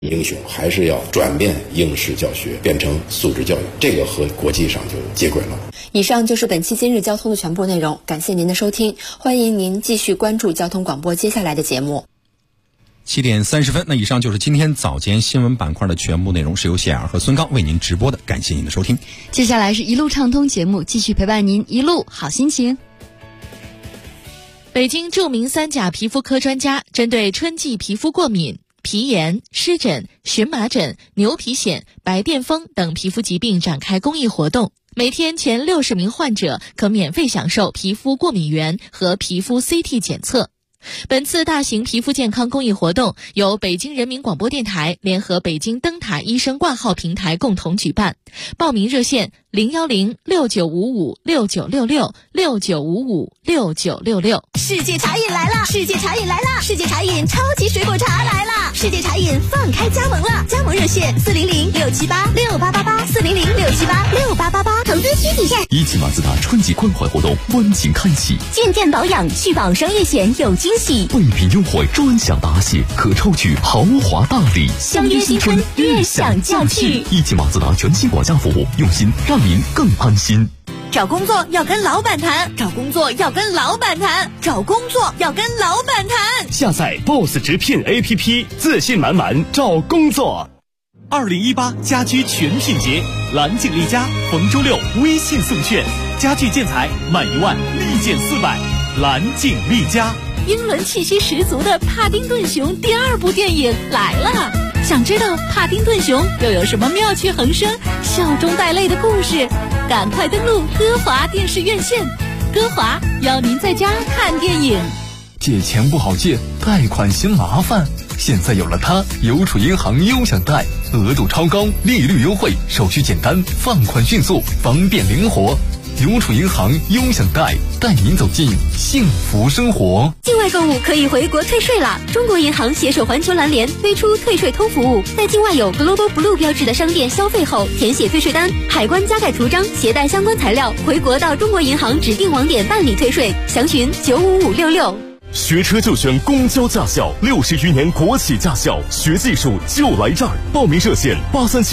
英雄还是要转变应试教学，变成素质教育，这个和国际上就接轨了。 以上就是本期今日交通的全部内容，感谢您的收听，欢迎您继续关注交通广播接下来的节目。 7点30分，那以上就是今天早间新闻板块的全部内容，是由谢尔和孙刚为您直播的，感谢您的收听。 接下来是一路畅通节目，继续陪伴您一路好心情。 北京著名3甲皮肤科专家针对春季皮肤过敏、皮炎、湿疹、荨麻疹、牛皮癣、白癜风等皮肤疾病展开公益活动，每天前60名患者可免费享受皮肤过敏原和皮肤 CT 检测。本次大型皮肤健康公益活动由北京人民广播电台联合北京灯塔医生挂号平台共同举办，报名热线0106955696669556966。 世界茶饮来了！世界茶饮来了！世界茶饮超级水果茶来了！世界茶饮放开加盟了，加盟热线400-678-6868，400-678-6888，投资需谨慎。 一汽马自达春季关怀活动温情开启， 健健保养续保商业险有惊喜， 备品优惠专享答谢，可抽取豪华大礼。 相约新春，悦享驾趣。 一汽马自达全新管家服务，用心让您更安心。 找工作要跟老板谈，找工作要跟老板谈，找工作要跟老板谈。 下载 BOSS 直聘 APP， 自信满满找工作。2018家居全品节，蓝景丽家逢周六微信送券，家具建材满1万立减400，蓝景丽家。 英伦气息十足的帕丁顿熊第2部电影来了，想知道帕丁顿熊又有什么妙趣横生、笑中带泪的故事？赶快登录歌华电视院线，歌华邀您在家看电影。 借钱不好借，贷款嫌麻烦，现在有了它，邮储银行优享贷，额度超高，利率优惠，手续简单，放款迅速，方便灵活。邮储银行优享贷，带您走进幸福生活。 境外购物可以回国退税了。中国银行携手环球蓝联推出退税通服务，在境外有 Global Blue 标志的商店消费后，填写退税单，海关加盖图章，携带相关材料，回国到中国银行指定网点办理退税。详询95566。 学车就选公交驾校，60余年国企驾校，学技术就来这儿。报名热线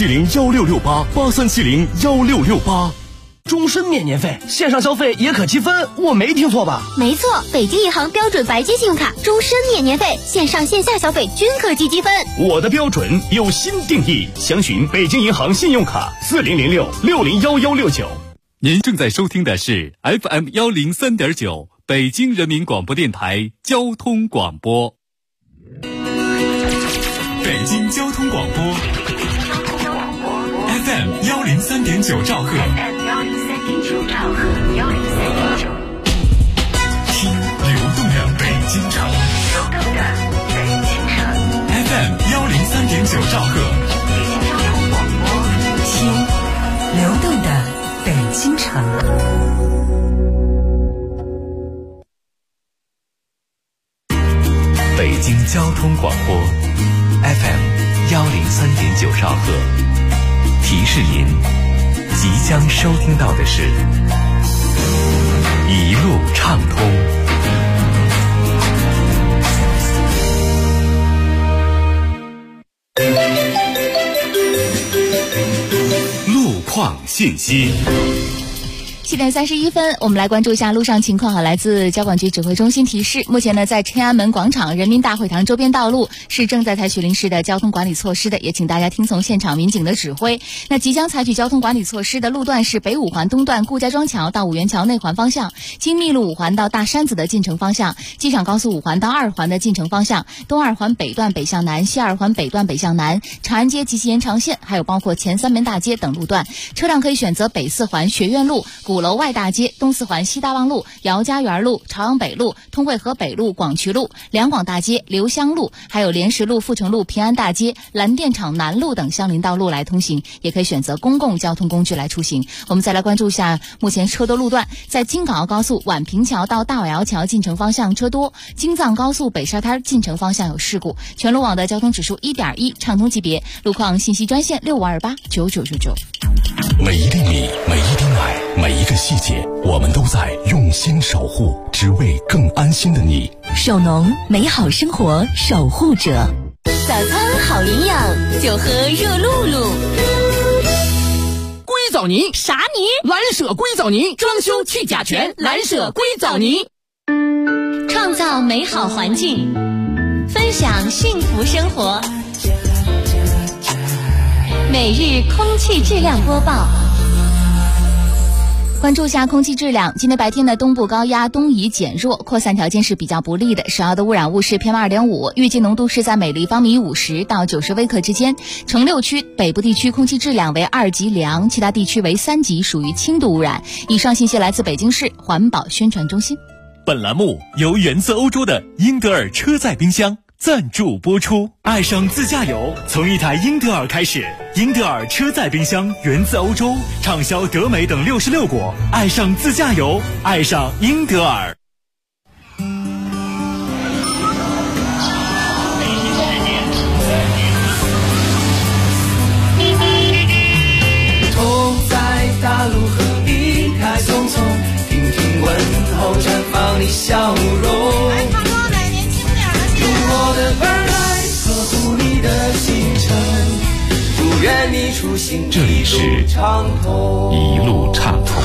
83701668，83701668。 终身免年费，线上消费也可积分，我没听错吧？ 没错，北京银行标准白金信用卡终身免年费，线上线下消费均可积积分。 我的标准有新定义，详询北京银行信用卡4006601169。 您正在收听的是 FM103.9 北京人民广播电台交通广播。北京交通广播 FM103.9 兆赫，听流动的北京城，FM103.9 兆赫， 听流动的北京城。 北京交通广播 FM103.9 兆赫，提示您即将收听到的是一路畅通。路况信息。 7点31分，我们来关注一下路上情况。来自交管局指挥中心提示，目前呢，在天安门广场、人民大会堂周边道路是正在采取临时的交通管理措施的，也请大家听从现场民警的指挥。那即将采取交通管理措施的路段是北五环东段顾家庄桥到五元桥内环方向，京密路五环到大山子的进城方向，机场高速五环到2环的进城方向，东2环北段北向南，西2环北段北向南，长安街及其延长线，还有包括前三门大街等路段，车辆可以选择北4环学院路、鼓楼外大街、东4环西大望路、姚家园路、朝阳北路、通惠河北路、广渠路、两广大街、留香路，还有莲石路、阜成路、平安大街、蓝电厂南路等相邻道路来通行，也可以选择公共交通工具来出行。我们再来关注一下目前车多路段，在京港澳高速宛平桥到大瓦窑桥进城方向车多，京藏高速北沙滩进城方向有事故，全路网的交通指数1.1，畅通级别。路况信息专线65289999。 每一粒米，每一滴奶，每一个细节，我们都在用心守护，只为更安心的你。 首农，美好生活守护者。 早餐好营养，就喝热露露。 硅藻泥啥泥？ 蓝舍硅藻泥，装修去甲醛，蓝舍硅藻泥。 创造美好环境，分享幸福生活。每日空气质量播报。 关注一下空气质量，今天白天的东部高压东移减弱，扩散条件是比较不利的，首要的污染物是 PM2.5， 预计浓度是在每立方米50到90微克之间。城6区北部地区空气质量为2级良，其他地区为3级，属于轻度污染。以上信息来自北京市环保宣传中心。 本栏目由源自欧洲的英德尔车载冰箱赞助播出。爱上自驾游，从一台英德尔开始。英德尔车载冰箱源自欧洲，畅销德美等66国。爱上自驾游，爱上英德尔。 头在大陆和一开匆匆，听听问候，绽放你笑容。用我的耳来呵护你的行程，祝愿你出行这里是一路畅通。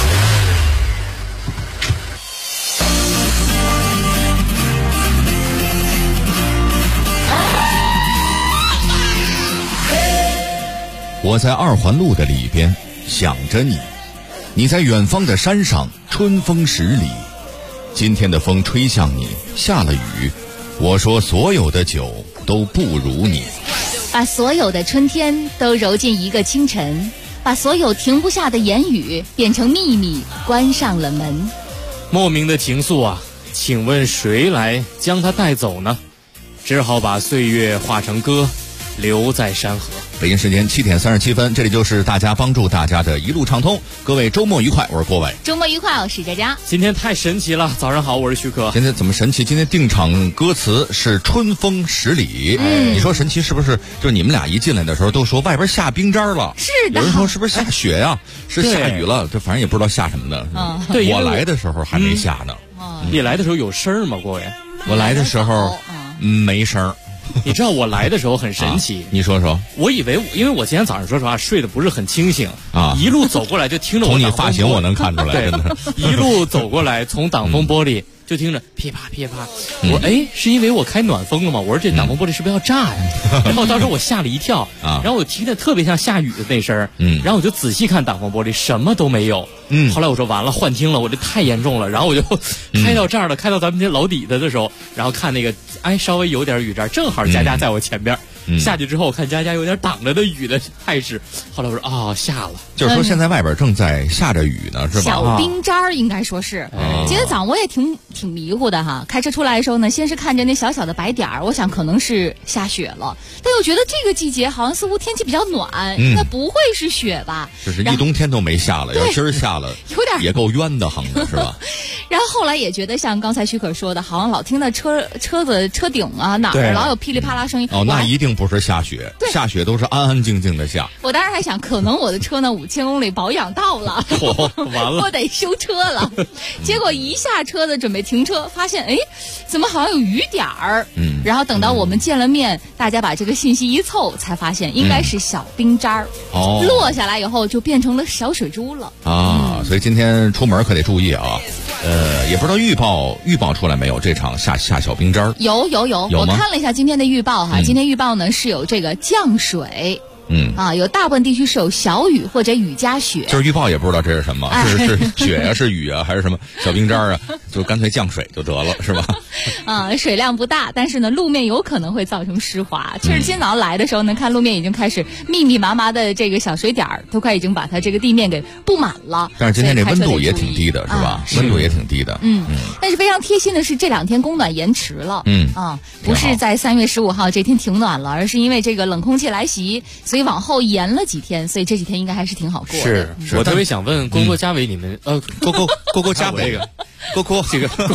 我在2环路的里边想着你，你在远方的山上，春风10里。今天的风吹向你，下了雨，我说所有的酒都不如你。 把所有的春天都揉进一个清晨，把所有停不下的言语变成秘密，关上了门。 莫名的情愫啊，请问谁来将它带走呢？只好把岁月化成歌，留在山河。 北京时间7点37分，这里就是大家帮助大家的一路畅通。各位周末愉快，我是郭伟。 周末愉快，我是佳佳。 今天太神奇了，早上好，我是徐可。 今天怎么神奇？今天定场歌词是春风10里。你说神奇是不是？就是你们俩一进来的时候都说外边下冰渣了， 是的。 有人说是不是下雪呀？是下雨了，这反正也不知道下什么的。 对， 我来的时候还没下呢。 你来的时候有声吗，郭伟？ 我来的时候没声。 你知道我来的时候很神奇， 你说说。 我以为，因为我今天早上说实话睡得不是很清醒啊， 一路走过来就听着我从你发型我能看出来，真的。 一路走过来，从挡风玻璃就听着噼啪噼啪。我说是因为我开暖风了吗？我说这挡风玻璃是不是要炸呀？然后当时我吓了一跳啊，然后我听着特别像下雨的那声，然后我就仔细看挡风玻璃，什么都没有。后来我说完了，幻听了，我这太严重了。然后我就开到这儿了，开到咱们这楼底下的时候，然后看那个稍微有点雨渣，正好佳佳在我前边。下去之后，我看佳佳有点挡着的雨的态势。后来我说下了， 就是说现在外边正在下着雨呢，是吧？ 小冰渣应该说是。今天早上我也挺迷糊的哈，开车出来的时候呢，先是看着那小小的白点儿，我想可能是下雪了，但又觉得这个季节好像似乎天气比较暖，应该不会是雪吧？ 就是一冬天都没下了，要今儿下了， 有点也够冤的慌的，是吧？ 然后后来也觉得像刚才许可说的，好像老听到车子车顶啊哪儿老有噼里啪啦声音。 那一定不是下雪，下雪都是安安静静的下。 我当时还想，可能我的车呢5000公里保养到了， 完了， 我得修车了。结果一下车的准备停车，发现怎么好像有雨点儿？然后等到我们见了面，大家把这个信息一凑，才发现应该是小冰渣儿。落下来以后就变成了小水珠了啊！所以今天出门可得注意啊。也不知道预报出来没有？这场下小冰渣儿有，我看了一下今天的预报哈，今天预报呢是有这个降水。有大部分地区是有小雨或者雨夹雪。 就是预报也不知道这是什么，是雪呀，是雨啊，还是什么小冰渣啊？就干脆降水就得了，是吧？ 水量不大，但是呢，路面有可能会造成湿滑。其实今天早上来的时候呢，看路面已经开始密密麻麻的这个小水点儿，都快已经把它这个地面给布满了。 但是今天这温度也挺低的，是吧？温度也挺低的。 但是非常贴心的是，这2天供暖延迟了。不是在3月15号这天停暖了，而是因为这个冷空气来袭，所以往后延了几天，所以这几天应该还是挺好过的。 是我特别想问郭嘉伟，你们郭嘉伟这个郭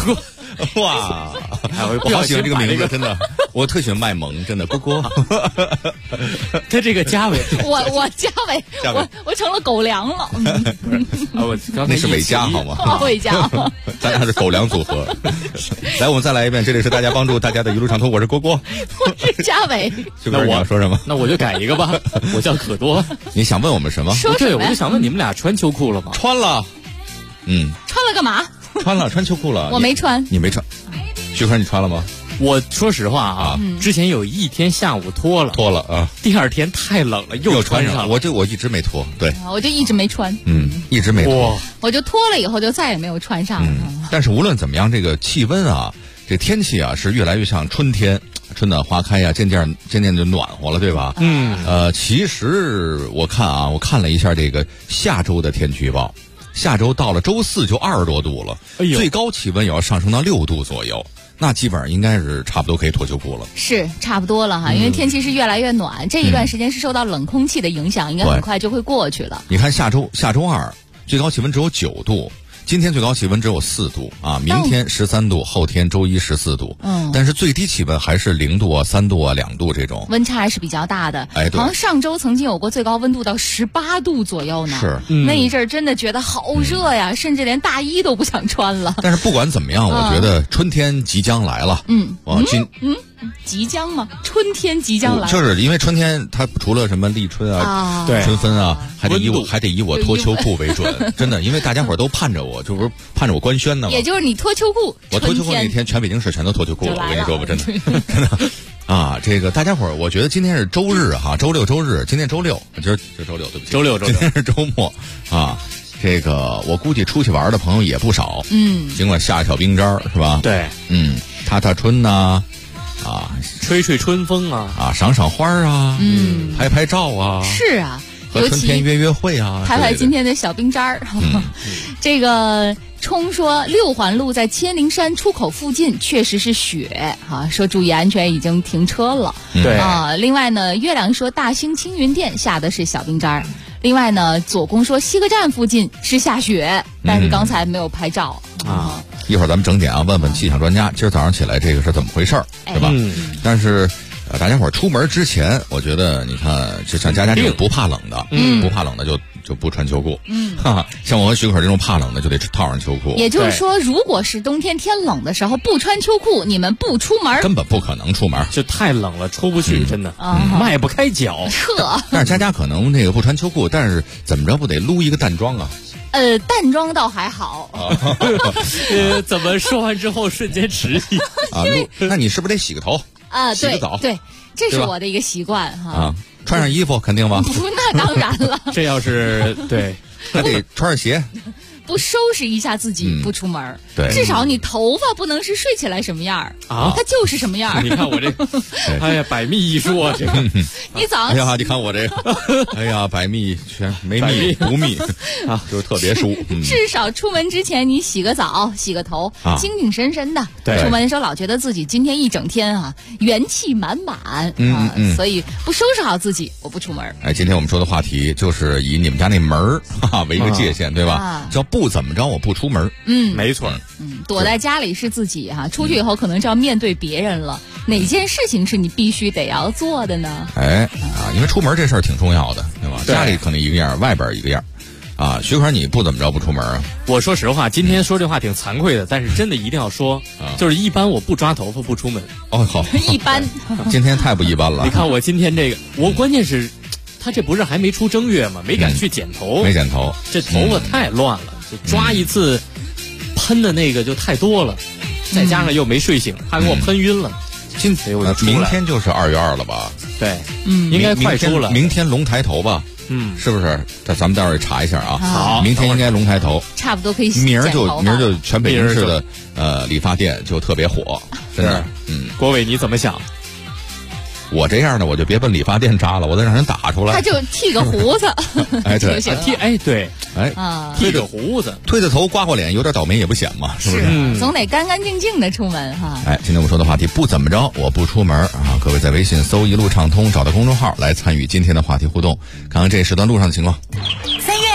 哇，我好喜欢这个名字，真的，我特喜欢卖萌，真的，蝈蝈。 他这个嘉伟， 我嘉伟，我成了狗粮了。 我刚才那是伟嘉好吗？ 伟嘉， 咱俩是狗粮组合。来，我们再来一遍，这里是大家帮助大家的一路畅通，我是蝈蝈， 我是嘉伟。 那我要说什么？ 那我就改一个吧，我叫可多。 你想问我们什么？ 对，我就想问你们俩穿秋裤了吗？ 穿了。 穿了干嘛？ 穿秋裤了。 我没穿。 你没穿？徐坤，你穿了吗？ 我说实话啊，之前有一天下午脱了啊， 第二天太冷了又穿上了。 我一直没脱，对， 我就一直没穿， 一直没脱。 我就脱了以后就再也没有穿上了。 但是无论怎么样，这个气温啊，这天气啊是越来越像春天，春暖花开呀，渐渐就暖和了，对吧？其实我看了一下这个下周的天气预报，下周到了周四就20多度了，最高气温也要上升到6度左右。那基本上应该是差不多可以脱秋裤了， 是差不多了哈，因为天气是越来越暖，这一段时间是受到冷空气的影响，应该很快就会过去了。 你看下周二最高气温只有9度，今天最高气温只有4度啊，明天13度，后天周一14度，但是最低气温还是0度啊、3度啊、2度这种， 温差还是比较大的。 对， 好像上周曾经有过最高温度到18度左右呢。 是， 那一阵真的觉得好热呀，甚至连大衣都不想穿了。 但是不管怎么样，我觉得春天即将来了。 即将吗？春天即将来， 就是因为春天它除了什么立春啊、春分啊，还得以我脱秋裤为准。真的，因为大家伙都盼着我，就不是盼着我官宣呢吗？ 也就是你脱秋裤， 我脱秋裤那天，全北京市全都脱秋裤了。我跟你说吧，真的啊，这个大家伙，我觉得今天是周日哈，周六周日，今天周六，今儿周六，对不起， 周六， 今天是周末啊。这个我估计出去玩的朋友也不少，尽管下小冰渣是吧？ 对， 踏春呐。 吹春风啊， 赏花啊，拍照啊， 是啊， 和春天约会啊， 拍今天的小冰渣儿。这个冲说6环路在千灵山出口附近确实是雪啊，说注意安全，已经停车了。 对啊，另外呢，月亮说大兴青云店下的是小冰渣儿。另外呢，左公说西客站附近是下雪，但是刚才没有拍照啊。一会儿咱们整点啊，问问气象专家，今儿早上起来这个是怎么回事儿，对吧？但是大家伙儿出门之前，我觉得你看，就像佳佳这种不怕冷的，不怕冷的就不穿秋裤，像我和许可这种怕冷的就得套上秋裤。 也就是说，如果是冬天天冷的时候不穿秋裤，你们不出门， 根本不可能出门， 就太冷了，出不去，真的迈不开脚。 但是佳佳可能那个不穿秋裤，但是怎么着不得撸一个淡妆啊？ 淡妆倒还好。 怎么说完之后瞬间迟疑啊？那你是不是得洗个头啊？ 洗个澡？ 对，这是我的一个习惯哈。 啊，穿上衣服肯定吧？ 那当然了。 这要是对， 还得穿上鞋。 不收拾一下自己不出门， 对， 至少你头发不能是睡起来什么样啊，它就是什么样。 你看我这个，哎呀，百密一疏啊，这个。 你早上， 哎呀，你看我这个，哎呀，百密全没密不密啊，就是特别疏。 至少出门之前你洗个澡，洗个头，精精神神的。 对， 出门的时候老觉得自己今天一整天啊元气满满啊，所以不收拾好自己，我不出门。 哎，今天我们说的话题就是以你们家那门儿为一个界限，对吧？叫不怎么着我不出门。 没错。 躲在家里是自己哈，出去以后可能就要面对别人了。哪件事情是你必须得要做的呢？ 因为出门这事儿挺重要的，对吧？家里可能一个样，外边一个样。啊，徐可你不怎么着不出门啊？ 我说实话，今天说这话挺惭愧的，但是真的一定要说，就是一般我不抓头发不出门。 哦，好， 一般。 今天太不一般了。 你看我今天这个，我关键是，他这不是还没出正月吗？没敢去剪头， 没剪头， 这头发太乱了，就抓一次，喷的那个就太多了，再加上又没睡醒，怕给我喷晕了。 明天就是2月2了吧？ 对，应该快出了。 明天龙抬头吧？是不是？咱们待会儿查一下啊。 好， 明天应该龙抬头， 差不多可以。 明儿就全北京市的理发店就特别火，真的。 郭伟你怎么想？ 我这样的我就别奔理发店扎了，我得让人打出来。 他就剃个胡子， 哎对， 对，剃个胡子， 推着头刮过脸，有点倒霉也不显嘛，是不是？总得干干净净的出门哈。 哎，今天我们说的话题不怎么着，我不出门啊！各位在微信搜“一路畅通”，找到公众号来参与今天的话题互动，看看这时段路上的情况。 3月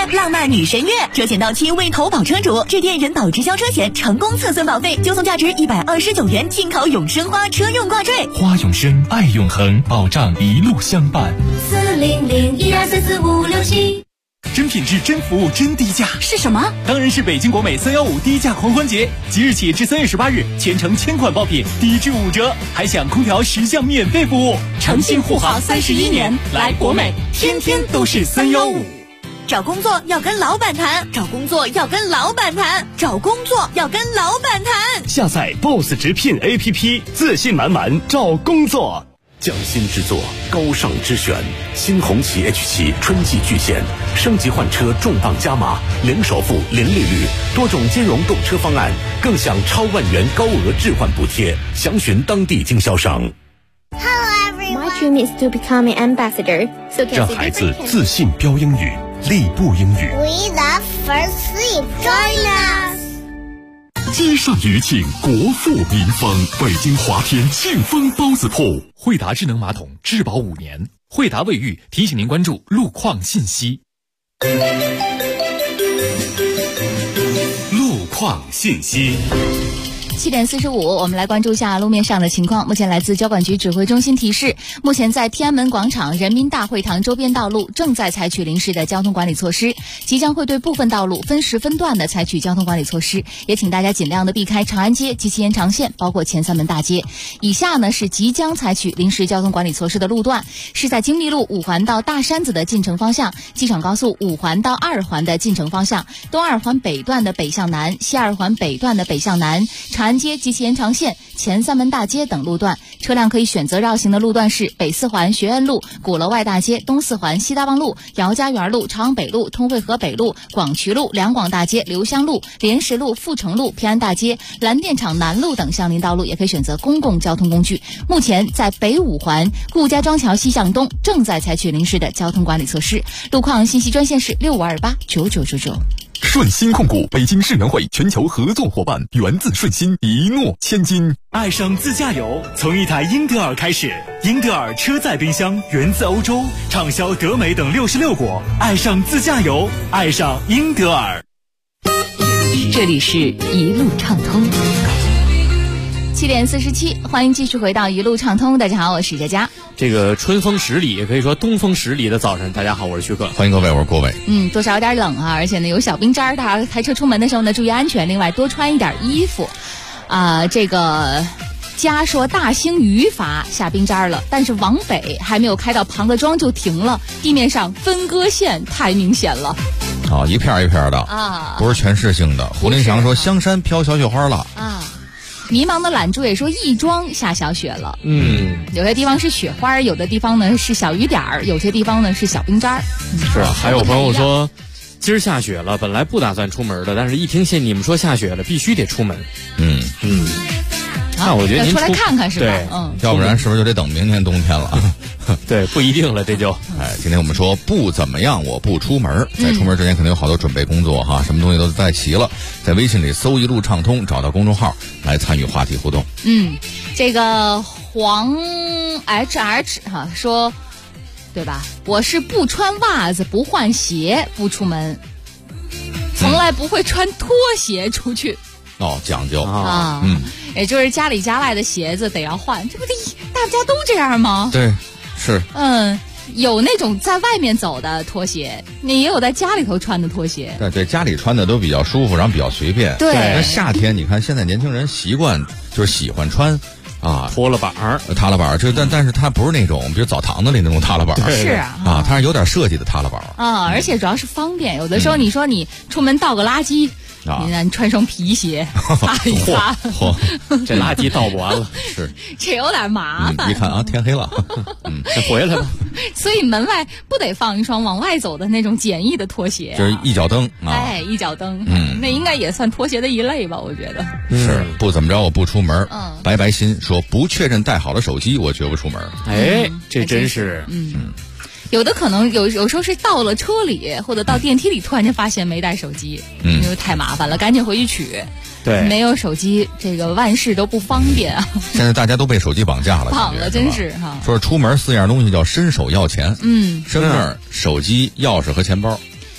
浪漫女神月，车险到期未投保车主致电人保直销车险成功测算保费，就送价值129元进口永生花车用挂坠。 花永生，爱永恒，保障一路相伴。 400-1244-5567。 真品质、真服务、真低价是什么？ 当然是北京国美315低价狂欢节，即日起至3月18日，全程1000款爆品低至5折，还享空调10项免费服务。 诚信护航31年，来国美，天天都是315。 找工作要跟老板谈，找工作要跟老板谈，找工作要跟老板谈。 下载 BOSS 直聘 APP， 自信满满找工作。匠心之作，高尚之选，新红旗 H7 春季巨献，升级换车重磅加码，零首付、零利率，多种金融动车方案，更享超万元高额置换补贴，详询当地经销商。 My dream is to become an ambassador. 让孩子自信飙英语，立步英语。 We love first sleep. Join us. 街上余庆，国富民丰，北京华天庆丰包子铺。 惠达智能马桶质保5年，惠达卫浴提醒您关注路况信息。 路况信息。 7点45，我们来关注一下路面上的情况。目前来自交管局指挥中心提示，目前在天安门广场、人民大会堂周边道路正在采取临时的交通管理措施，即将会对部分道路分时分段的采取交通管理措施，也请大家尽量的避开长安街及其延长线，包括前3门大街。以下呢是即将采取临时交通管理措施的路段，是在京密路5环到大山子的进城方向，机场高速5环到2环的进城方向，东2环北段的北向南，西2环北段的北向南，长安街及其延长线、前3门大街等路段，车辆可以选择绕行的路段是北4环学院路、鼓楼外大街、东4环西大望路、姚家园路、朝阳北路、通惠河北路、广渠路、两广大街、刘香路、莲石路、富城路、平安大街、蓝电厂南路等相邻道路，也可以选择公共交通工具。目前在北5环顾家庄桥西向东正在采取临时的交通管理措施。路况信息专线是65289999。 顺心控股，北京世园会全球合作伙伴，源自顺心，一诺千金。 爱上自驾游，从一台英德尔开始。英德尔车载冰箱源自欧洲，畅销德美等66国。爱上自驾游，爱上英德尔。 这里是一路畅通。 7点47，欢迎继续回到一路畅通。大家好，我是佳佳。 这个春风十里，也可以说东风十里的早晨。大家好，我是徐克， 欢迎各位，我是郭伟。 多少有点冷啊，而且呢有小冰渣，大家开车出门的时候呢注意安全，另外多穿一点衣服。这个家说大兴榆筏下冰渣了，但是往北还没有开到庞各庄就停了，地面上分割线太明显了。 一片一片的啊，不是全市性的。胡林祥说香山飘小雪花了啊。 迷茫的懒猪也说亦庄下小雪了，有些地方是雪花，有的地方呢是小雨点儿，有些地方呢是小冰渣。 是啊，还有朋友说今儿下雪了，本来不打算出门的，但是一听你们说下雪了，必须得出门。那我觉得您出来看看是吧？ 对， 要不然是不是就得等明年冬天了？ 对，不一定了，这就。 今天我们说不怎么样，我不出门。在出门之前肯定有好多准备工作哈，什么东西都带齐了。在微信里搜一路畅通，找到公众号来参与话题互动。 这个黄 HH 说，对吧？我是不穿袜子不换鞋不出门，从来不会穿拖鞋出去。 讲究啊，也就是家里家外的鞋子得要换，这不得大家都这样吗？ 对，是。 有那种在外面走的拖鞋，你也有在家里头穿的拖鞋。 对，家里穿的都比较舒服，然后比较随便。 对， 那夏天你看现在年轻人习惯就是喜欢穿拖了板儿、 踏了板儿，但是它不是那种比如澡堂子里那种踏了板儿， 是啊， 它是有点设计的踏了板儿而且主要是方便。有的时候你说你出门倒个垃圾。你穿双皮鞋擦一擦， 这垃圾倒不完了， 是这有点麻烦。 一看天黑了， 再回来吧。 所以门外不得放一双往外走的那种简易的拖鞋， 就是一脚蹬一脚蹬，那应该也算拖鞋的一类吧？我觉得是。不怎么着，我不出门。白白心说不确认带好了手机，我绝不出门。 这真是有的可能有时候是到了车里或者到电梯里，突然间发现没带手机，因为太麻烦了，赶紧回去取。 对， 没有手机，这个万事都不方便啊。 现在大家都被手机绑架了， 绑了真是哈。 说出门4样东西叫伸手要钱，身份证、手机、钥匙和钱包。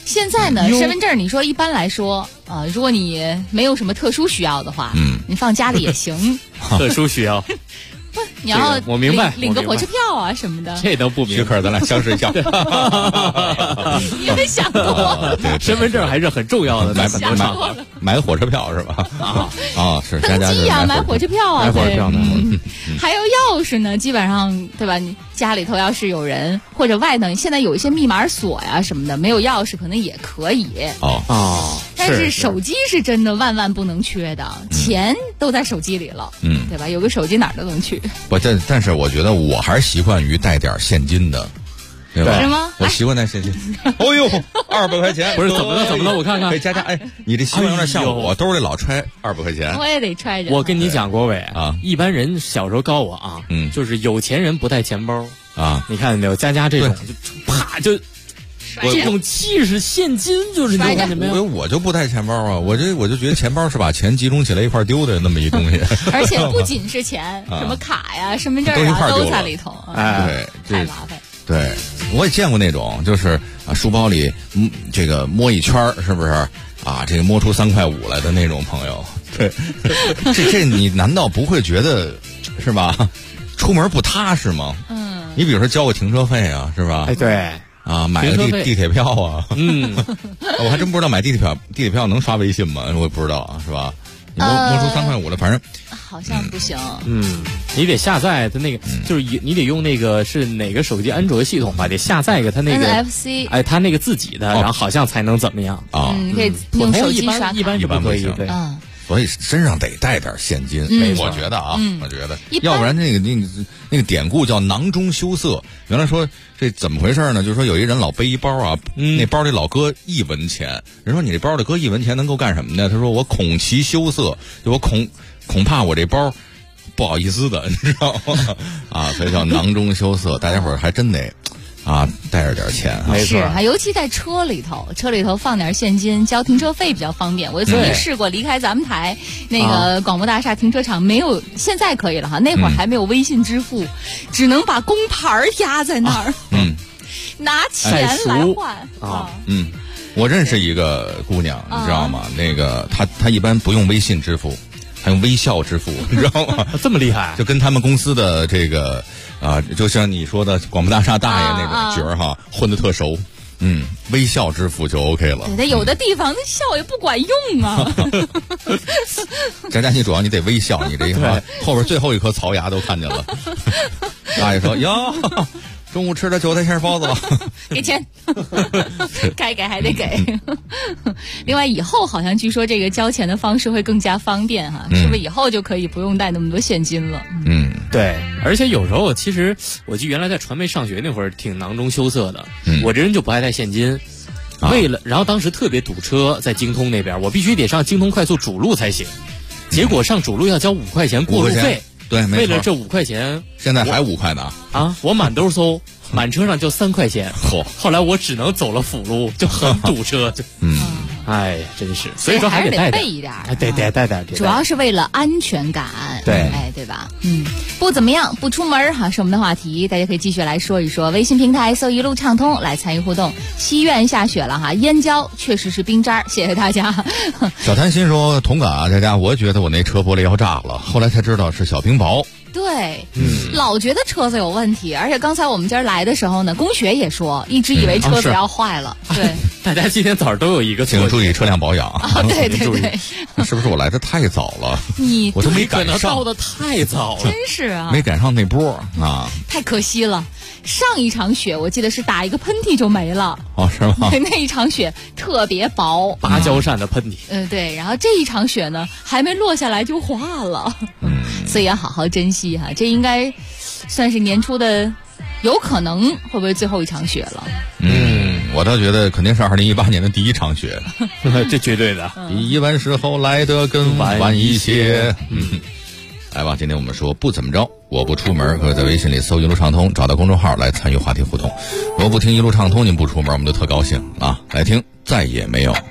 现在呢，身份证你说一般来说如果你没有什么特殊需要的话，你放家里也行。 特殊需要。 不，你要我明白领个火车票啊什么的， 这都不明白。 徐克，咱俩相视一笑。 你没想过？ 身份证还是很重要的， 买个火车票是吧？是登记啊，买火车票啊， 买火车票呢。 还有钥匙呢，基本上对吧？你家里头要是有人或者外头，现在有一些密码锁呀什么的，没有钥匙可能也可以。但是手机是真的万万不能缺的，钱都在手机里了，对吧？有个手机哪儿都能去。 但是我觉得我还是习惯于带点现金的，对吧？ 是吗？ 我习惯带现金。哦呦，200块钱， 不是怎么了？我看看， 可以加。哎，你这习惯有点像我，兜里老揣200块钱。 我也得揣着。 我跟你讲，郭伟一般人小时候告我啊，就是有钱人不带钱包啊。你看没有，佳这种就啪就。这种气势，现金就是你看见没有？ 我就不带钱包啊，我就觉得钱包是把钱集中起来一块丢的那么一东西。 而且不仅是钱，什么卡呀、身份证啊都在里头。 对， 太麻烦。 对，我也见过那种，就是书包里这个摸一圈是不是啊？这个摸出3块5来的那种朋友。对，这你难道不会觉得是吧？出门不踏实吗？你比如说交个停车费啊，是吧？ 哎，对。 买个地铁票啊，我还真不知道买地铁票能刷微信吗？我也不知道，是吧？你摸出3块5来，反正好像不行。 你得下载的那个，就是你得用那个是哪个手机安卓系统吧？得下载一个它那个 NFC， 哎，它那个自己的，然后好像才能怎么样啊？ 你可以用手机刷， 一般是不可以。对。 所以身上得带点现金，我觉得我觉得，要不然那个典故叫囊中羞涩。原来说这怎么回事呢？就是说有一人老背一包啊，那包里老搁1文钱。人说你这包里搁1文钱能够干什么呢？他说我恐其羞涩，就我恐怕我这包不好意思的，你知道吗？所以叫囊中羞涩。大家伙儿还真得。带着点钱， 没错。 尤其在车里头放点现金，交停车费比较方便。我曾经试过离开咱们台那个广播大厦停车场，没有，现在可以了哈。那会儿还没有微信支付，只能把工牌压在那儿，拿钱来换我认识一个姑娘，你知道吗？那个她一般不用微信支付，她用微笑支付，你知道吗？ 这么厉害， 就跟他们公司的这个。就像你说的广播大厦大爷那个角儿混得特熟，微笑支付就 OK 了。 对，有的地方那笑也不管用啊。 佳佳，你主要你得微笑，你这一后边最后一颗槽牙都看见了。大爷说：“哟，中午吃的韭菜馅包子吧？ 给钱，该给还得给。另外，以后好像据说这个交钱的方式会更加方便哈，是不是以后就可以不用带那么多现金了？ 对，而且有时候其实我记得原来在传媒上学那会儿挺囊中羞涩的，我这人就不爱带现金。然后当时特别堵车，在京通那边，我必须得上京通快速主路才行。结果上主路要交5块钱过路费， 对， 为了这5块钱， 现在还5块呢我满兜搜，满车上就3块钱。后来我只能走了辅路，就很堵车，就哎，真是，所以说还得备一点， 得带点， 主要是为了安全感，对吧？不怎么样，不出门哈，是我们的话题，大家可以继续来说一说。微信平台搜一路畅通来参与互动。西苑下雪了哈，燕郊确实是冰渣，谢谢大家。 小谭心说同感啊，大家，我觉得我那车玻璃要炸了，后来才知道是小冰雹。 对，老觉得车子有问题，而且刚才我们今儿来的时候呢，龚学也说，一直以为车子要坏了。对， 大家今天早上都有一个请注意车辆保养啊！ 对， 是不是我来的太早了？我都没赶上， 到的太早了， 真是啊， 没赶上那波啊， 太可惜了。上一场雪我记得是打一个喷嚏就没了， 是吗？ 那一场雪特别薄， 芭蕉扇的喷嚏。 对，然后这一场雪呢，还没落下来就化了，所以要好好珍惜哈。这应该算是年初的，有可能会不会最后一场雪了？ 我倒觉得肯定是2018年的第一场雪， 这绝对的。 第一晚时候来得更晚一些。来吧，今天我们说不怎么着，我不出门，可以在微信里搜一路畅通，找到公众号来参与话题互动。如果不听一路畅通，您不出门，我们就特高兴啊！来听，再也没有。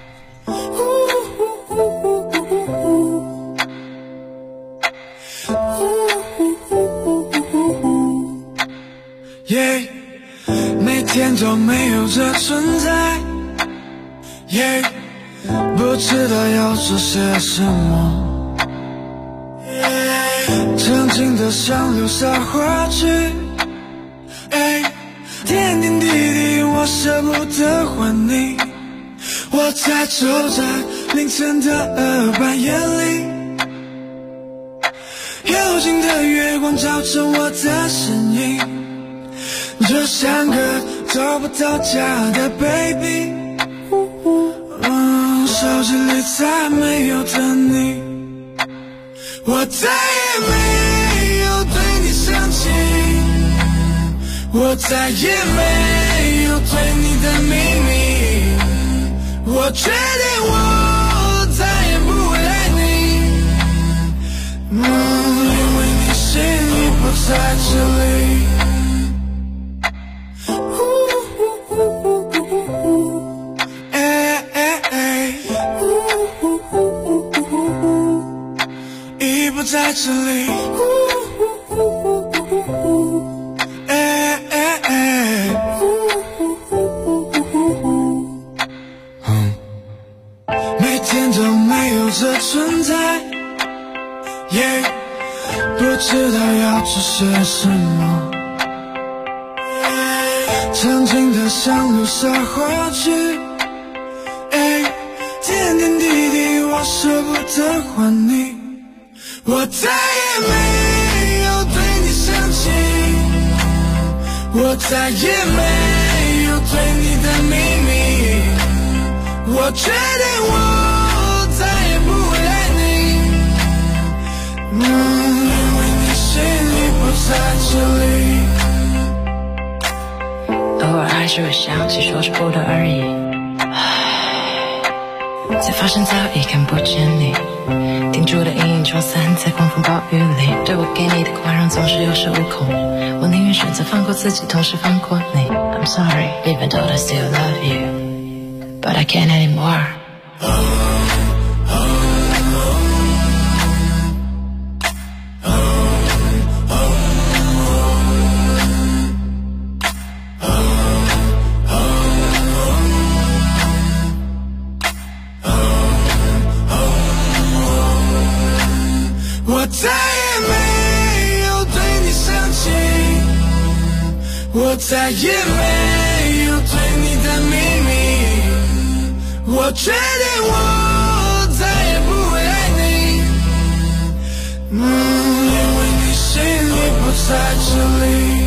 每天都没有这存在， 不知道要做些什么，曾经的想留下话句，点点滴滴我舍不得还你。我在走在凌晨的半夜里，幽静的月光照着我的身影，就像个找不到家的 baby，手机里再没有的你，我再也没有对你生气，我再也没有对你的秘密，我决定我再也不会爱你，因为你心里不在这里。不在这里，每天都没有这存在，不知道要做些什么，曾经的想留下话句，点点滴滴我舍不得还你，我再也没有对你生气，我再也没有对你的秘密，我决定我再也不会爱你，因为你心里不在这里。 偶尔还是会想起说着不得而已，才发现早已看不见你，定住的阴影冲散在狂风暴雨里，对我给你的宽容总是有恃无恐，我宁愿选择放过自己，同时放过你。 I'm sorry, even though I still love you, but I can't anymore. 我再也没有对你生气，我再也没有对你的秘密，我决定我再也不会爱你，因为你心里不在这里。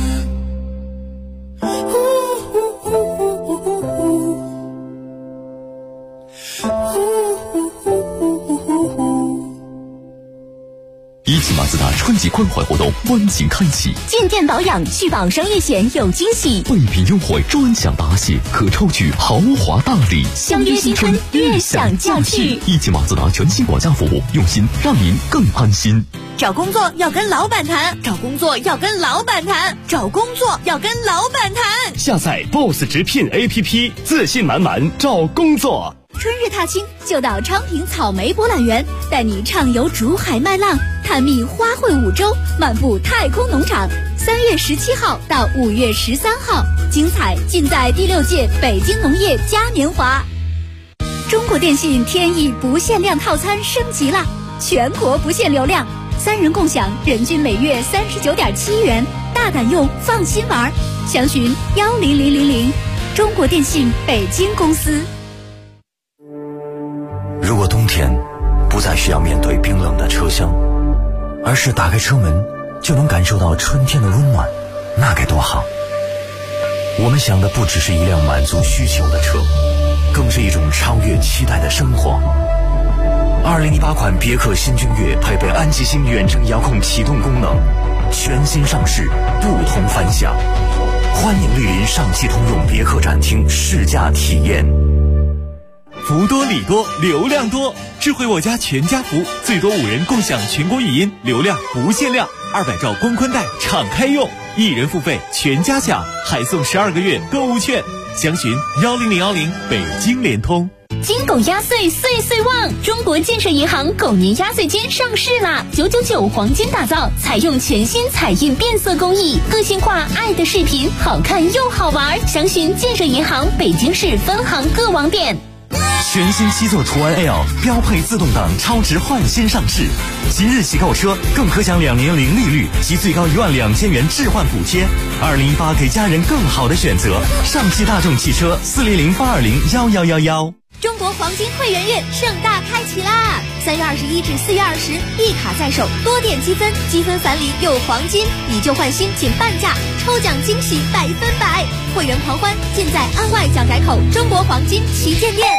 一汽马自达春季关怀活动温情开启， 进店保养续保商业险有惊喜， 备品优惠专享答谢，可抽取豪华大礼， 相约新春悦享驾趣。 一汽马自达全新管家服务，用心让您更安心。 找工作要跟老板谈，找工作要跟老板谈，找工作要跟老板谈。 下载 BOSS 直聘 APP， 自信满满找工作。 春日踏青就到昌平草莓博览园，带你畅游竹海麦浪，探秘花卉五洲，漫步太空农场。3月17号到5月13号，精彩尽在第6届北京农业嘉年华。中国电信天翼不限量套餐升级了，全国不限流量，3人共享，人均每月39.7元，大胆用，放心玩。详询10000，中国电信北京公司。 如果冬天不再需要面对冰冷的车厢，而是打开车门就能感受到春天的温暖，那该多好。我们想的不只是一辆满足需求的车，更是一种超越期待的生活。2018款别克新君越配备安吉星远程遥控启动功能，全新上市，不同凡响。欢迎莅临上汽通用别克展厅试驾体验。 福多礼多，流量多，智慧我家全家福，最多5人共享全国语音，流量不限量，200兆光宽带敞开用，1人付费全家享，还送12个月购物券。详询10010北京联通。 金狗压岁岁岁旺！中国建设银行狗年压岁金上市啦！999黄金打造，采用全新彩印变色工艺，个性化爱的视频，好看又好玩。详询建设银行北京市分行各网点。 全新7座途安 L 标配自动挡超值换新上市，即日起购车更可享2年零利率及最高12000元置换补贴。2018给家人更好的选择，上汽大众汽车400-820-1111。 中国黄金会员月盛大开启啦！3月21至4月20，一卡在手，多点积分，积分返礼有黄金，以旧换新仅半价，抽奖惊喜100%，会员狂欢尽在安外蒋改口中国黄金旗舰店。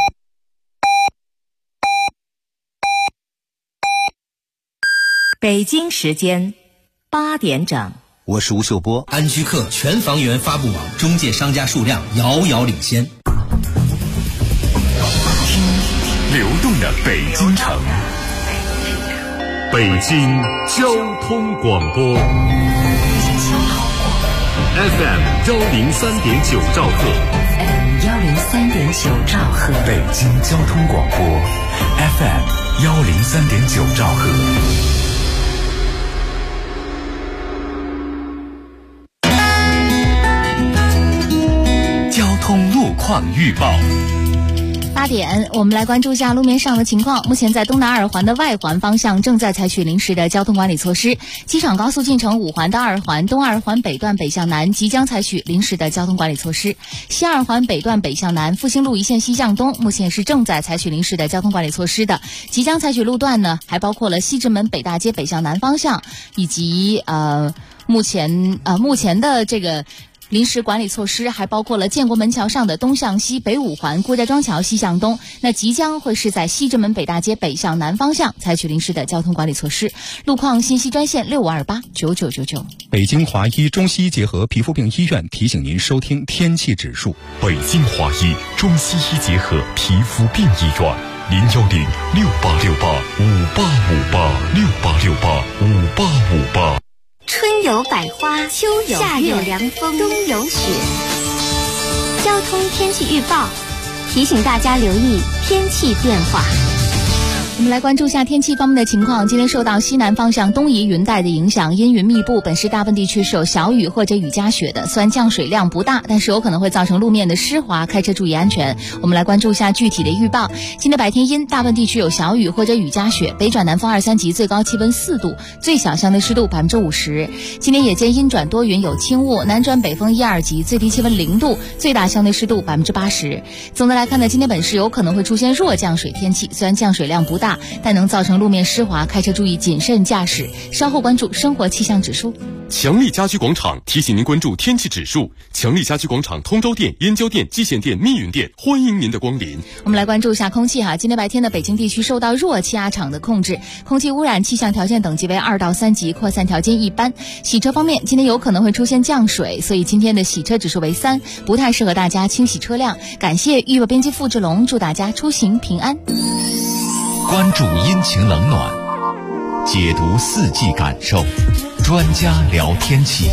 北京时间8点整， 我是吴秀波。安居客全房源发布网中介商家数量遥遥领先。 流动的北京城，北京交通广播 FM 103.9兆赫 103.9兆赫， 北京交通广播 FM 103.9兆赫。 交通路况预报。 8点，我们来关注一下路面上的情况。目前在东南二环的外环方向正在采取临时的交通管理措施。机场高速进城5环的2环、东2环北段北向南即将采取临时的交通管理措施。西2环北段北向南复兴路一线西向东目前是正在采取临时的交通管理措施的。即将采取路段呢，还包括了西直门北大街北向南方向，以及目前的这个临时管理措施还包括了建国门桥上的东向西北5环、郭家庄桥西向东，那即将会是在西直门北大街北向南方向采取临时的交通管理措施。路况信息专线65289999。 北京华医中西医结合皮肤病医院提醒您收听天气指数。 北京华医中西医结合皮肤病医院，010-6868-5858，6868-5858。 春有百花，秋有夏有凉风，冬有雪。交通天气预报提醒大家留意天气变化。 我们来关注一下天气方面的情况。今天受到西南方向东移云带的影响，阴云密布，本市大部分地区是有小雨或者雨夹雪的。虽然降水量不大，但是有可能会造成路面的湿滑，开车注意安全。我们来关注一下具体的预报。今天白天阴，大部分地区有小雨或者雨夹雪，北转南风2、3级，最高气温4度，最小相对湿度50%。今天夜间阴转多云有轻雾，南转北风1、2级，最低气温0度，最大相对湿度80%。总的来看呢，今天本市有可能会出现弱降水天气，虽然降水量不大，但能造成路面湿滑，开车注意谨慎驾驶。稍后关注生活气象指数。 强力家居广场提醒您关注天气指数。强力家居广场通州店、燕郊店、蓟县店、密云店欢迎您的光临。 我们来关注一下空气今天白天的北京地区受到弱气压场的控制，空气污染气象条件等级为2到3级，扩散条件一般。洗车方面，今天有可能会出现降水，所以今天的洗车指数为3，不太适合大家清洗车辆。感谢预报编辑付志龙，祝大家出行平安。 关注阴晴冷暖，解读四季感受，专家聊天气。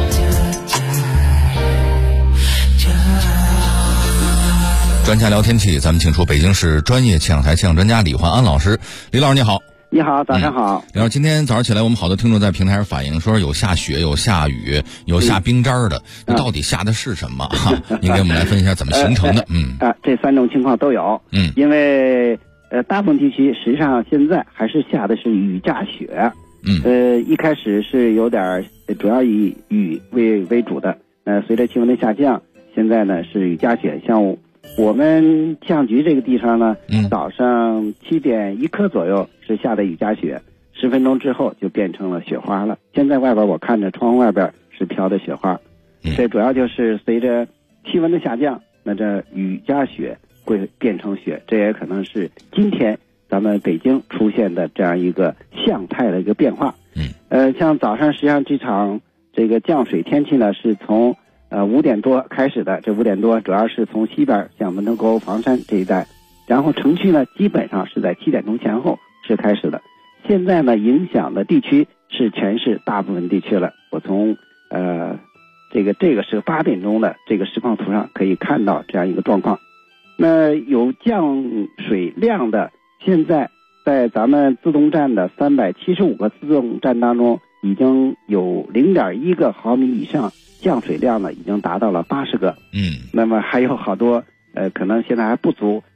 专家聊天气，咱们请出北京市专业气象台气象专家李焕安老师。李老师你好。 你好，早上好。然后今天早上起来，我们好多听众在平台上反映说有下雪、有下雨、有下冰渣的，那到底下的是什么？您给我们来分析一下怎么形成的？ 这3种情况都有。因为大部分地区实际上现在还是下的是雨夹雪。一开始是有点主要以雨为主的。随着气温的下降，现在呢是雨夹雪。像我们气象局这个地方呢，早上7点1刻左右是下的雨夹雪，10分钟之后就变成了雪花了。现在外边我看着窗户外边是飘的雪花，这主要就是随着气温的下降，那这雨夹雪会变成雪，这也可能是今天咱们北京出现的这样一个象态的一个变化。像早上实际上这场这个降水天气呢，是从5点多开始的。这5点多主要是从西边像门头沟、房山这一带，然后城区呢基本上是在7点钟前后是开始的。现在呢影响的地区是全市大部分地区了。我从这个是8点钟的这个实况图上可以看到这样一个状况。那有降水量的，现在在咱们自动站的375个自动站当中，已经有0.1个毫米以上降水量呢，已经达到了80个。那么还有好多可能现在还不足，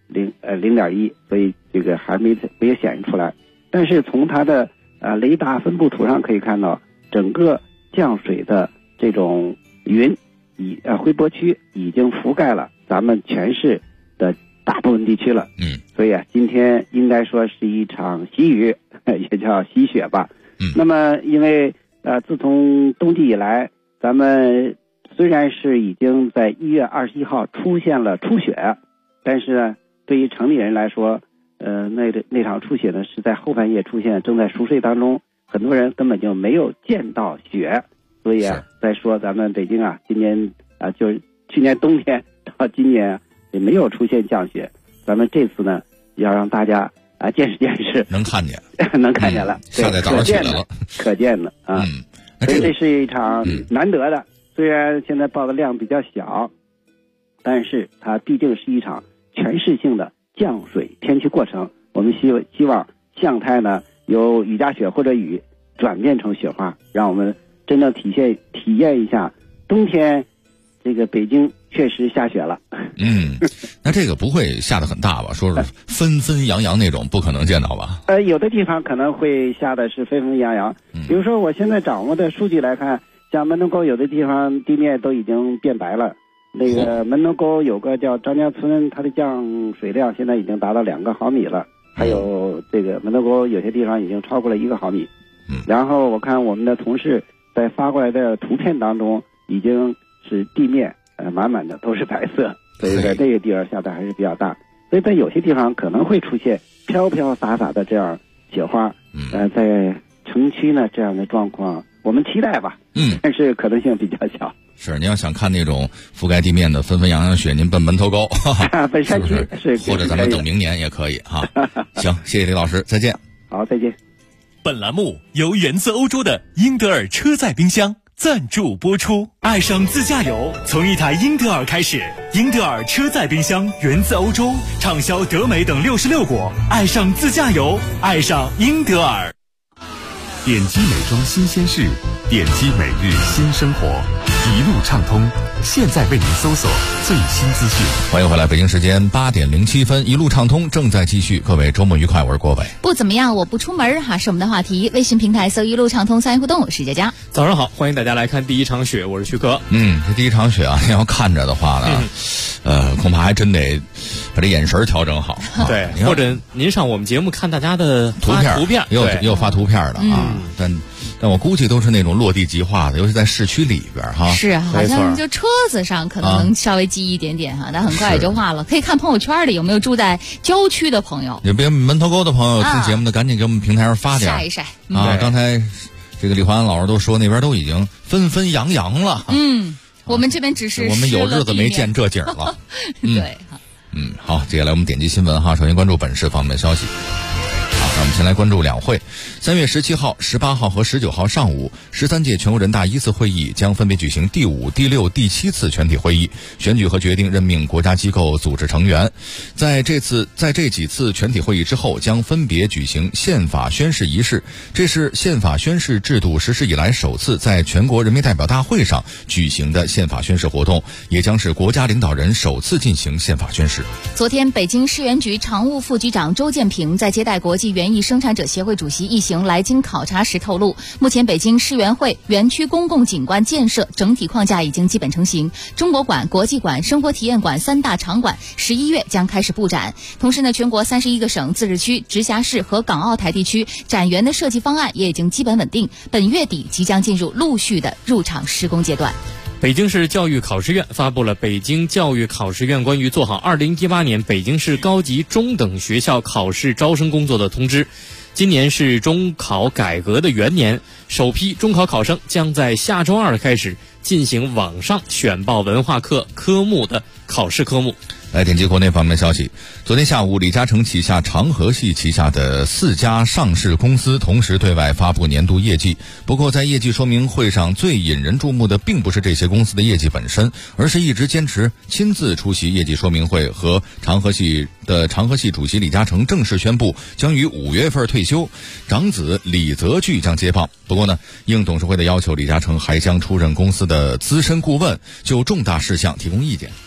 0.1，所以这个还没有显示出来。但是从它的雷达分布图上可以看到，整个降水的这种云回波区已经覆盖了咱们全市的大部分地区了。所以今天应该说是一场喜雨，也叫喜雪吧。那么因为自从冬季以来，咱们虽然是已经在1月21号出现了初雪，但是呢，对于城里人来说，那场初雪呢是在后半夜出现，正在熟睡当中，很多人根本就没有见到雪。所以再说咱们北京今年就是去年冬天到今年也没有出现降雪，咱们这次呢要让大家见识见识， 能看见能看见了， 下在早上起来了， 可见的所以这是一场难得的，虽然现在报的量比较小，但是它毕竟是一场全市性的降水天气过程。我们希望象态呢由雨夹雪或者雨转变成雪花，让我们真正体验一下冬天这个北京确实下雪了。 那这个不会下得很大吧？说是纷纷扬扬那种，不可能见到吧？ 有的地方可能会下的是纷纷扬扬。比如说我现在掌握的数据来看，像门头沟有的地方地面都已经变白了。那个门头沟有个叫张家村，它的降水量现在已经达到2个毫米了。还有这个门头沟有些地方已经超过了1个毫米。然后我看我们的同事在发过来的图片当中，已经是地面满满的都是白色，所以在这个地方下的还是比较大。所以在有些地方可能会出现飘飘洒洒的这样雪花。在城区呢这样的状况我们期待吧。但是可能性比较小。 是，您要想看那种覆盖地面的纷纷扬扬雪，您奔门头沟奔山区是或者咱们等明年也可以行，谢谢李老师，再见。 好，再见。 本栏目由源自欧洲的英德尔车载冰箱赞助播出。爱上自驾游，从一台英德尔开始。英德尔车载冰箱源自欧洲，畅销德美等66国。爱上自驾游，爱上英德尔。 点击美妆新鲜事，点击每日新生活，一路畅通。现在为您搜索最新资讯。 欢迎回来，北京时间8点07分，一路畅通正在继续。各位周末愉快，我是郭伟。 不怎么样，我不出门是我们的话题。微信平台搜一路畅通参与互动，我是佳佳。 早上好，欢迎大家来看第一场雪，我是徐哥。 这第一场雪要看着的话呢，恐怕还真得把这眼神调整好。 对，或者您上我们节目看大家的图片， 也有发图片的但我估计都是那种落地即化的，尤其在市区里边是好像就车子上可能稍微积一点点但很快也就化了。可以看朋友圈里有没有住在郊区的朋友， 有别门头沟的朋友听节目的赶紧给我们平台上发点晒一晒刚才这个李焕老师都说那边都已经纷纷扬扬了。 我们这边只是我们有日子没见这景了。 对， 好，接下来我们点击新闻首先关注本市方面的消息。让我们先来关注两会。3月17号、18号和19号上午，13届全国人大1次会议将分别举行第5、第6、第7次全体会议，选举和决定任命国家机构组织成员。在这几次全体会议之后，将分别举行宪法宣誓仪式。这是宪法宣誓制度实施以来首次在全国人民代表大会上举行的宪法宣誓活动，也将是国家领导人首次进行宪法宣誓。 昨天，北京市原局常务副局长周建平在接待国际园艺生产者协会主席一行来京考察时透露，目前北京市园会园区公共景观建设整体框架已经基本成型，中国馆、国际馆、生活体验馆3大场馆11月将开始布展。同时呢，全国31个省、自治区、直辖市和港澳台地区展园的设计方案也已经基本稳定，本月底即将进入陆续的入场施工阶段。 北京市教育考试院发布了北京教育考试院关于做好2018年北京市高级中等学校考试招生工作的通知。今年是中考改革的元年，首批中考考生将在下周2开始进行网上选报文化课科目的考试科目。 来点击国内方面的消息。昨天下午，李嘉诚旗下长河系旗下的4家上市公司同时对外发布年度业绩。不过在业绩说明会上，最引人注目的并不是这些公司的业绩本身，而是一直坚持亲自出席业绩说明会和长河系主席李嘉诚正式宣布将于5月份退休，长子李泽钜将接棒。不过呢，应董事会的要求，李嘉诚还将出任公司的资深顾问，就重大事项提供意见。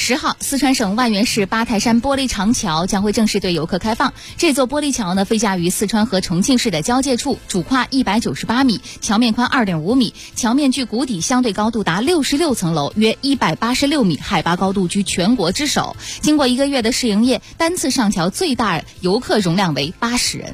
10号，四川省万源市八台山玻璃长桥将会正式对游客开放。这座玻璃桥呢，飞架于四川和重庆市的交界处，主跨198米，桥面宽2.5米，桥面距谷底相对高度达66层楼，约186米，海拔高度居全国之首。经过1个月的试营业，单次上桥最大游客容量为80人。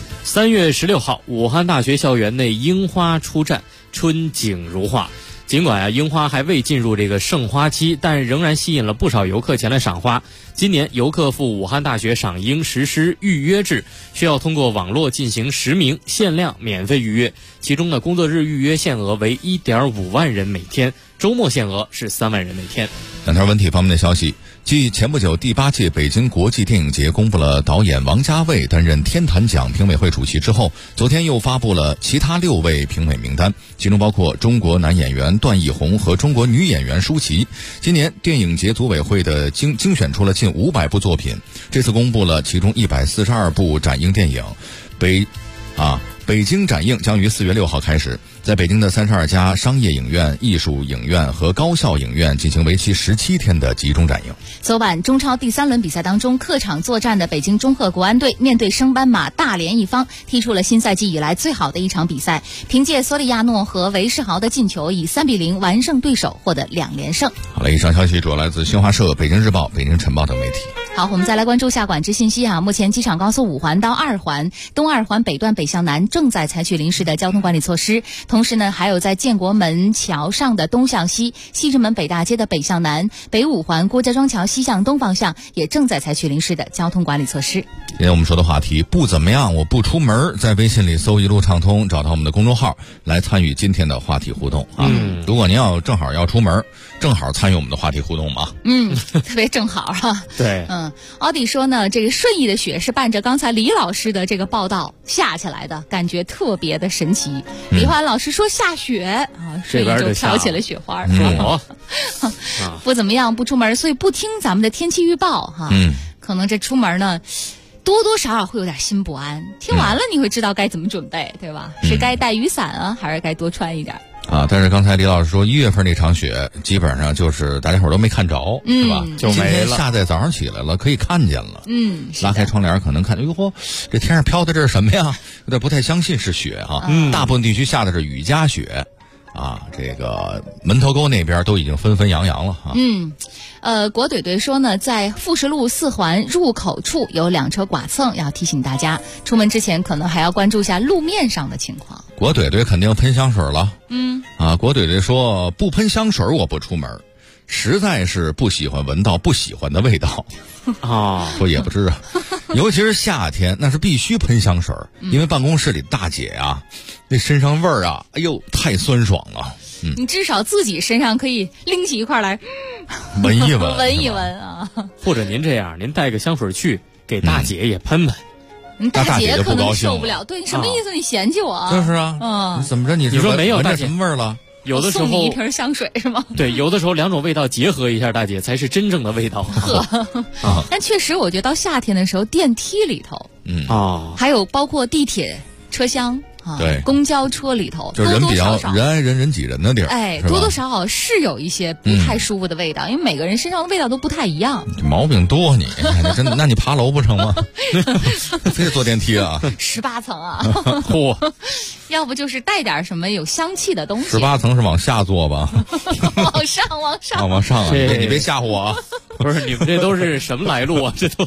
3月16号，武汉大学校园内樱花出绽，春景如画。尽管樱花还未进入这个盛花期，但仍然吸引了不少游客前来赏花。今年游客赴武汉大学赏樱实施预约制，需要通过网络进行实名，限量免费预约。其中呢，工作日预约限额为1.5万人每天，周末限额是3万人每天。 两条文体方面的消息。继前不久第8届北京国际电影节公布了导演王家卫担任天坛奖评委会主席之后，昨天又发布了其他6位评委名单，其中包括中国男演员段奕宏和中国女演员舒淇。今年电影节组委会的精选出了近500部作品，这次公布了其中142部展映电影。北京展映将于4月6号开始，在北京的32家商业影院、艺术影院和高校影院进行为期17天的集中展映。 昨晚中超第3轮比赛当中，客场作战的北京中赫国安队面对升班马大连一方，踢出了新赛季以来最好的一场比赛，凭借索里亚诺和韦世豪的进球，以3-0完胜对手，获得2连胜。 好了，以上消息主要来自新华社、北京日报、北京晨报等媒体。 好，我们再来关注下管制信息啊。目前机场高速5环到2环、东2环北段北向南正在采取临时的交通管理措施，同时呢，还有在建国门桥上的东向西、西直门北大街的北向南、北5环郭家庄桥西向东方向也正在采取临时的交通管理措施。 今天我们说的话题不怎么样，我不出门，在微信里搜一路畅通，找到我们的公众号来参与今天的话题互动啊。如果您正好要出门，正好参与我们的话题互动嘛。 特别正好哈。 对， 奥迪说呢，这个顺义的雪是伴着刚才李老师的这个报道下起来的，感觉特别的神奇。李焕老师说下雪啊，顺义就飘起了雪花。不怎么样，不出门，所以不听咱们的天气预报哈。可能这出门呢，多多少少会有点心不安。听完了你会知道该怎么准备，对吧？是该带雨伞啊，还是该多穿一点？ 但是刚才李老师说1月份那场雪基本上就是大家伙都没看着，是吧？就没了。今天下在早上起来了，可以看见了。拉开窗帘可能看见，哟，这天上飘的这是什么呀？有点不太相信是雪哈。大部分地区下的是雨夹雪。这个门头沟那边都已经纷纷扬扬了哈。 国怼怼说呢，在富士路4环入口处有2车剐蹭，要提醒大家出门之前可能还要关注一下路面上的情况。 国怼怼肯定喷香水了。国怼怼说不喷香水我不出门，实在是不喜欢闻到不喜欢的味道。说也不是啊，尤其是夏天，那是必须喷香水，因为办公室里大姐啊，那身上味儿啊，哎呦，太酸爽了。 你至少自己身上可以拎起一块来闻一闻， 闻一闻啊。 或者您这样，您带个香水去给大姐也喷喷。 大姐可能受不了。对，你什么意思？你嫌弃我啊？ 就是啊。你怎么着？你说没有大姐什么味儿了？ 有的时候送你一瓶香水是吗？ 对，有的时候2种味道结合一下，大姐才是真正的味道。 但确实，我觉得到夏天的时候，电梯里头，还有包括地铁车厢。 对， 公交车里头就人比较人挨人人挤人的地儿， 多多少少是有一些不太舒服的味道，因为每个人身上的味道都不太一样。 毛病多你真的，那你爬楼不成吗？非得坐电梯啊 ？18层啊！ 嚯！ 要不就是带点什么有香气的东西。 18层是往下坐吧？ 往上往上啊！你别吓唬我啊！ 不是你们这都是什么来路啊？这都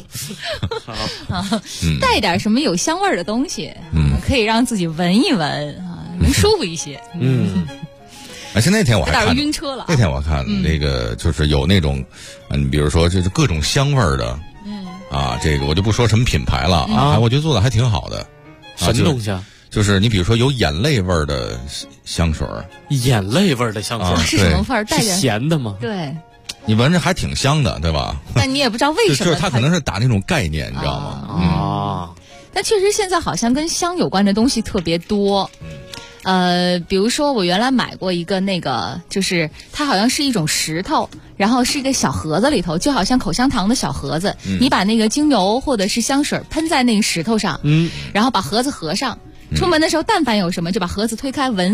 带点什么有香味的东西，可以让自己闻一闻啊，能舒服一些。 而且那天我还看晕车了。 那天我看那个就是有那种，你比如说就是各种香味儿的，这个我就不说什么品牌了啊，我觉得做的还挺好的。 什么东西啊？ 就是你比如说有眼泪味儿的香水， 眼泪味儿的香水是什么味儿？ 是咸的吗？ 对。 你闻着还挺香的，对吧？ 但你也不知道为什么， 就是它可能是打那种概念，你知道吗？ 但确实现在好像跟香有关的东西特别多。比如说我原来买过一个那个，就是它好像是一种石头，然后是一个小盒子里头，就好像口香糖的小盒子。你把那个精油或者是香水喷在那个石头上，然后把盒子合上，出门的时候但凡有什么就把盒子推开闻。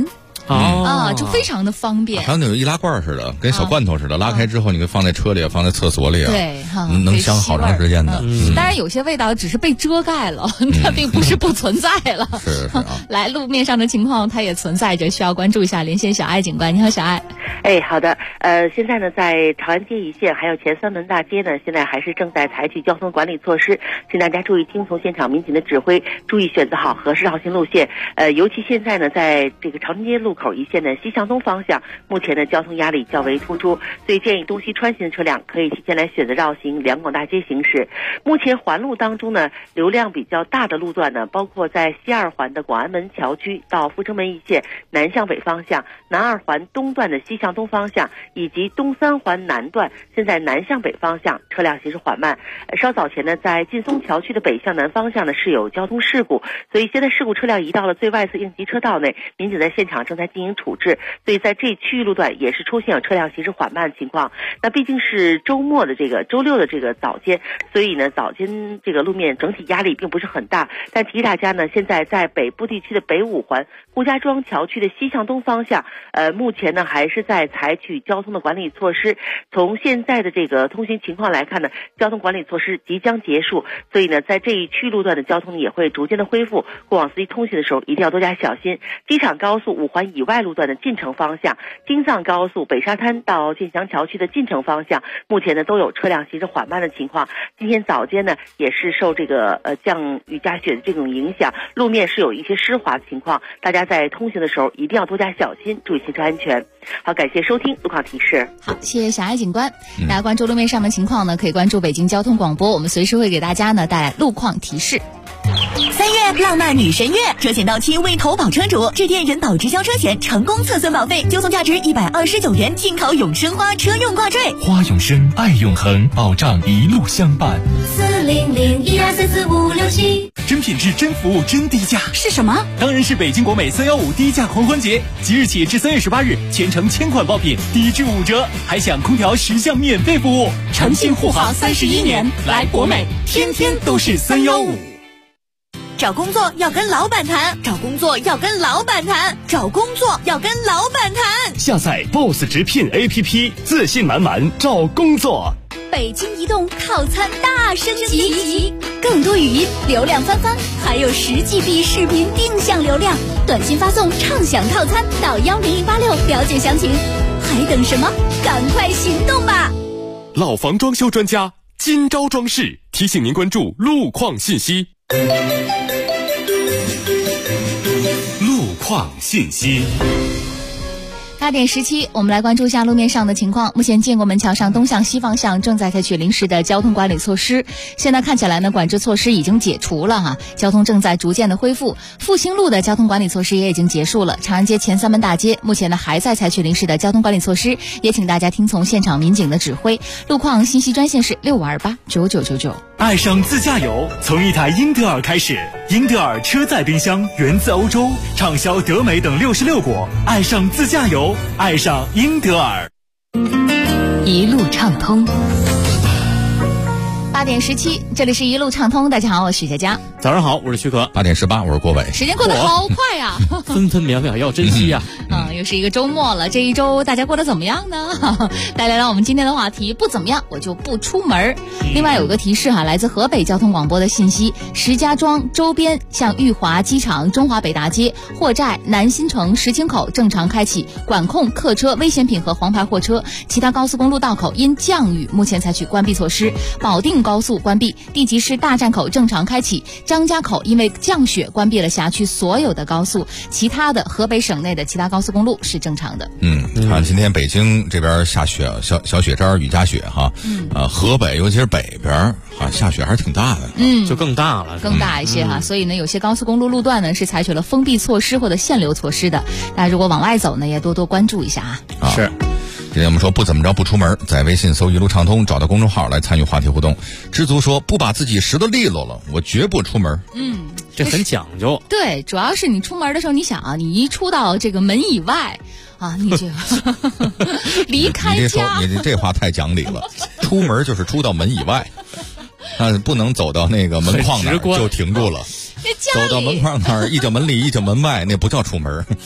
就非常的方便。 还有那种易拉罐似的，跟小罐头似的，拉开之后你可以放在车里，放在厕所里啊， 对， 能香好长时间的。 当然有些味道只是被遮盖了，它并不是不存在了。 是来，路面上的情况它也存在着，需要关注一下。连线小爱警官，你好，小爱。 好的，现在呢，在长安街一线还有前三门大街呢，现在还是正在采取交通管理措施，请大家注意听从现场民警的指挥，注意选择好合适绕行路线。尤其现在呢，在这个长安街路口一线的西向东方向，目前的交通压力较为突出，所以建议东西穿行的车辆可以提前来选择绕行两广大街行驶。目前环路当中呢，流量比较大的路段呢，包括在西二环的广安门桥区到阜成门一线南向北方向，南二环东段的西向东方向，以及东三环南段现在南向北方向车辆行驶缓慢。稍早前呢，在劲松桥区的北向南方向呢是有交通事故，所以现在事故车辆移到了最外侧应急车道内，民警在现场正在进行处置，所以在这区域路段也是出现有车辆行驶缓慢的情况。那毕竟是周末的这个周六的这个早间，所以呢早间这个路面整体压力并不是很大，但提醒大家呢，现在在北部地区的北五环顾家庄桥区的西向东方向，目前呢还是在采取交通的管理措施。从现在的这个通行情况来看呢，交通管理措施即将结束，所以呢在这一区路段的交通也会逐渐的恢复，过往司机通行的时候一定要多加小心。机场高速五环以外路段的进城方向，京藏高速北沙滩到建祥桥区的进城方向，目前呢都有车辆行驶缓慢的情况。今天早间呢也是受这个降雨加雪的这种影响，路面是有一些湿滑的情况，大家在通行的时候一定要多加小心，注意行车安全。好，感谢收听路况提示。 好，谢谢小爱警官。大家关注路面上的情况呢，可以关注北京交通广播，我们随时会给大家呢带来路况提示。 3月浪漫女神月，车险到期为投保车主致电人保直销车险成功测算保费，就送价值129元进口永生花车用挂坠。 花永生，爱永恒，保障一路相伴。 40012445567， 真品质、真服务、真低价是什么？ 当然是北京国美315低价狂欢节，即日起至3月18日，全程千款爆品低至5折，还享空调10项免费服务。 诚信护航31年，来国美天天都是315。找工作要跟老板谈，找工作要跟老板谈，找工作要跟老板谈。 下载 BOSS 直聘 APP， 自信满满找工作。 北京移动套餐大升级，更多语音流量翻番，还有10GB 视频定向流量，短信发送畅享套餐到10186了解详情。还等什么？赶快行动吧！ 老房装修专家金招装饰提醒您关注路况信息。路况信息。 8点17，我们来关注一下路面上的情况。目前建国门桥上东向西方向正在采取临时的交通管理措施，现在看起来呢，管制措施已经解除了哈，交通正在逐渐的恢复。复兴路的交通管理措施也已经结束了，长安街前三门大街目前呢还在采取临时的交通管理措施，也请大家听从现场民警的指挥。路况信息专线是65289999。 爱上自驾游，从一台英德尔开始。英德尔车载冰箱源自欧洲，畅销德美等66国。爱上自驾游，爱上英德尔。 一路畅通。8点17，这里是一路畅通。大家好，我是许佳佳。 早上好，我是许可。 8点18，我是郭伟。 时间过得好快呀， 分分秒秒要珍惜呀。 又是一个周末了，这一周大家过得怎么样呢？带来了我们今天的话题，不怎么样我就不出门。另外有个提示哈，来自河北交通广播的信息，石家庄周边像裕华机场、中华北大街、货寨、南新城、石青口正常开启，管控客车、危险品和黄牌货车。其他高速公路道口因降雨目前采取关闭措施，保定高速关闭，地级市大站口正常开启，张家口因为降雪关闭了辖区所有的高速，其他的河北省内的其他高速公路是正常的。 看今天北京这边下雪，小雪渣雨夹雪哈，河北尤其是北边下雪还是挺大的， 就更大了， 更大一些哈。所以呢，有些高速公路路段呢是采取了封闭措施或者限流措施的，大家如果往外走呢，也多多关注一下啊。 是。今天我们说不怎么着不出门，在微信搜一路畅通，找到公众号来参与话题互动。知足说不把自己拾得利落了，我绝不出门。 这很讲究。 对，主要是你出门的时候，你想啊，你一出到这个门以外啊，你这个离开家， 你这话太讲理了。出门就是出到门以外，不能走到那个门框那儿就停住了。走到门框那儿，一脚门里一脚门外，那不叫出门，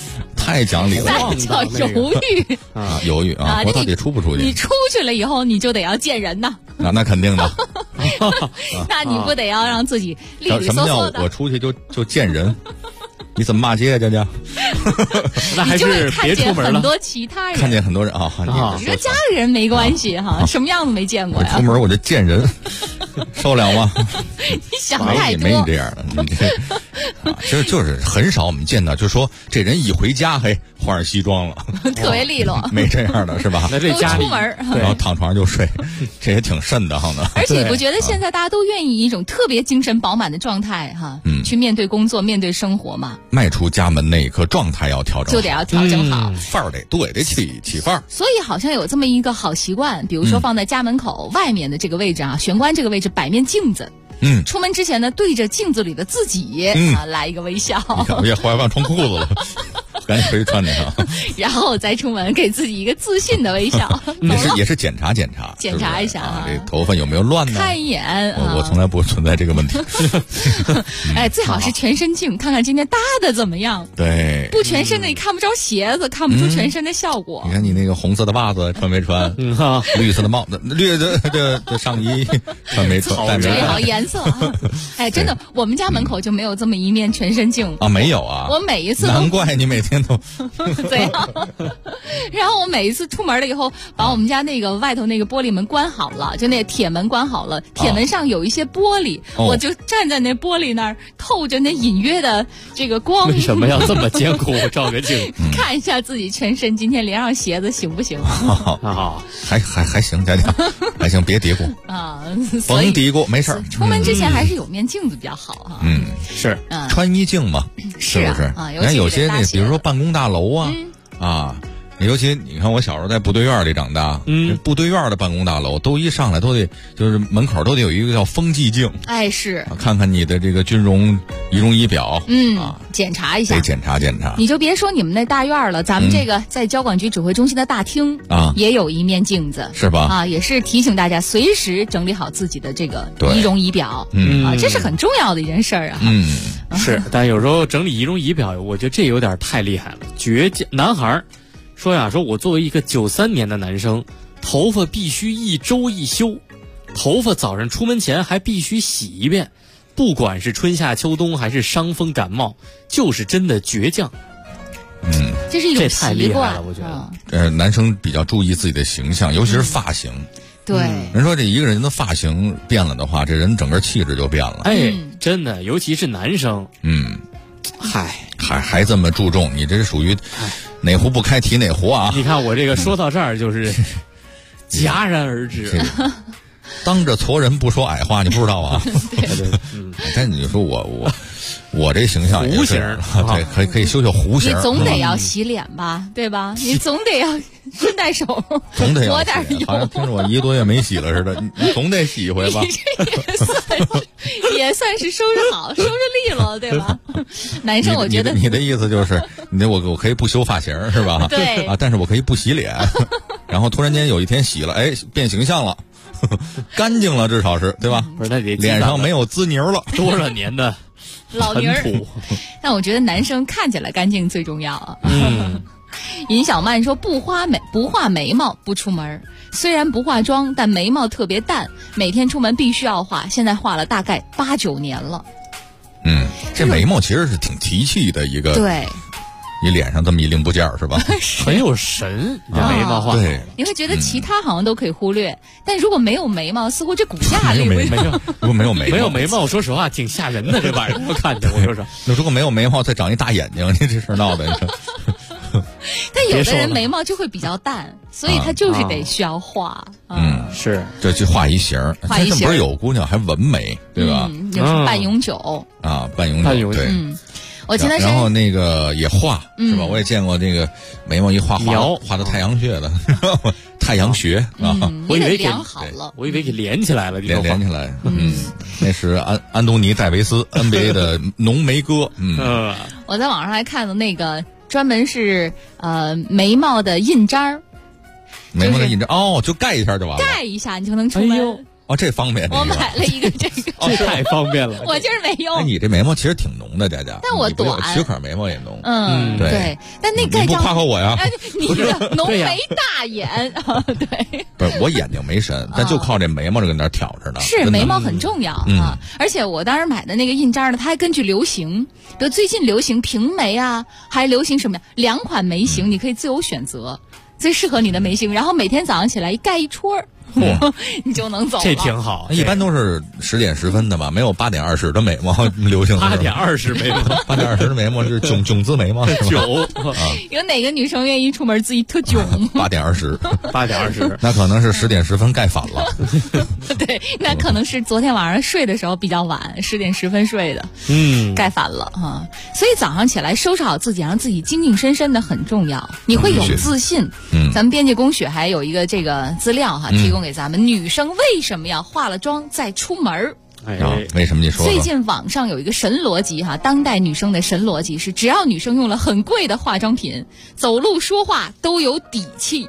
太讲理了， 那叫犹豫啊，犹豫啊，我到底出不出去？ 你出去了以后，你就得要见人呐。 啊，那肯定的。 那你不得要让自己利利索索的？ 什么叫我出去就见人？你怎么骂街啊，佳佳？ 那还是别出门了。 你就会看见很多其他人， 看见很多人啊。 你说家里人没关系哈，什么样子没见过呀？ 出门我就见人，受了吗？ 你想太多。 没你这样的，你这其实就是很少我们见到，就是说这人一回家，嘿，换上西装了， 特别利落， 没这样的是吧？ 那这家里出门， 然后躺床上就睡，这也挺瘆得慌的。 而且你不觉得现在大家都愿意以一种特别精神饱满的状态哈，去面对工作、面对生活嘛？ 迈出家门那一刻，状态要调整， 就得要调整好， 范儿得起范儿。 所以好像有这么一个好习惯，比如说放在家门口外面的这个位置啊，玄关这个位置摆面镜子。出门之前呢，对着镜子里的自己来一个微笑。 你看，我也后来忘穿裤子了，赶紧回去穿上。 然后再出门，给自己一个自信的微笑。 也是检查一下啊， 这头发有没有乱呢？ 看一眼。 我从来不存在这个问题。 哎，最好是全身镜，看看今天搭的怎么样。 对， 不全身的你看不着鞋子，看不出全身的效果。 你看你那个红色的袜子穿没穿？绿色的帽子，绿的上衣穿没穿？ 注意好颜色。哎，真的，我们家门口就没有这么一面全身镜啊，没有啊。 我每一次难怪你每天都这样。然后我每一次出门了以后，把我们家那个外头那个玻璃门关好了，就那个铁门关好了，铁门上有一些玻璃，我就站在那玻璃那儿，透着那隐约的这个光。 为什么要这么艰苦照个镜？ 看一下自己全身今天连上鞋子行不行啊？ 还行，佳佳，还行，别嘀咕啊， 甭嘀咕，没事儿。 出门之前还是有面镜子比较好哈。 是穿衣镜嘛，是不是？ 啊， 你看有些那，比如说办公大楼啊。尤其你看，我小时候在部队院里长大，部队院的办公大楼都一上来都得就是门口都得有一个叫风纪镜， 哎是， 看看你的这个军容仪容仪表， 检查一下， 得检查。 你就别说你们那大院了，咱们这个在交管局指挥中心的大厅也有一面镜子， 是吧？ 啊，也是提醒大家随时整理好自己的这个仪容仪表，这是很重要的一件事儿啊。 是，但有时候整理仪容仪表，我觉得这有点太厉害了，倔强。男孩说我作为一个93年的男生，头发必须1周一修，头发早上出门前还必须洗一遍，不管是春夏秋冬还是伤风感冒，就是真的倔强。 这是一种太厉害了，我觉得。男生比较注意自己的形象，尤其是发型。 对， 人说这一个人的发型变了的话，这人整个气质就变了。 哎，真的，尤其是男生。 还这么注重，你这是属于哪壶不开提哪壶啊！ 你看我这个说到这儿就是戛然而止。 当着矬人不说矮话，你不知道啊？但你就说我这形象弧形， 对，可以修弧形。 你总得要洗脸吧，对吧？你总得要顺带手， 总得要抹点油。 好像听着我1个多月没洗了似的，你总得洗一回吧？ 也算是收拾好，收拾利落，对吧？男生我觉得你的意思就是，我可以不修发型是吧？ 对啊，但是我可以不洗脸，然后突然间有一天洗了，哎，变形象了。干净了，至少是对吧？ 不是，那得脸上没有滋泥了， 多少年的老泥儿。但我觉得男生看起来干净最重要啊。尹小曼说不画眉毛不出门，虽然不化妆，但眉毛特别淡，每天出门必须要画，现在画了大概8、9年了。 这眉毛其实是挺提气的一个。 对。 你脸上这么一零部件是吧？ 很有神，这眉毛画。 对， 你会觉得其他好像都可以忽略，但如果没有眉毛，似乎这骨架里没有眉毛，说实话挺吓人的。这晚上我看见，我说是， 那如果没有眉毛，再长一大眼睛，你这事闹的。 但有的人眉毛就会比较淡，所以他就是得需要画。 是， 这去画一型儿。这不是有姑娘还纹眉，对吧？ 就是半永久啊，半永久，对。 我前段时间然后那个也画是吧？我也见过这个眉毛一画的太阳穴的，太阳穴啊！ 我以为量好了， 我以为给连起来了， 连起来。那是安东尼戴维斯 NBA 的浓眉哥。 我在网上还看到那个专门是眉毛的印章。 眉毛的印章就盖一下就完了， 盖一下你就能出门。 哦，这方便。 我买了一个这个， 这太方便了。 我就是没用。 哎，你这眉毛其实挺浓的，佳佳。 但我短， 曲可眉毛也浓。 对。但那盖章你不夸夸我呀？ 你这浓眉大眼啊，对。 不是，我眼睛没神，但就靠这眉毛就跟那挑着呢。 是眉毛很重要啊，而且我当时买的那个印章呢，它还根据流行，比如最近流行平眉啊，还流行什么呀？2款眉型，你可以自由选择最适合你的眉型，然后每天早上起来盖一撮儿。你就能走了， 这挺好。 一般都是10点10分的吧，没有8点20的眉毛流行。 8点20眉毛 ，8点20的眉毛是囧字眉毛，是吧？ 有哪个女生愿意出门自己特囧 ？8点 20，8点20， 那可能是10点10分盖反了。 对，那可能是昨天晚上睡的时候比较晚，10点10分睡的，盖反了啊。所以早上起来收拾好自己，让自己精精神神的很重要，你会有自信。咱们编辑公许还有一个这个资料哈，提供给咱们女生为什么要化了妆再出门？ 为什么你说？ 最近网上有一个神逻辑哈，当代女生的神逻辑是，只要女生用了很贵的化妆品，走路说话都有底气。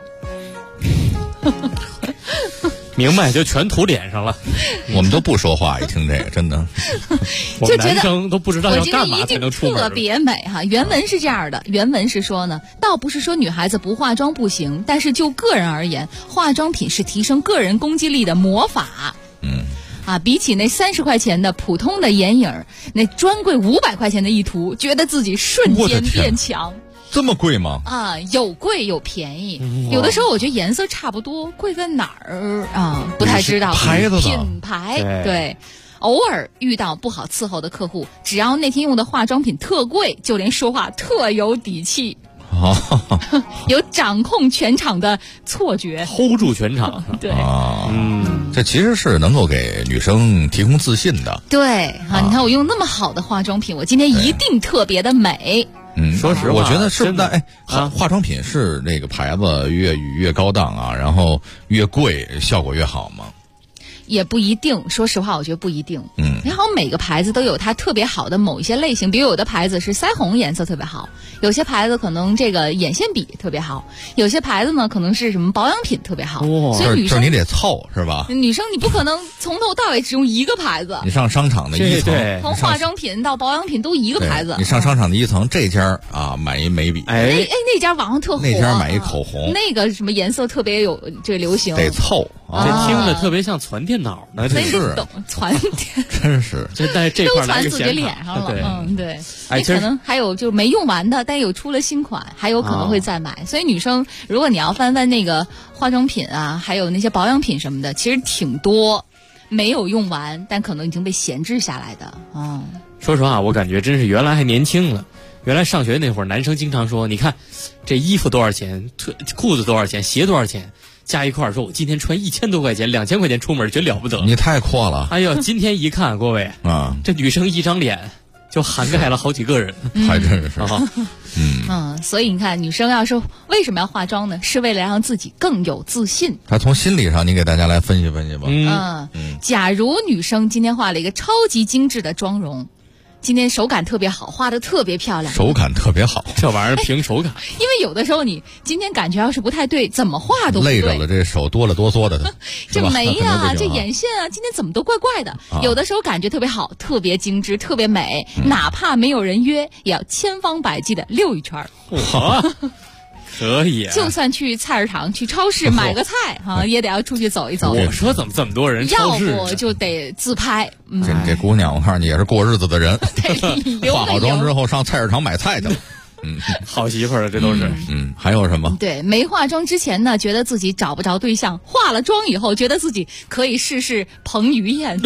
明白，就全涂脸上了。 我们都不说话，一听这个真的， 我们男生都不知道要干嘛才能出门。 特别美哈，原文是这样的，原文是说呢，倒不是说女孩子不化妆不行，但是就个人而言，化妆品是提升个人攻击力的魔法。比起那30块钱的普通的眼影，那专柜500块钱的一涂，觉得自己瞬间变强。 这么贵吗？ 有贵有便宜，有的时候我觉得颜色差不多，贵在哪儿不太知道。 牌子品牌对。偶尔遇到不好伺候的客户，只要那天用的化妆品特贵，就连说话特有底气。有掌控全场的错觉 ，hold 住全场。 对， 这其实是能够给女生提供自信的。 对你看我用那么好的化妆品，我今天一定特别的美。 说实话，我觉得是的。化妆品是那个牌子越高档啊，然后越贵，效果越好吗？ 也不一定，说实话，我觉得不一定。你好，每个牌子都有它特别好的某一些类型，比如有的牌子是腮红颜色特别好，有些牌子可能这个眼线笔特别好，有些牌子呢可能是什么保养品特别好。所以女生你得凑是吧？ 女生你不可能从头到尾只用一个牌子。 你上商场的一层， 从化妆品到保养品都一个牌子。 你上商场的一层，这家买一眉笔， 那家网上特火， 那家买一口红， 那个什么颜色特别有这流行， 得凑。 这听着特别像传电脑呢， 真是传电， 真是这在这块传自己脸上了，对。你可能还有就没用完的，但有出了新款，还有可能会再买。所以女生，如果你要翻那个化妆品还有那些保养品什么的，其实挺多没有用完，但可能已经被闲置下来的。 说实话，我感觉真是原来还年轻了。原来上学那会儿，男生经常说：“你看，这衣服多少钱？裤子多少钱？鞋多少钱？”加一块说，我今天穿1000多块钱、2000块钱出门，觉得了不得。 你太阔了！ 哎呦，今天一看，各位这女生一张脸就涵盖了好几个人， 还真是。 所以你看，女生要是为什么要化妆呢？是为了让自己更有自信。 她从心理上，你给大家来分析分析吧。假如女生今天化了一个超级精致的妆容。今天手感特别好，画的特别漂亮。 手感特别好， 这玩意儿凭手感。 因为有的时候你今天感觉要是不太对，怎么画都不对。 累着了，这手哆了哆嗦的。 这眉这眼线今天怎么都怪怪的。有的时候感觉特别好，特别精致，特别美，哪怕没有人约，也要千方百计的溜一圈。 可以， 就算去菜市场、去超市买个菜也得要出去走一走。 我说怎么这么多人？ 要不就得自拍。 这姑娘，我看你也是过日子的人。化好妆之后上菜市场买菜去了。 好媳妇儿，这都是。 还有什么？ 对，没化妆之前呢，觉得自己找不着对象；化了妆以后，觉得自己可以试试彭于晏。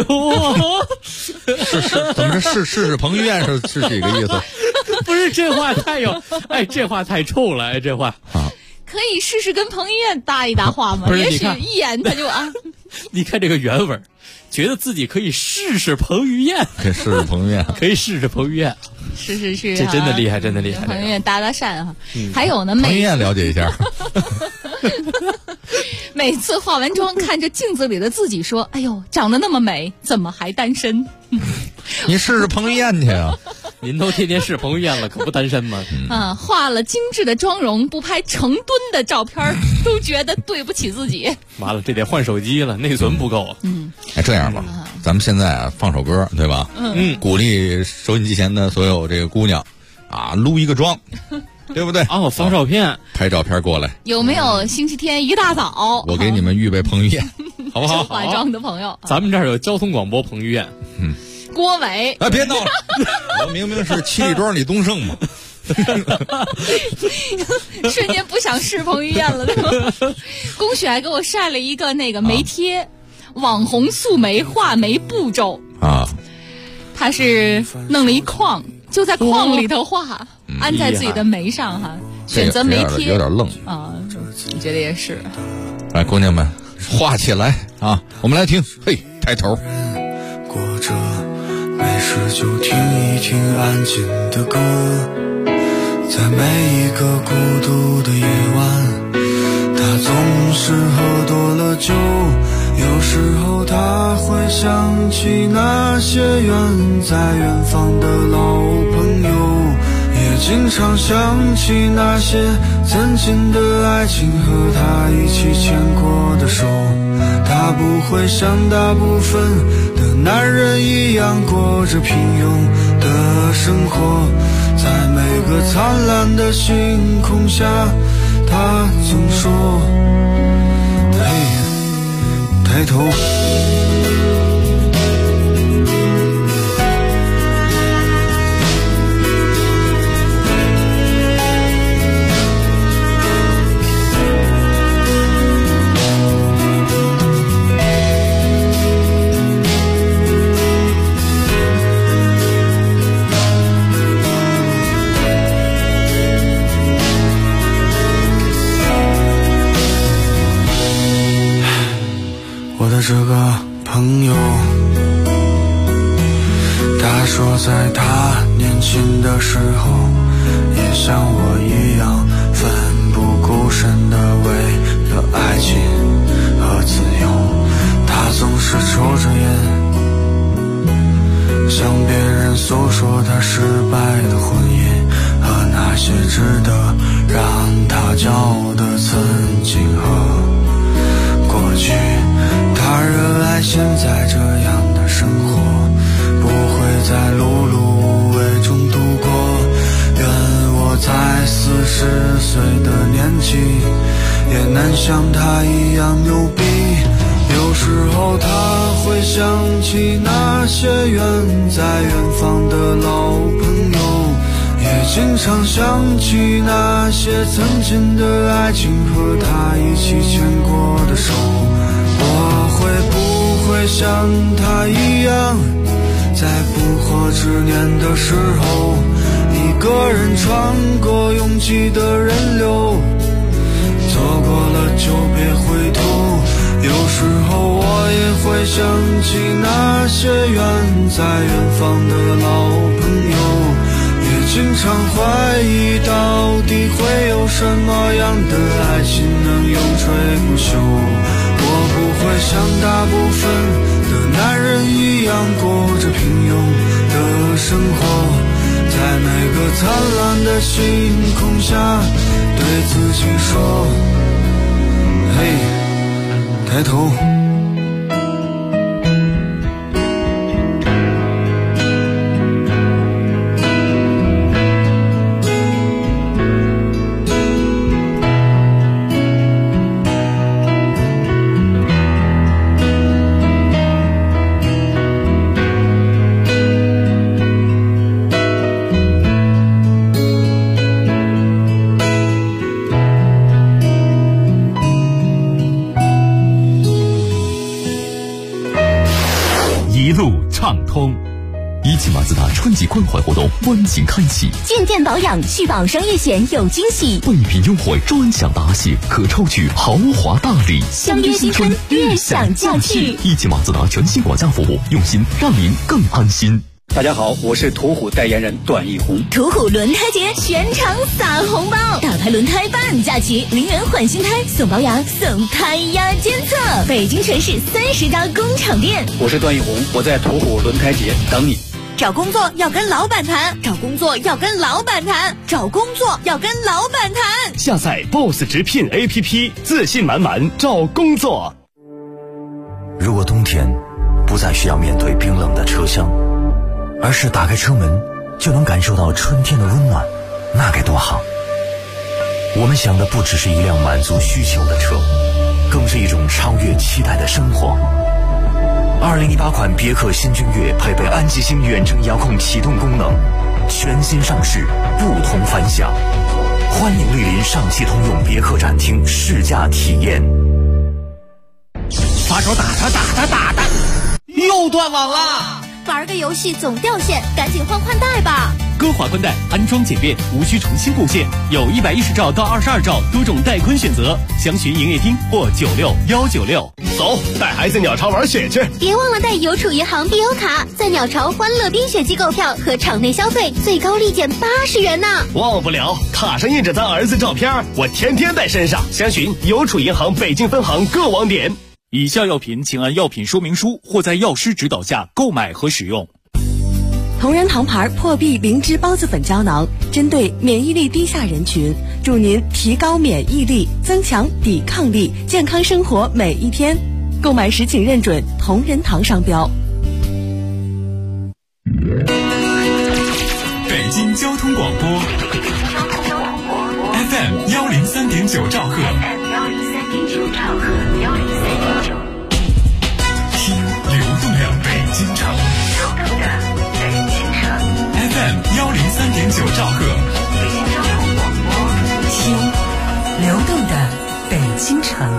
怎么是试试彭于晏是几个意思？ 不是这话太有，这话太冲了，这话可以试试跟彭于晏搭一搭话吗？ 不是， 也许一眼他就你看这个原文，觉得自己可以试试彭于晏， 可以试试彭于晏， 可以试试彭于晏， 是， 这真的厉害，真的厉害。 彭于晏搭讪还有呢， 彭于晏了解一下。 每次化完妆，看着镜子里的自己说：“哎呦，长得那么美，怎么还单身？” 你试试彭于晏去啊！ 您都天天试彭于晏了，可不单身吗？ 化了精致的妆容，不拍成吨的照片，都觉得对不起自己。 完了，这得换手机了，内存不够。 这样吧，咱们现在啊放首歌，对吧？鼓励收音机前的所有这个姑娘啊，撸一个妆，对不对？ 发照片， 拍照片过来。 有没有星期天一大早？ 我给你们预备彭于晏，好不好？ 化妆的朋友， 咱们这儿有交通广播彭于晏， 郭伟。 别闹了，我明明是七里庄李东胜嘛。 瞬间不想是彭于晏了，对吧？龚雪还给我晒了一个那个眉贴，网红素眉画眉步骤啊，他是弄了一框，就在框里头画，安在自己的眉上哈，选择眉贴， 有点愣啊，你觉得也是？ 来，姑娘们，画起来啊！我们来听，嘿，抬头。 过着没事就听一听安静的歌。在每一个孤独的夜晚，他总是喝多了酒，有时候他会想起那些远在远方的老朋友，也经常想起那些曾经的爱情和他一起牵过的手。他不会像大部分的男人一样过着平庸的生活，在每个灿烂的星空下，他总说嘿，抬头。这个朋友，他说在他年轻的时候也像我一样奋不顾身的为了爱情和自由，他总是抽着烟，向别人诉说他失败的婚姻和那些值得让他骄傲的曾经和过去。他热爱现在这样的生活，不会在碌碌无为中度过。愿我在40岁的年纪也能像他一样牛逼。有时候他会想起那些远在远方的老朋友，也经常想起那些曾经的爱情和他一起牵过的手。我会不会像他一样，在不惑之年的时候，一个人穿过拥挤的人流，错过了就别回头。有时候我也会想起那些远在远方的老朋友，也经常怀疑到底会有什么样的爱情能永垂不朽。我不会像大部分的男人一样过着平庸的生活，在每个灿烂的星空下对自己说嘿，抬头。 畅通。一汽马自达春季关怀活动温情开启， 进店保养续保商业险有惊喜， 备品优惠专享答谢，可抽取豪华大礼。 相约新春，悦享假期。 一汽马自达全新管家服务，用心让您更安心。 大家好，我是途虎代言人段奕宏。 途虎轮胎节全场撒红包，大牌轮胎半价起，0元换新胎，送保养，送胎压监测。北京全市30家工厂店。 我是段奕宏，我在途虎轮胎节等你。 找工作要跟老板谈，找工作要跟老板谈，找工作要跟老板谈。 下载 BOSS 直聘 APP， 自信满满找工作。 如果冬天不再需要面对冰冷的车厢，而是打开车门就能感受到春天的温暖，那该多好。我们想的不只是一辆满足需求的车，更是一种超越期待的生活。2018款别克新君越配备安吉星远程遥控启动功能，全新上市，不同凡响。欢迎莅临上汽通用别克展厅试驾体验。 发手打他，又断网了。 玩个游戏总掉线，赶紧换宽带吧。 歌华宽带安装简便，无需重新布线，有110兆到22兆多种带宽选择，详询营业厅或96196。 走，带孩子鸟巢玩雪去。 别忘了带邮储银行必优卡，在鸟巢欢乐冰雪季购票和场内消费最高立减80元呢。 忘不了，卡上印着咱儿子照片，我天天带身上。详询邮储银行北京分行各网点。 以下药品请按药品说明书或在药师指导下购买和使用。 同仁堂牌破壁灵芝孢子粉胶囊，针对免疫力低下人群，助您提高免疫力，增强抵抗力，健康生活每一天。购买时请认准同仁堂商标。 北京交通广播 FM 103.9兆赫。听流动量北京城。FM 103.9兆赫。 北京交通广播。听流动的北京城。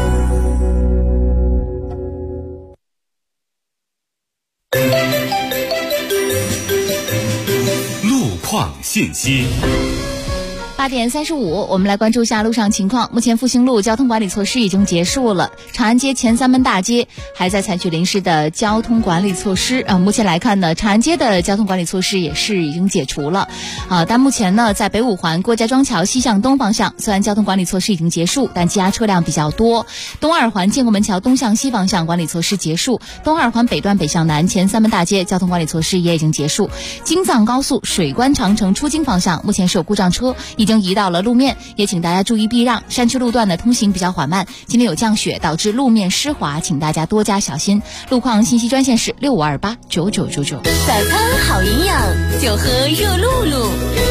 路况信息。 8点35，我们来关注一下路上情况。目前复兴路交通管理措施已经结束了，长安街前3门大街还在采取临时的交通管理措施。目前来看呢，长安街的交通管理措施也是已经解除了。但目前呢，在北五环郭家庄桥西向东方向，虽然交通管理措施已经结束，但积压车辆比较多。东二环建国门桥东向西方向管理措施结束，东二环北段北向南前3门大街交通管理措施也已经结束。京藏高速水关长城出京方向目前是有故障车，已经移到了路面，也请大家注意避让。山区路段的通行比较缓慢，今天有降雪导致路面湿滑，请大家多加小心。路况信息专线是65289999。 早餐好营养，就喝热露露。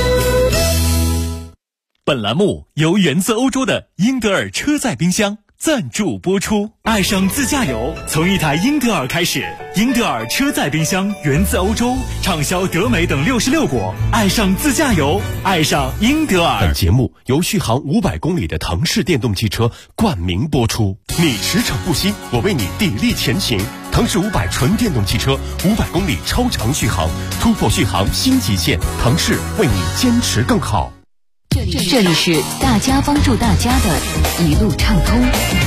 本栏目由源自欧洲的英德尔车载冰箱赞助播出。爱上自驾游，从一台英德尔开始。英德尔车载冰箱源自欧洲，畅销德美等66国。爱上自驾游，爱上英德尔。 本节目由续航500公里的腾势电动汽车冠名播出。你驰骋不息，我为你砥砺前行。腾势500纯电动汽车，500公里超长续航，突破续航新极限。腾势为你坚持更好。 这里是大家帮助大家的一路畅通。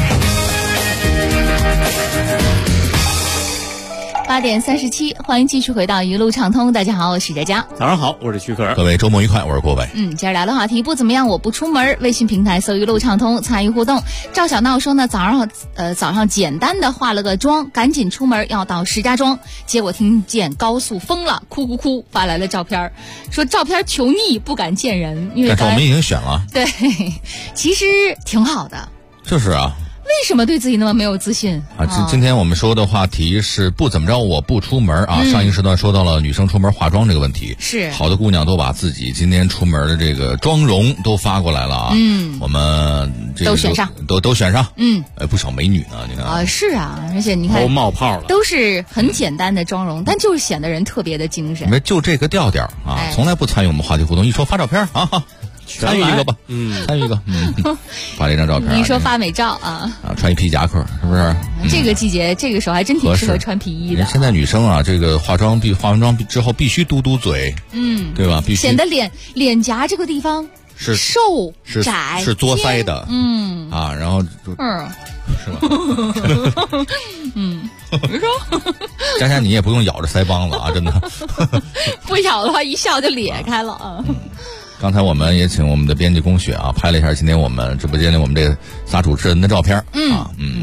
8点37，欢迎继续回到一路畅通。大家好，我是佳佳。 早上好，我是曲可。 各位周末愉快，我是郭伟。 今儿聊的话题不怎么样，我不出门。微信平台搜一路畅通，参与互动。赵小闹说呢，早上简单的化了个妆，赶紧出门要到石家庄，结果听见高速封了，哭哭哭，发来了照片，说照片求腻，不敢见人。因为但是我们已经选了。 对，其实挺好的。 就是啊。 为什么对自己那么没有自信啊？今天我们说的话题是不怎么着我不出门啊。上一时段说到了女生出门化妆这个问题， 是好的姑娘都把自己今天出门的这个妆容都发过来了啊。我们都选上， 都选上。不少美女呢，你看啊。是啊，而且你看都冒泡了， 都是很简单的妆容，但就是显得人特别的精神。 就这个调调啊，从来不参与我们话题互动，一说发照片啊。参与一个吧，参与一个，发了一张照片。 你说发美照啊？ 穿一皮夹克，是不是？ 这个季节，这个时候还真挺适合穿皮衣的。 现在女生啊，这个化完妆之后必须嘟嘟嘴，对吧？必须显得脸颊这个地方是瘦窄， 是作腮的，然后是吧？ 你说， 佳佳你也不用咬着腮帮子啊，真的。 不咬的话，一笑就咧开了啊。 刚才我们也请我们的编辑龚雪啊拍了一下今天我们直播间里我们这仨主持人的照片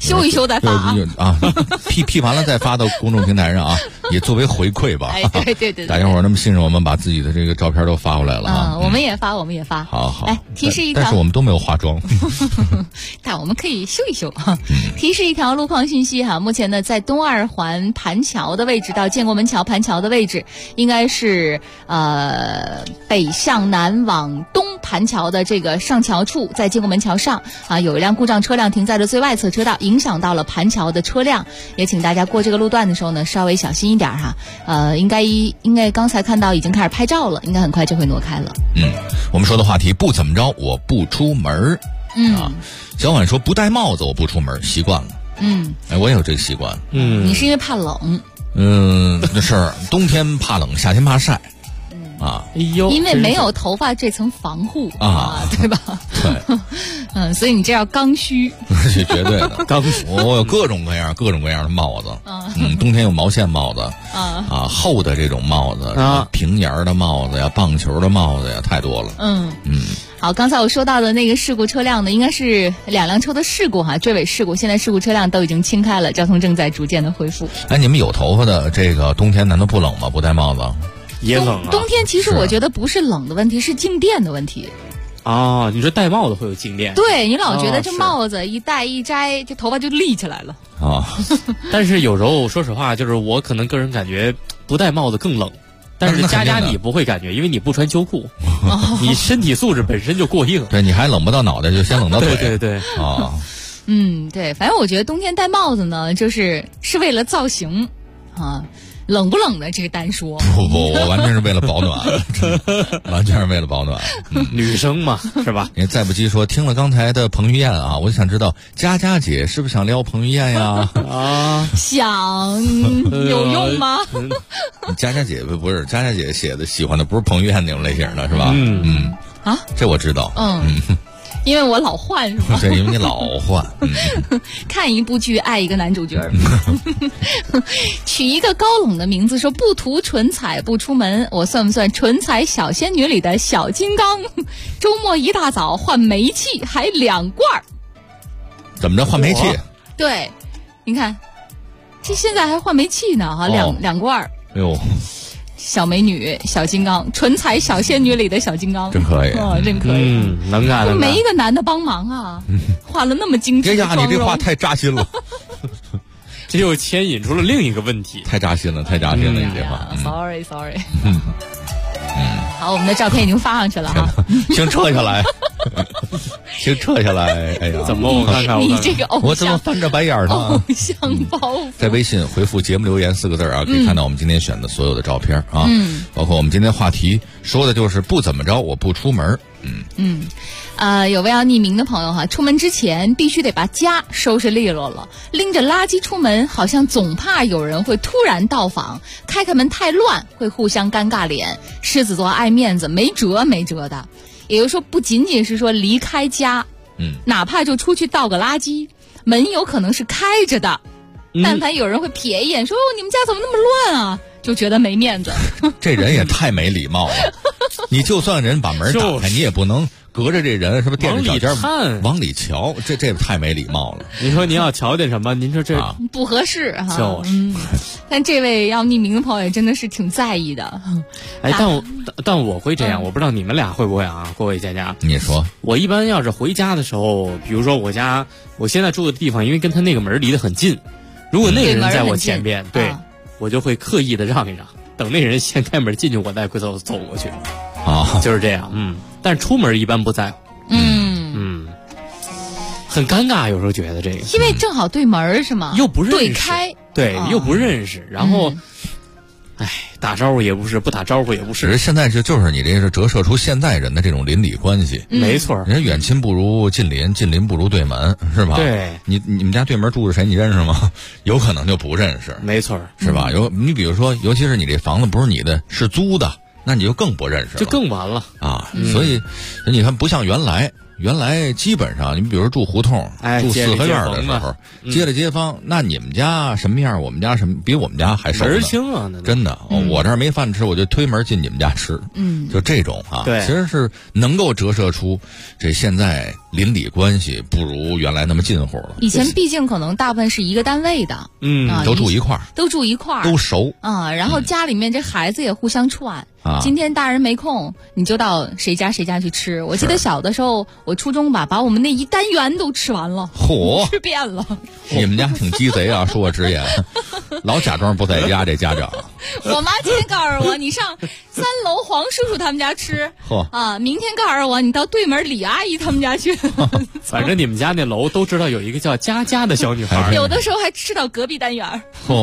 修一修再发啊，P 完了再发到公众平台上啊，也作为回馈吧。 对， 大家伙那么信任我们，把自己的这个照片都发过来了啊。 我们也发。 好。 来提示一条， 但是我们都没有化妆， 但我们可以修一修啊。提示一条路况信息哈，目前呢在东二环盘桥的位置到建国门桥盘桥的位置，应该是北向南往东盘桥的这个上桥处，在建国门桥上啊，有一辆故障车辆停在了最外侧车道，影响到了盘桥的车辆，也请大家过这个路段的时候呢稍微小心一点哈。应该刚才看到已经开始拍照了，应该很快就会挪开了。 我们说的话题不怎么着，我不出门。小婉说不戴帽子我不出门，习惯了。我也有这个习惯。 你是因为怕冷？ 是冬天怕冷，夏天怕晒。 因为没有头发这层防护啊，对吧？ 对， 所以你这要刚需， 是绝对的刚需。我有各种各样的帽子，冬天有毛线帽子厚的这种帽子平沿的帽子呀，棒球的帽子呀，太多了。 好，刚才我说到的那个事故车辆呢，应该是2辆车的事故追尾事故，现在事故车辆都已经清开了，交通正在逐渐的恢复。 你们有头发的这个冬天难道不冷吗？不戴帽子？ 也冷啊！ 冬天其实我觉得不是冷的问题，是静电的问题。 你说戴帽子会有静电？ 对，你老觉得这帽子一戴一摘，这头发就立起来了。 但是有时候说实话，就是我可能个人感觉不戴帽子更冷，但是佳你不会感觉，因为你不穿秋裤，你身体素质本身就过硬。 对，你还冷不到脑袋，就先冷到腿。 对。 对，反正我觉得冬天戴帽子呢，是为了造型冷不冷的这个单说。 不，我完全是为了保暖，完全是为了保暖。 女生嘛，是吧？ 你再不济说，听了刚才的彭于晏啊，我就想知道佳姐是不是想撩彭于晏呀？ 想有用吗？ 佳姐不是佳姐写的，喜欢的不是彭于晏那种类型的，是吧？这我知道。 因为我老换是吧？ 对，因为你老换。 看一部剧爱一个男主角。取一个高冷的名字，说不涂唇彩不出门，我算不算唇彩小仙女里的小金刚？周末一大早换煤气还2罐。 怎么着换煤气？ 对，你看这现在还换煤气呢2罐。 哎呦， 小美女小金刚，唇彩小仙女里的小金刚， 真可以。 真可以。 能干。 没一个男的帮忙啊，画了那么精致的妆容。 你这话太扎心了。 这又牵引出了另一个问题。 太扎心了，你这话。 Sorry。好，我们的照片已经发上去了哈。 请撤下来。请撤下来。哎呀， 怎么我看看你这个偶像， 我怎么翻着白眼呢？ 偶像包袱。 在微信回复节目留言4个字啊，可以看到我们今天选的所有的照片啊。包括我们今天话题说的就是不怎么着我不出门。 有位要匿名的朋友哈，出门之前必须得把家收拾利落了，拎着垃圾出门，好像总怕有人会突然到访，开门太乱会互相尴尬脸。狮子座爱面子，没辙的。也就是说，不仅仅是说离开家，哪怕就出去倒个垃圾，门有可能是开着的，但凡有人会瞥一眼说你们家怎么那么乱啊，就觉得没面子。 这人也太没礼貌了。你就算人把门打开，你也不能隔着这人是不是垫着脚尖往里瞧，这太没礼貌了。 你说您要瞧点什么？您说这不合适哈。但这位要匿名的朋友真的是挺在意的。 但我会这样，我不知道你们俩会不会啊？各位佳， 你说我一般要是回家的时候，比如说我现在住的地方，因为跟他那个门离得很近，如果那个人在我前边，对，我就会刻意的让一让，等那人先开门进去，我再走过去。就是这样。但出门一般不在乎。很尴尬，有时候觉得这个， 因为正好对门是吗？ 又不认识， 对开， 对，又不认识，然后，打招呼也不是，不打招呼也不是。 只是现在就是你这是折射出现在人的这种邻里关系。 没错， 人远亲不如近邻，近邻不如对门，是吧？ 对， 你们家对门住着谁，你认识吗？有可能就不认识。 没错， 是吧？你比如说，尤其是你这房子不是你的，是租的。那你就更不认识了， 就更完了所以你看，不像原原来基本上，你比如住胡同、住四合院的时候，街里街坊，那你们家什么样，我们家什么，比我们家还熟呢。 门清啊， 真的，我这儿没饭吃，我就推门进你们家吃。就这种啊， 对， 其实是能够折射出这现在邻里关系不如原来那么近乎了。 以前毕竟可能大部分是一个单位的， 都住一块儿，都熟啊，然后家里面这孩子也互相串。今天大人没空，你就到谁家去吃。我记得小的时候，我初中吧，把我们那一单元都吃完了，吃遍了。 你们家挺鸡贼啊，恕我直言，老假装不在家。这家长， 我妈今天告诉我，你上3楼黄叔叔他们家吃，明天告诉我你到对门李阿姨他们家去。 反正你们家那楼都知道有一个叫佳佳的小女孩， 有的时候还吃到隔壁单元。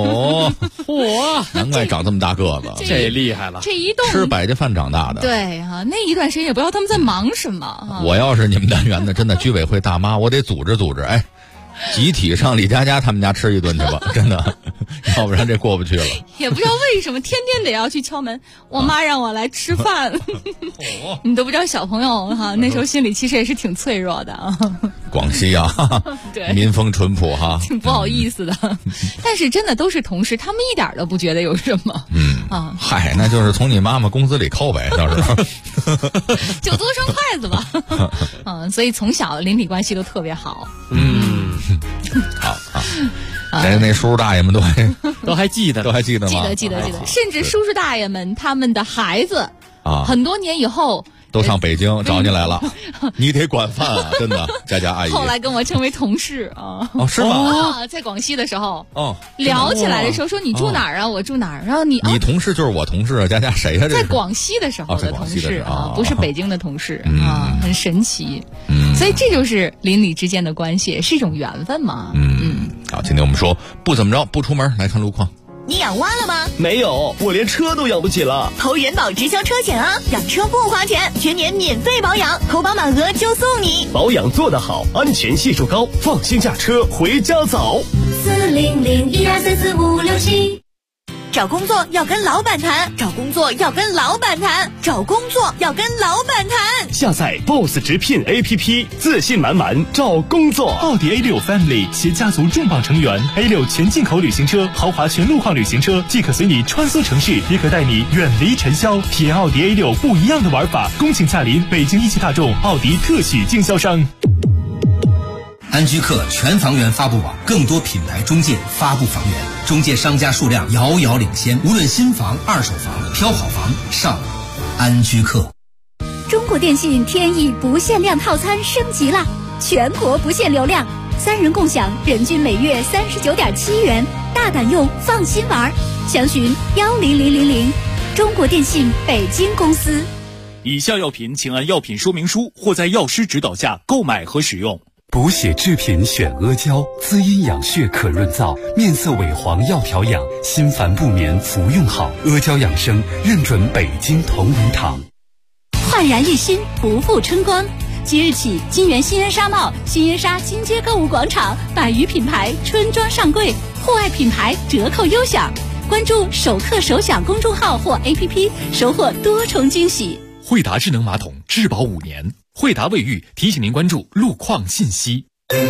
难怪长这么大个子， 这厉害了。 这一栋吃百家饭长大的。 对啊，那一段时间也不知道他们在忙什么。 我要是你们单元的，真的居委会大妈，我得组织，集体上李佳佳他们家吃一顿去吧，真的，要不然这过不去了。 也不知道为什么天天得要去敲门，我妈让我来吃饭。你都不知道小朋友那时候心里其实也是挺脆弱的啊。 广西啊， 对， 民风淳朴哈， 挺不好意思的。但是真的都是同事，他们一点都不觉得有什么。 嗨，那就是从你妈妈工资里扣呗，到时候就多双筷子吧。所以从小邻里关系都特别好。 好，那叔叔大爷们都还记得吗？ 记得，甚至叔叔大爷们他们的孩子很多年以后都上北京找你来了，你得管饭啊，真的，佳佳阿姨。 后来跟我成为同事啊。 是吗？ 在广西的时候，聊起来的时候说你住哪儿啊？我住哪儿？然后你同事就是我同事啊，佳佳谁呀？ 在广西的时候的同事啊，不是北京的同事啊，很神奇。所以这就是邻里之间的关系，是一种缘分嘛。 好，今天我们说不怎么着，不出门来看路况。 你养蛙了吗？ 没有，我连车都养不起了。 投人保直销车险啊，养车不花钱，全年免费保养，投保满额就送你。 保养做得好，安全系数高，放心驾车回家早。 40012344567。找工作要跟老板谈，找工作要跟老板谈，找工作要跟老板谈。 下载 BOSS 直聘 APP， 自信满满找工作。 奥迪 A6 Family 携家族重磅成员 A6 全进口旅行车，豪华全路况旅行车，既可随你穿梭城市，也可带你远离尘嚣。体验奥迪 A6 不一样的玩法。恭请驾临北京一汽大众奥迪特许经销商。 安居客全房源发布网，更多品牌中介发布房源，中介商家数量遥遥领先。无论新房、二手房，挑好房上安居客。 中国电信天翼不限量套餐升级了，全国不限流量，3人共享，人均每月39.7元，大胆用，放心玩。详询10000，中国电信北京公司。 以下药品请按药品说明书或在药师指导下购买和使用。 补血制品选阿胶，滋阴养血可润燥，面色萎黄要调养，心烦不眠服用好。阿胶养生认准北京同仁堂。 焕然一新，不负春光。即日起，金源新恩纱帽、新恩纱金街购物广场100余品牌春装上柜，户外品牌折扣优享。关注首客首享公众号或 APP， 收获多重惊喜。 惠达智能马桶质保5年。惠达卫浴提醒您关注路况信息。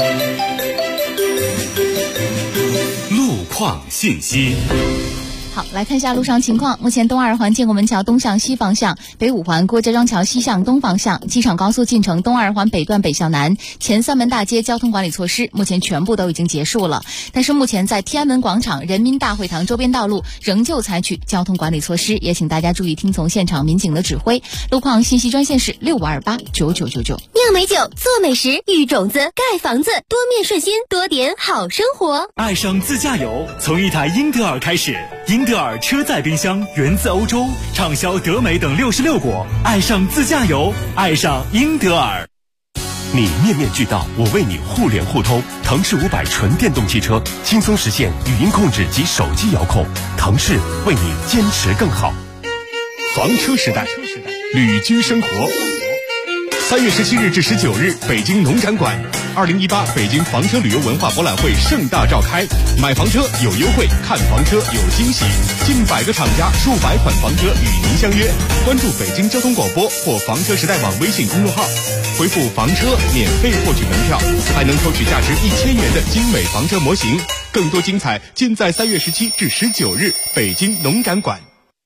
路况信息。 好，来看一下路上情况。目前东二环建国门桥东向西方向、北五环郭家庄桥西向东方向、机场高速进城东二环北段北向南、前三门大街交通管理措施目前全部都已经结束了。但是目前在天安门广场、人民大会堂周边道路仍旧采取交通管理措施，也请大家注意听从现场民警的指挥。路况信息专线是65289999。 酿美酒，做美食，育种子，盖房子，多面顺心，多点好生活。 爱上自驾游，从一台英德尔开始。英德尔车载冰箱源自欧洲，畅销德美等66国。爱上自驾游，爱上英德尔。 你面面俱到，我为你互联互通。腾势500纯电动汽车，轻松实现语音控制及手机遥控。腾势为你坚持更好。 房车时代，旅居生活。 3月17日至19日，北京农展馆，2018北京房车旅游文化博览会盛大召开。买房车有优惠，看房车有惊喜，近100个厂家，数百款房车与您相约。关注北京交通广播或房车时代网微信公众号，回复房车免费获取门票，还能抽取价值1000元的精美房车模型。更多精彩尽在3月17至19日北京农展馆。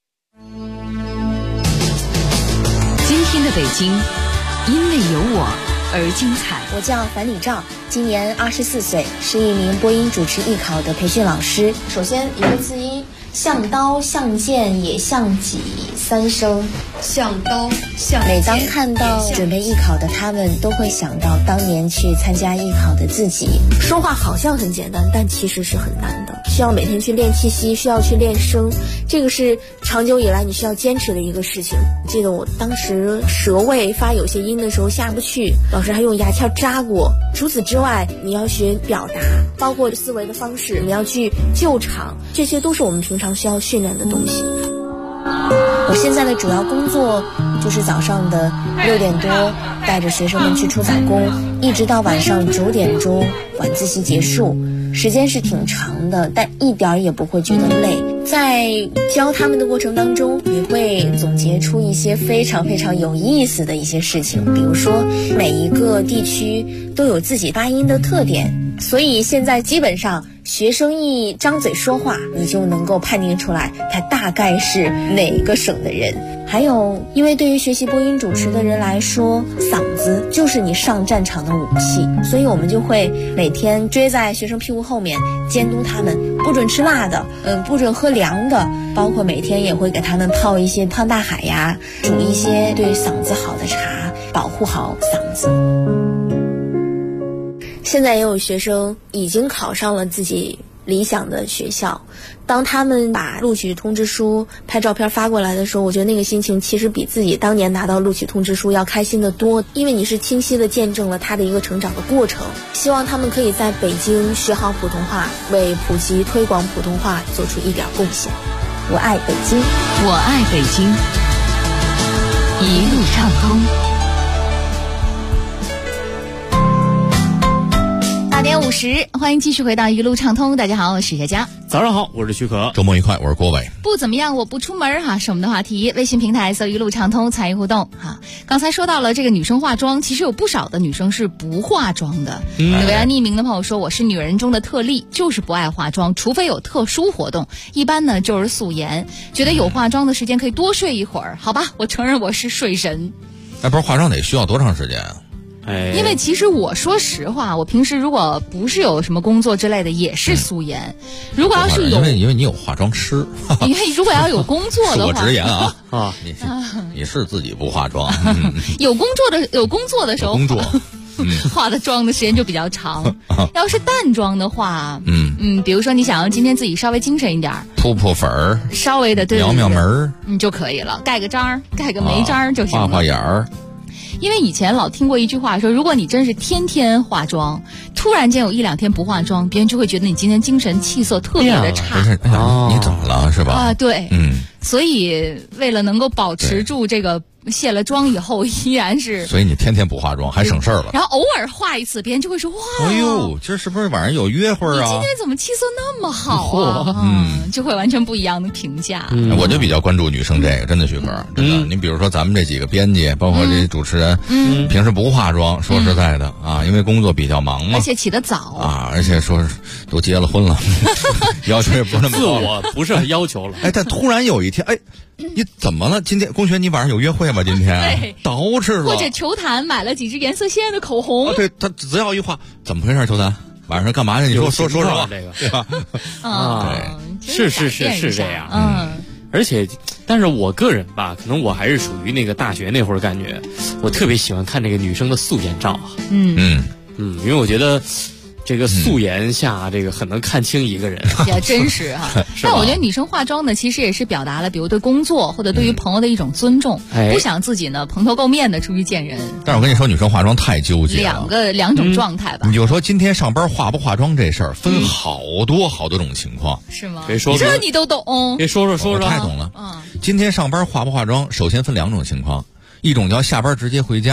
今天的北京，因为有我而精彩。 我叫樊李照，今年24岁，是一名播音主持艺考的培训老师。首先一个字音，像刀像剑也像戟，3声。 像刀像剑。 每当看到准备艺考的他们，都会想到当年去参加艺考的自己。 说话好像很简单，但其实是很难的，需要每天去练气息，需要去练声，这个是长久以来你需要坚持的一个事情。记得我当时舌位发有些音的时候下不去，老师还用牙签扎过。除此之外，你要学表达，包括思维的方式，你要去救场，这些都是我们平常需要训练的东西。 我现在的主要工作就是早上的6点多带着学生们去出早工，一直到晚上9点钟晚自习结束，时间是挺长的，但一点也不会觉得累。在教他们的过程当中，也会总结出一些非常非常有意思的一些事情，比如说每一个地区都有自己发音的特点，所以现在基本上学生一张嘴说话，你就能够判定出来他大概是哪个省的人。还有，因为对于学习播音主持的人来说，嗓子就是你上战场的武器，所以我们就会每天追在学生屁股后面监督他们，不准吃辣的，不准喝凉的，包括每天也会给他们泡一些胖大海呀，煮一些对嗓子好的茶，保护好嗓子。 现在也有学生已经考上了自己理想的学校，当他们把录取通知书拍照片发过来的时候，我觉得那个心情其实比自己当年拿到录取通知书要开心得多，因为你是清晰地见证了他的一个成长的过程。希望他们可以在北京学好普通话，为普及推广普通话做出一点贡献。 我爱北京， 我爱北京，一路畅通。 8点50，欢迎继续回到一路畅通。大家好，我是佳佳。 早上好，我是许可。 周末愉快，我是郭伟。 不怎么样，我不出门哈，是我们的话题。微信平台搜一路畅通参与互动哈。刚才说到了这个女生化妆，其实有不少的女生是不化妆的。有位匿名的朋友说，我是女人中的特例，就是不爱化妆，除非有特殊活动，一般呢就是素颜。觉得有化妆的时间可以多睡一会儿，好吧，我承认我是睡神。 不是化妆得需要多长时间啊？ 因为其实我说实话，我平时如果不是有什么工作之类的，也是素颜。如果要是有， 因为你有化妆师， 因为如果要有工作的话， 恕我直言啊，你是自己不化妆， 有工作的时候，化的妆的时间就比较长。要是淡妆的话，比如说你想要今天自己稍微精神一点， 扑粉儿， 稍微的描描门就可以了，盖个章儿，盖个眉章儿就行了， 画画眼儿。 因为以前老听过一句话说，如果你真是天天化妆，突然间有1-2天不化妆，别人就会觉得你今天精神气色特别的差。 你怎么了是吧？ 啊，对，所以为了能够保持住这个卸了妆以后依然是， 所以你天天不化妆还省事儿了。 然后偶尔化一次，别人就会说哇， 哎呦，今儿是不是晚上有约会啊？ 你今天怎么气色那么好啊？就会完全不一样的评价。 我就比较关注女生这个，真的许可，真的。你比如说咱们这几个编辑，包括这些主持人，平时不化妆，说实在的啊，因为工作比较忙嘛， 而且起得早啊，而且说都结了婚了，要求也不是那么高， 自我不是很要求了。 但突然有一天，你怎么了？今天龚璇，你晚上有约会吗？今天捯饬了， 或者球坛买了几支颜色鲜艳的口红。 对，他只要一化，怎么回事？球坛晚上干嘛去？你说实话， 这个对吧？ 对，是这样。而且，但是我个人吧，可能我还是属于那个大学那会儿感觉，我特别喜欢看这个女生的素颜照。因为我觉得。这个素颜下，这个很能看清一个人， 比较真实哈。但我觉得女生化妆呢，其实也是表达了，比如对工作或者对于朋友的一种尊重，不想自己呢蓬头垢面的出去见人。 但是我跟你说，女生化妆太纠结了， 两种状态吧。 你就说今天上班化不化妆这事儿，分好多种情况， 是吗？ 这你都懂？ 别说， 我太懂了。今天上班化不化妆，首先分2种情况，一种叫下班直接回家。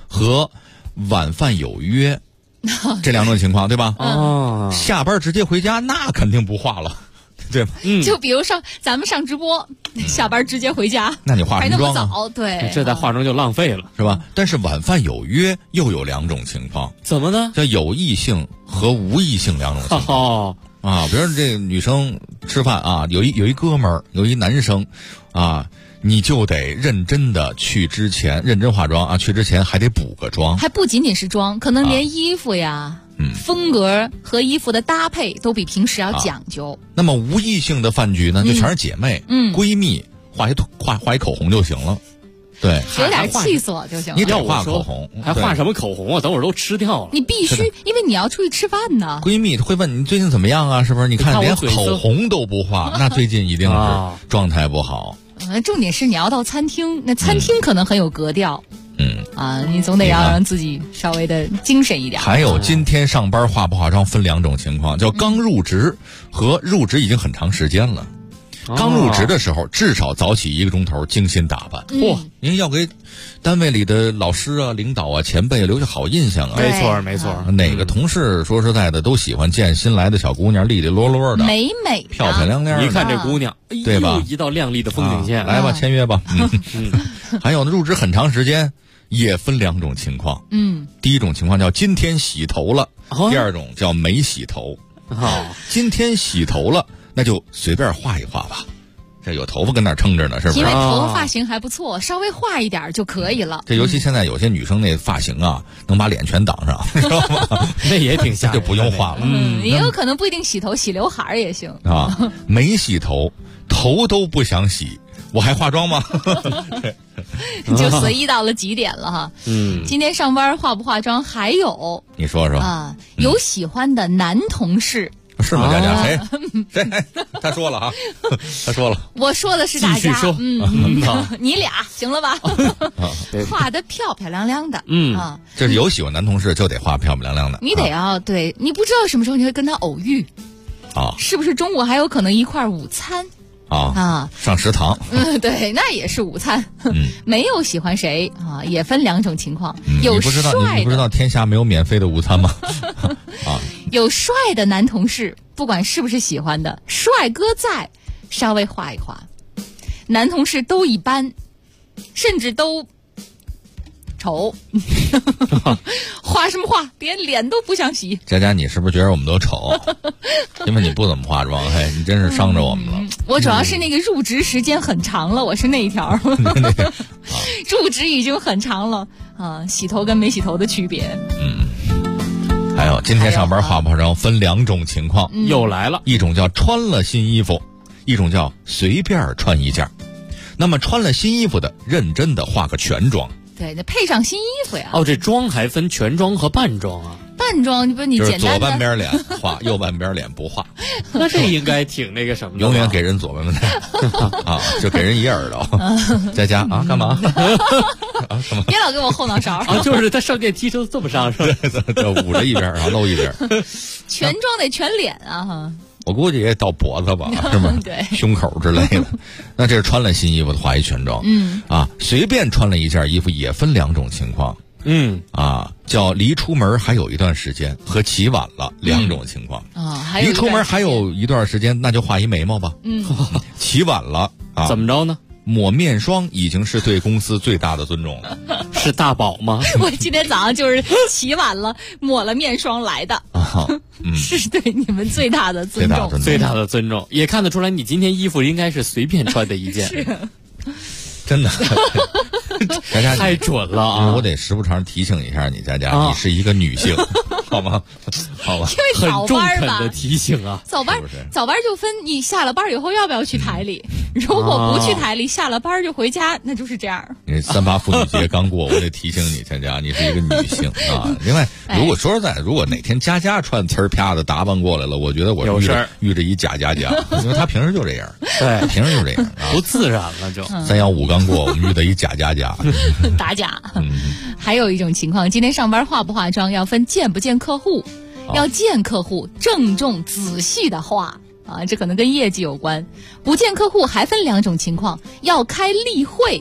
和晚饭有约这2种情况，对吧？ 哦， 下班直接回家，那肯定不化了。对吧？ 就比如咱们上直播，下班直接回家， 那你化什么妆啊？ 还那么早，对， 这再化妆就浪费了， 是吧？但是晚饭有约又有2种情况， 怎么呢？ 叫有异性和无异性2种情况。啊，比如说这个女生吃饭啊，有一哥们儿，有一男生啊，你就得认真化妆啊，去之前还得补个妆， 还不仅仅是妆，可能连衣服呀。风格和衣服的搭配都比平时要讲究。 那么无异性的饭局呢，就全是姐妹、闺蜜，画一口红就行了。对， 有点气色就行了。 你得画口红， 还画什么口红啊？等会儿都吃掉了。 你必须，因为你要出去吃饭呢。 闺蜜会问你最近怎么样啊？是不是？你看连口红都不画，那最近一定是状态不好。 重点是你要到餐厅，那餐厅可能很有格调。你总得让自己稍微的精神一点。 还有今天上班化不化妆分2种情况，叫刚入职和入职已经很长时间了。刚入职的时候，至少早起1个钟头，精心打扮。因为要给单位里的老师啊、领导啊、前辈留下好印象啊。 没错。 哪个同事说实在的都喜欢见新来的小姑娘利利落落的、 美漂漂亮亮的。 一看这姑娘， 对吧？ 一道亮丽的风景线， 来吧，签约吧。还有呢，入职很长时间。也分2种情况，第一种情况叫今天洗头了，第2种叫没洗头。今天洗头了，那就随便画一画吧，这有头发跟那撑着呢，是不是？ 因为头发发型还不错，稍微画一点就可以了。 这尤其现在有些女生那发型啊，能把脸全挡上，知道吗？ 那也挺吓人， 就不用画了。 也有可能不一定洗头，洗刘海也行啊。没洗头，头都不想洗。我还化妆吗？ 就随意到了极点了哈。今天上班化不化妆？还有你说说啊，有喜欢的男同事是吗？佳佳，谁？他说了啊，他说了。 我说的是大家。 继续说。 你俩行了吧？画的漂漂亮亮的。 这是有喜欢男同事就得画漂漂亮亮的。 你得要对，你不知道什么时候你会跟他偶遇啊？ 是不是中午还有可能一块午餐？ 上食堂。 对，那也是午餐。没有喜欢谁啊，也分2种情况。有帅的， 你不知道天下没有免费的午餐吗？ 有帅的男同事，不管是不是喜欢的，帅哥在，稍微画一画。男同事都一般，甚至都丑。画什么画？连脸都不想洗。 佳佳，你是不是觉得我们都丑？因为你不怎么化妆，嘿，你真是伤着我们了。 我主要是那个入职时间很长了，我是那一条。入职已经很长了啊，洗头跟没洗头的区别。 还有今天上班化不化妆分2种情况， 又来了。 一种叫穿了新衣服，一种叫随便穿一件。那么穿了新衣服的，认真的化个全妆。 对，得配上新衣服呀。 这妆还分全妆和半妆啊。 半妆不是你简单的， 就是左半边脸画，右半边脸不画。 那这应该挺那个什么的， 永远给人左半边脸啊，就给人一耳朵。佳佳啊，干嘛？什么？ 别老给我后脑勺啊！就是他上电梯都这么上，是吧？ 这捂着一边，然后露一边。 全妆得全脸啊哈。 我估计也到脖子吧，是吗？ 对， 胸口之类的。那这是穿了新衣服的画一全妆。随便穿了一件衣服也分2种情况。叫离出门还有一段时间和起晚了2种情况。离出门还有一段时间，那就画一眉毛吧。起晚了怎么着呢？ 抹面霜已经是对公司最大的尊重了。 是大宝吗？ 我今天早上就是起晚了，抹了面霜来的。是对你们最大的尊重， 最大的尊重，也看得出来你今天衣服应该是随便穿的一件。 是。 真的，佳佳太准了啊！ 我得时不常提醒一下你，佳佳，你是一个女性，好吗？好吧， 因为早班吧， 很中肯的提醒啊。 早班就分你下了班以后要不要去台里，如果不去台里，下了班就回家，那就是这样。 你3·8妇女节刚过，我得提醒你，佳佳，你是一个女性啊。另外，如果说实在，如果哪天佳佳穿呲儿啪的打扮过来了，我觉得我遇着一假佳佳，因为她平时就这样， 对， 平时就这样， 不自然了就。 315刚过，我们遇到一假佳佳， 打假。还有一种情况，今天上班化不化妆要分见不见客户，要见客户郑重仔细的化啊，这可能跟业绩有关。不见客户还分2种情况，要开例会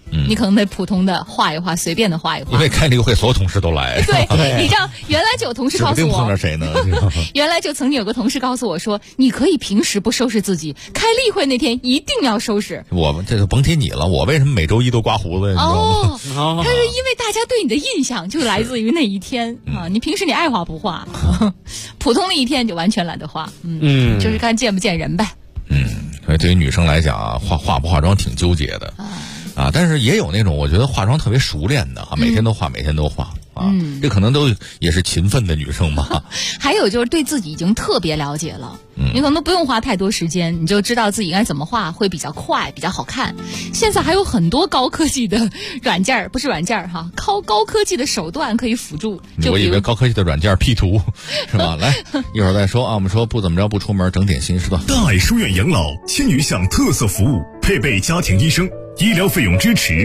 你可能得普通的画一画，随便的画一画。 因为开例会所有同事都来。 对，你知道原来就有同事告诉我， 指不定碰着谁呢。 原来就曾经有个同事告诉我说，你可以平时不收拾自己，开例会那天一定要收拾。 我这就甭提你了，我为什么每周一都刮胡子？你知道吗？ 他是因为大家对你的印象就来自于那一天啊，你平时你爱画不画，普通的一天就完全懒得画。就是看见不见人呗。 所以对于女生来讲啊，化不化妆挺纠结的啊。但是也有那种我觉得化妆特别熟练的每天都化，每天都化啊。这可能都也是勤奋的女生吧。 还有就是对自己已经特别了解了，你可能都不用花太多时间，你就知道自己应该怎么画会比较快，比较好看。现在还有很多高科技的软件，不是软件哈，高科技的手段可以辅助。 我以为高科技的软件 P 图是吧？来，一会儿再说啊。我们说不怎么着不出门，整点心是吧？ 大爱书院养老千余项特色服务，配备家庭医生，医疗费用支持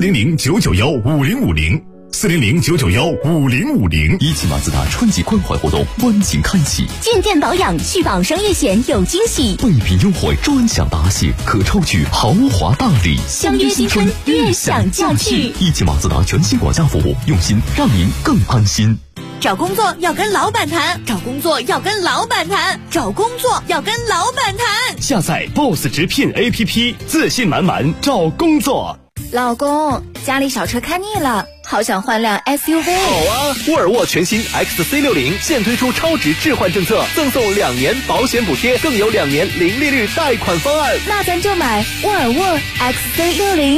，400-991-5050，400-991-5050。 一汽马自达春季关怀活动温情开启， 进店保养续保商业险有惊喜， 备品优惠专享答谢，可抽取豪华大礼。 相约新春，悦享驾趣。 一汽马自达全新管家服务，用心让您更安心。 找工作要跟老板谈，找工作要跟老板谈，找工作要跟老板谈。 下载 BOSS 直聘 APP， 自信满满找工作。 老公，家里小车看腻了，好想换辆 SUV。 好啊，沃尔沃全新 XC60现推出超值置换政策，赠送2年保险补贴，更有2年零利率贷款方案。 那咱就买沃尔沃 XC60。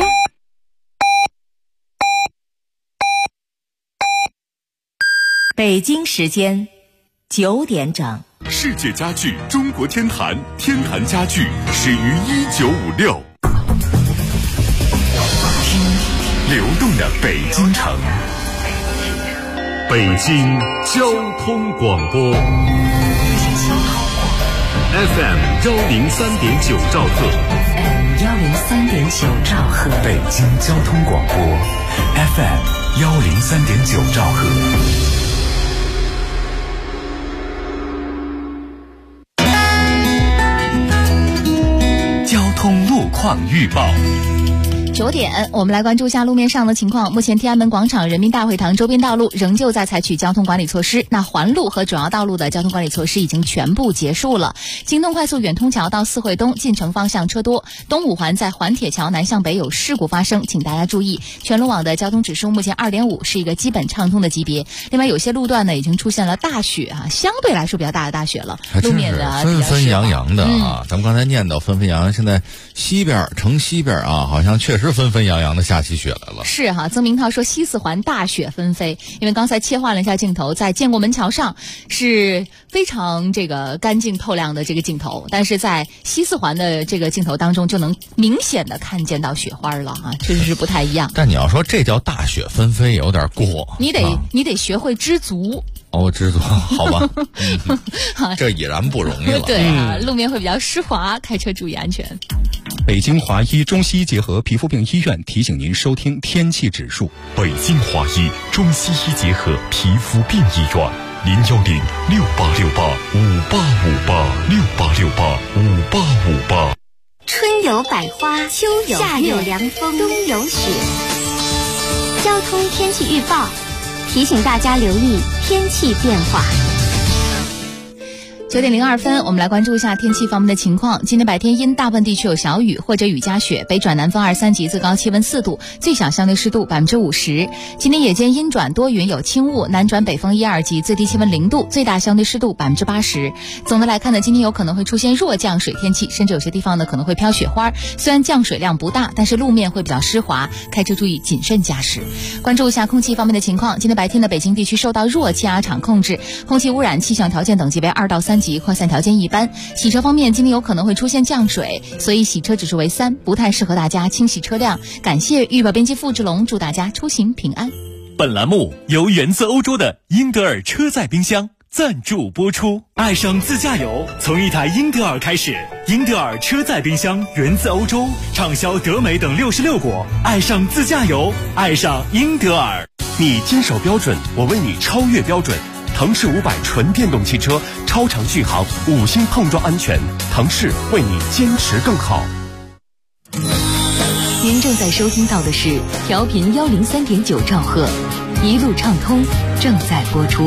北京时间9点整。 世界家具中国天坛，天坛家具始于1956。流动的北京城，北京交通广播 FM 103.9兆赫 103.9兆赫， 北京交通广播 FM 103.9兆赫。交通路况预报。 9点，我们来关注一下路面上的情况。目前天安门广场、人民大会堂周边道路仍旧在采取交通管理措施。那环路和主要道路的交通管理措施已经全部结束了。京东快速远通桥到四惠东进城方向车多，东五环在环铁桥南向北有事故发生，请大家注意。全路网的交通指数目前2.5，是一个基本畅通的级别。另外有些路段呢已经出现了大雪相对来说比较大的大雪了，路面的纷纷扬扬的咱们刚才念叨纷纷扬扬，现在城西边好像确实纷纷扬扬的下起雪来了。 是曾明涛说西四环大雪纷飞，因为刚才切换了一下镜头，在建国门桥上是非常干净透亮的这个镜头，但是在西四环的这个镜头当中就能明显的看见到雪花了确实是不太一样。 但你要说这叫大雪纷飞有点过， 你得学会知足。 知足好吧这已然不容易了。 对路面会比较湿滑，开车注意安全。 北京华医中西医结合皮肤病医院提醒您收听天气指数。 北京华医中西医结合皮肤病医院，010-6868-5858，6868-5858。 春有百花，秋有夏有凉风，冬有雪。交通天气预报提醒大家留意天气变化。 9点02分，我们来关注一下天气方面的情况。今天白天因大部分地区有小雨或者雨夹雪，北转南风2、3级，最高气温4度，最小相对湿度50%。今天夜间阴转多云有轻雾，南转北风1、2级，最低气温0度，最大相对湿度80%。总的来看呢，今天有可能会出现弱降水天气，甚至有些地方呢可能会飘雪花。虽然降水量不大，但是路面会比较湿滑，开车注意谨慎驾驶。关注一下空气方面的情况。今天白天的北京地区受到弱气压场控制，空气污染气象条件等级为2到3级，扩散条件一般。洗车方面，今天有可能会出现降水，所以洗车指数为3，不太适合大家清洗车辆。感谢预报编辑付志龙，祝大家出行平安。 本栏目由源自欧洲的英德尔车载冰箱赞助播出。爱上自驾游，从一台英德尔开始。英德尔车载冰箱源自欧洲，畅销德美等66国。爱上自驾游，爱上英德尔。 你坚守标准，我为你超越标准。腾势500纯电动汽车，超长续航，5星碰撞安全。腾势为你坚持更好。 您正在收听到的是调频103.9兆赫，一路畅通正在播出。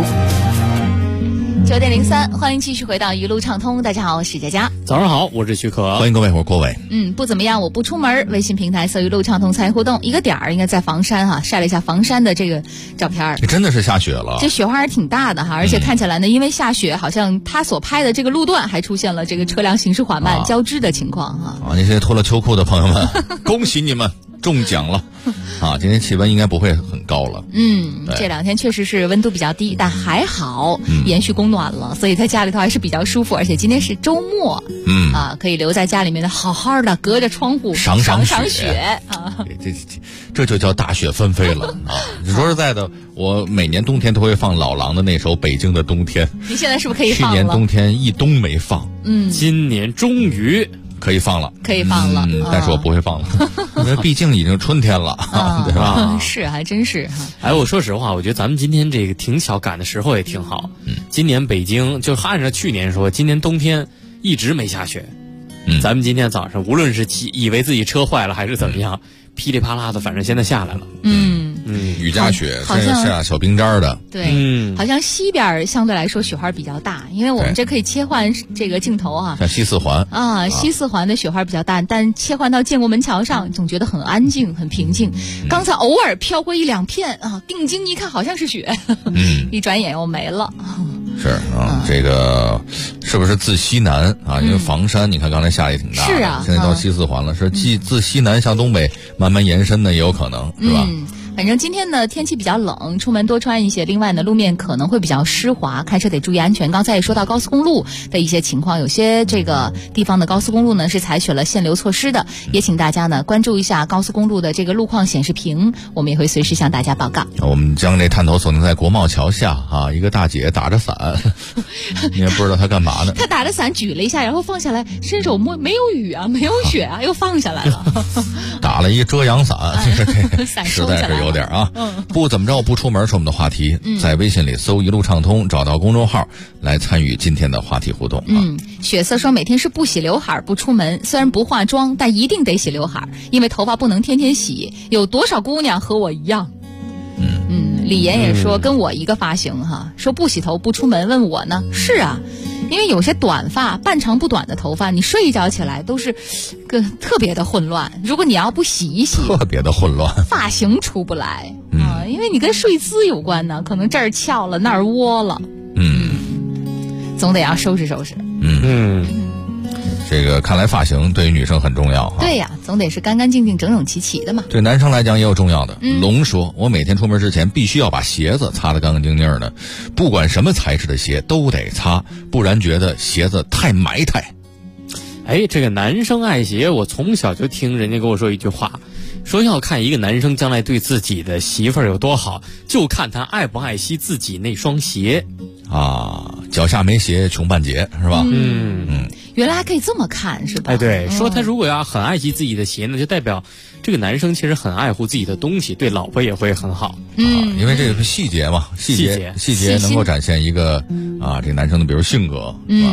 9点03，欢迎继续回到一路畅通。大家好，我是佳佳。 早上好，我是许可。 欢迎各位，我是郭伟。 不怎么样，我不出门。微信平台搜一路畅通参与互动，一个点儿应该在房山哈，晒了一下房山的这个照片。 真的是下雪了， 这雪花还挺大的哈，而且看起来呢，因为下雪，好像他所拍的这个路段还出现了这个车辆行驶缓慢、交织的情况哈。 那些脱了秋裤的朋友们，恭喜你们中奖了啊！今天气温应该不会很高了。 这2天确实是温度比较低，但还好延续供暖了，所以在家里头还是比较舒服。而且今天是周末，可以留在家里面的好好的，隔着窗户赏雪啊！ 这就叫大雪纷飞了啊！说实在的，我每年冬天都会放老狼的那首《北京的冬天》。 你现在是不是可以放了？ 去年冬天一冬没放， 今年终于可以放了，但是我不会放了，因为毕竟已经春天了，对吧？ 是，还真是。 我说实话，我觉得咱们今天这个挺巧，赶的时候也挺好。今年北京就按照去年说，今年冬天一直没下雪。咱们今天早上无论是以为自己车坏了还是怎么样，噼里啪啦的，反正现在下来了。 雨夹雪，下小冰渣的。 对，好像西边相对来说雪花比较大，因为我们这可以切换这个镜头啊。 像西四环西四环的雪花比较大，但切换到建国门桥上，总觉得很安静、很平静。刚才偶尔飘过1-2片啊，定睛一看好像是雪，一转眼又没了。 是啊，这个是不是自西南啊？因为房山，你看刚才下也挺大的， 是啊， 现在到西四环了，是自西南向东北慢慢延伸的也有可能，是吧？ 反正今天呢天气比较冷，出门多穿一些。另外呢，路面可能会比较湿滑，开车得注意安全。刚才也说到高速公路的一些情况，有些这个地方的高速公路呢是采取了限流措施的，也请大家呢关注一下高速公路的这个路况显示屏，我们也会随时向大家报告。 我们将这探头锁定在国贸桥下啊，一个大姐打着伞，你也不知道她干嘛呢。 她打着伞举了一下，然后放下来，伸手摸，没有雨啊，没有雪啊，又放下来了。 打了一遮阳伞， 伞实在是有点啊。不怎么着不出门是我们的话题，在微信里搜一路畅通，找到公众号来参与今天的话题互动啊。 雪色说每天是不洗刘海不出门，虽然不化妆，但一定得洗刘海，因为头发不能天天洗。有多少姑娘和我一样？李岩也说跟我一个发型哈，说不洗头不出门，问我呢？是啊，因为有些短发半长不短的头发，你睡一觉起来都是个特别的混乱。如果你要不洗一洗， 特别的混乱， 发型出不来啊，因为你跟睡姿有关呢，可能这儿翘了那儿窝了，总得要收拾收拾。 这个看来发型对于女生很重要哈。 对呀，总得是干干净净、整整齐齐的嘛。 对男生来讲也有重要的。龙说，我每天出门之前必须要把鞋子擦得干干净净的，不管什么材质的鞋都得擦，不然觉得鞋子太埋汰。 这个男生爱鞋，我从小就听人家跟我说一句话，说要看一个男生将来对自己的媳妇儿有多好，就看他爱不爱惜自己那双鞋啊。脚下没鞋穷半截，是吧？ 原来还可以这么看，是吧？ 对，说他如果要很爱惜自己的鞋呢，就代表这个男生其实很爱护自己的东西，对老婆也会很好。 因为这个是细节嘛，细节能够展现一个这个男生的比如性格。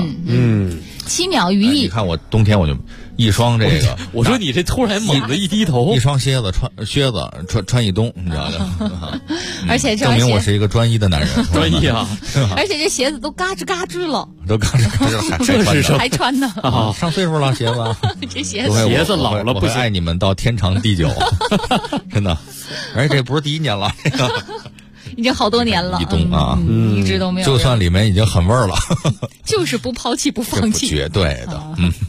7秒余意。 你看我冬天我就一双这个， 我说你这突然猛地一低头， 一双靴子穿一冬，你知道吗？ 而且证明我是一个专一的男人， 专一啊！ 而且这鞋子都嘎吱嘎吱了， 都嘎吱嘎吱了， 还穿呢啊！上岁数了，鞋子， 这鞋子老了， 不爱你们到天长地久，真的。而且这不是第1年了，这个已经好多年了， 一冬啊， 一直都没有。 就算里面已经很味儿了， 就是不抛弃不放弃， 绝对的。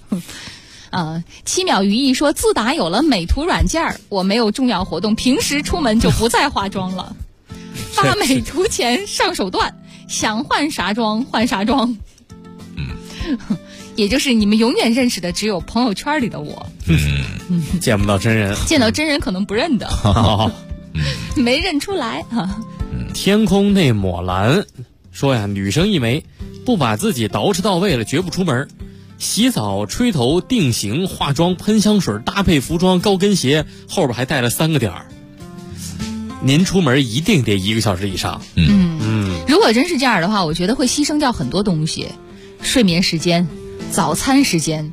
7秒余意说，自打有了美图软件，我没有重要活动，平时出门就不再化妆了。发美图前上手段，想换啥妆换啥妆。也就是你们永远认识的只有朋友圈里的我。 见不到真人， 见到真人可能不认得，没认出来啊。 天空内抹蓝说呀，女生一枚，不把自己捯饬到位了绝不出门。洗澡、吹头、定型、化妆、喷香水、搭配服装、高跟鞋，后边还带了3个点儿。您出门一定得1个小时以上。 如果真是这样的话，我觉得会牺牲掉很多东西，睡眠时间、早餐时间，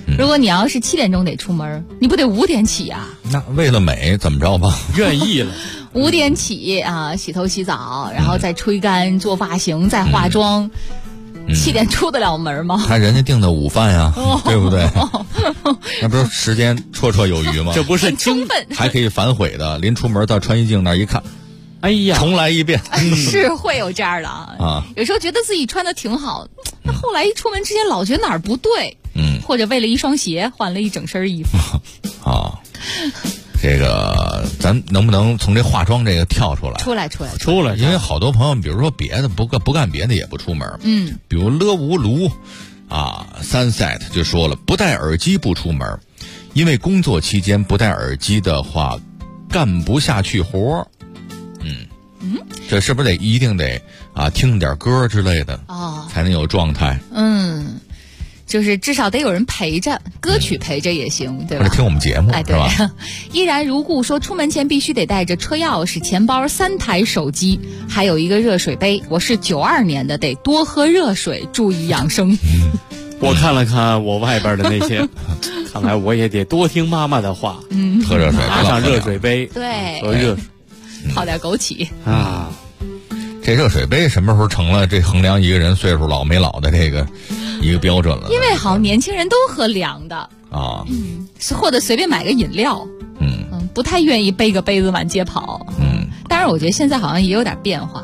如果你要是7点钟得出门，你不得5点起啊？ 那为了美怎么着吧？ 愿意了。 5点起啊，洗头洗澡，然后再吹干、做发型、再化妆。7点出得了门吗？ 看人家订的午饭呀，对不对？那不是时间绰绰有余吗？ 这不是充分， 还可以反悔的。临出门到穿衣镜那儿一看， 哎呀， 重来一遍。 是会有这样的啊。有时候觉得自己穿的挺好，那后来一出门之前老觉得哪儿不对。或者为了一双鞋换了一整身衣服。 啊，这个咱能不能从这化妆这个跳出来？ 出来， 因为好多朋友，比如说别的不干别的也不出门，比如勒无卢啊 Sunset 就说了，不戴耳机不出门，因为工作期间不戴耳机的话干不下去活。这是不是一定得啊听点歌之类的才能有状态？ 就是至少得有人陪着，歌曲陪着也行，对吧？ 或者听我们节目， 对吧？依然如故说，出门前必须得带着车钥匙、钱包、3台手机，还有一个热水杯。我是92年的，得多喝热水，注意养生。 我看了看我外边的那些，看来我也得多听妈妈的话。 喝热水， 拿上热水杯， 对， 喝热水， 泡点枸杞啊。 这热水杯什么时候成了这衡量一个人岁数老没老的这个一个标准了？ 因为好年轻人都喝凉的啊，或者随便买个饮料，不太愿意背个杯子满街跑，当然我觉得现在好像也有点变化，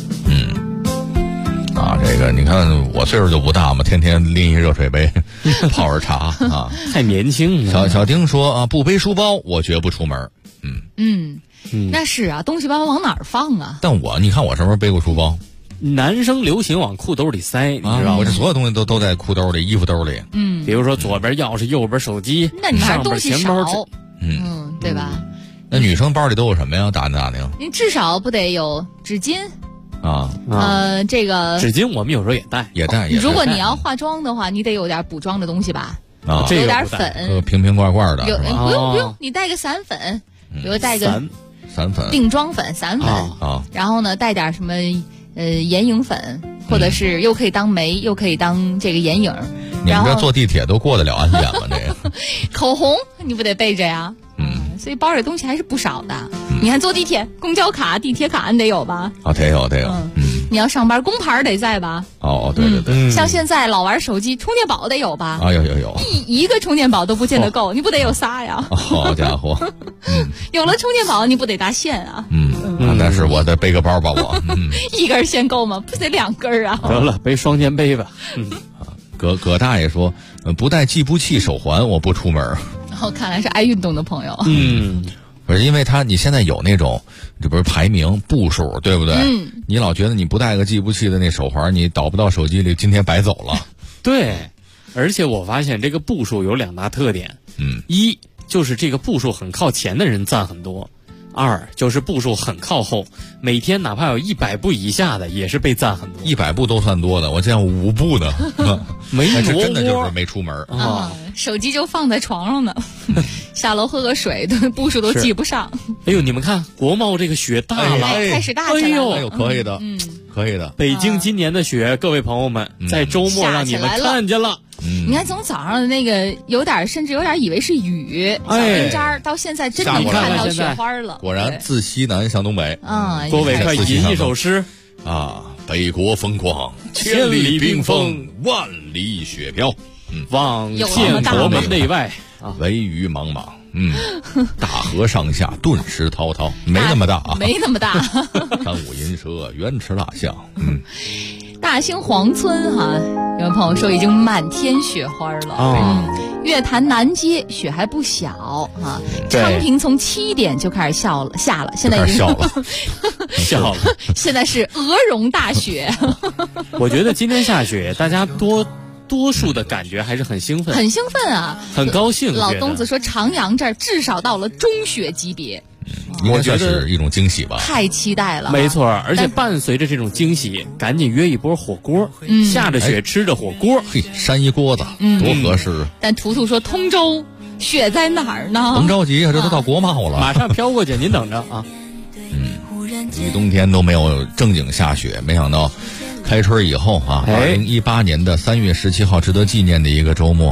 这个你看我岁数就不大嘛，天天拎一热水杯泡着茶啊， 太年轻了。 小丁说啊，不背书包我绝不出门。 那是啊，东西往哪儿放啊？ 但你看我什么时候背过书包？ 男生流行往裤兜里塞，你知道吗？ 我这所有东西都在裤兜里、衣服兜里。 比如说左边钥匙，右边手机， 那你还是东西少，对吧？ 那女生包里都有什么呀？打听。 您至少不得有纸巾啊？ 这个纸巾我们有时候也带。 如果你要化妆的话，你得有点补妆的东西吧？ 有点粉， 瓶罐罐的。 不用，你带个散粉，比如带个散粉、 定妆粉、散粉然后呢，带点什么眼影粉，或者是又可以当眉，又可以当这个眼影。 你们这坐地铁都过得了安检吗？这个口红你不得备着呀？所以包里东西还是不少的。你看坐地铁，公交卡、地铁卡你得有吧？ 得有。 你要上班，工牌得在吧？ 对。 像现在老玩手机，充电宝得有吧？ 有。 一个充电宝都不见得够，你不得有仨呀？ 好家伙！ 有了充电宝，你不得搭线啊？ 那是我得背个包吧，我。 一根线够吗？不得2根啊？ 得了，背双肩背吧。 葛大爷说，不带计步器手环我不出门。 看来是爱运动的朋友。 不是因为你现在有那种，这不是排名步数，对不对？你老觉得你不带个计步器的那手环，你导不到手机里，今天白走了。 对，而且我发现这个步数有2大特点。一就是这个步数很靠前的人赞很多。2就是步数很靠后，每天哪怕有100步以下的也是被赞很多。 100步都算多的，我见5步的， 没挪窝， 真的就是没出门手机就放在床上呢，下楼喝个水，步数都记不上。 哎呦，你们看国贸这个雪大了， 开始大起来了。 哎呦，可以的，可以的。 北京今年的雪，各位朋友们，在周末让你们看见了。 你看，从早上的那个甚至有点以为是雨，小冰渣到现在真能看到雪花了。 果然自西南向东北。 郭伟快吟一首诗啊！北国风光，千里冰封，万里雪飘。 望建国门内外， 惟余莽莽。大河上下，顿时滔滔，没那么大啊， 没那么大。 三五银蛇，元池大象。 大兴黄村哈，有朋友说已经满天雪花了。月坛南街雪还不小啊。昌平从7点就开始下了，现在已经笑了。 现在是鹅绒大雪。 我觉得今天下雪，大家多数的感觉还是很兴奋， 啊， 很高兴。 老东子说，长阳这儿至少到了中雪级别。 我觉得是一种惊喜吧， 太期待了。 没错，而且伴随着这种惊喜，赶紧约一波火锅，下着雪吃着火锅， 扇一锅子，多合适。 但图图说，通州雪在哪儿呢？ 甭着急啊，这都到国贸了， 马上飘过去，您等着啊。 一冬天都没有正经下雪，没想到开春以后啊，2018年的3月17号值得纪念的一个周末，是不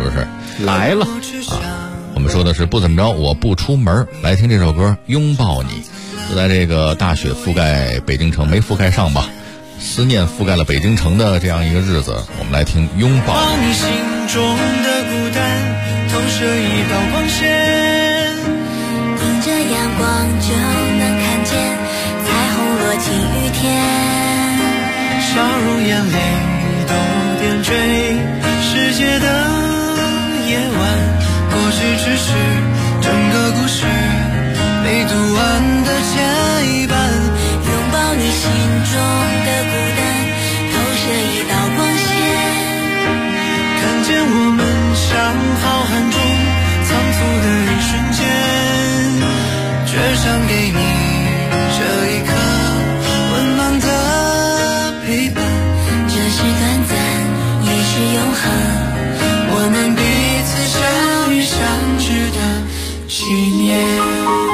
不是？ 来了我们说的是不怎么着，我不出门。来听这首歌《拥抱你》。就在这个大雪覆盖北京城没覆盖上吧，思念覆盖了北京城的这样一个日子，我们来听《拥抱你》。 你心中的孤单投射一道光线， 迎着阳光就能看见彩虹落进雨天， 笑容眼泪都点缀世界的夜晚，过去只是整个故事没读完的前一半， 拥抱你心中的孤单投射一道光线， 看见我们像浩瀚中仓促的一瞬间，却想给你这一刻温暖的陪伴， 这是短暂也是永恒， 我们彼此相遇相知的纪念。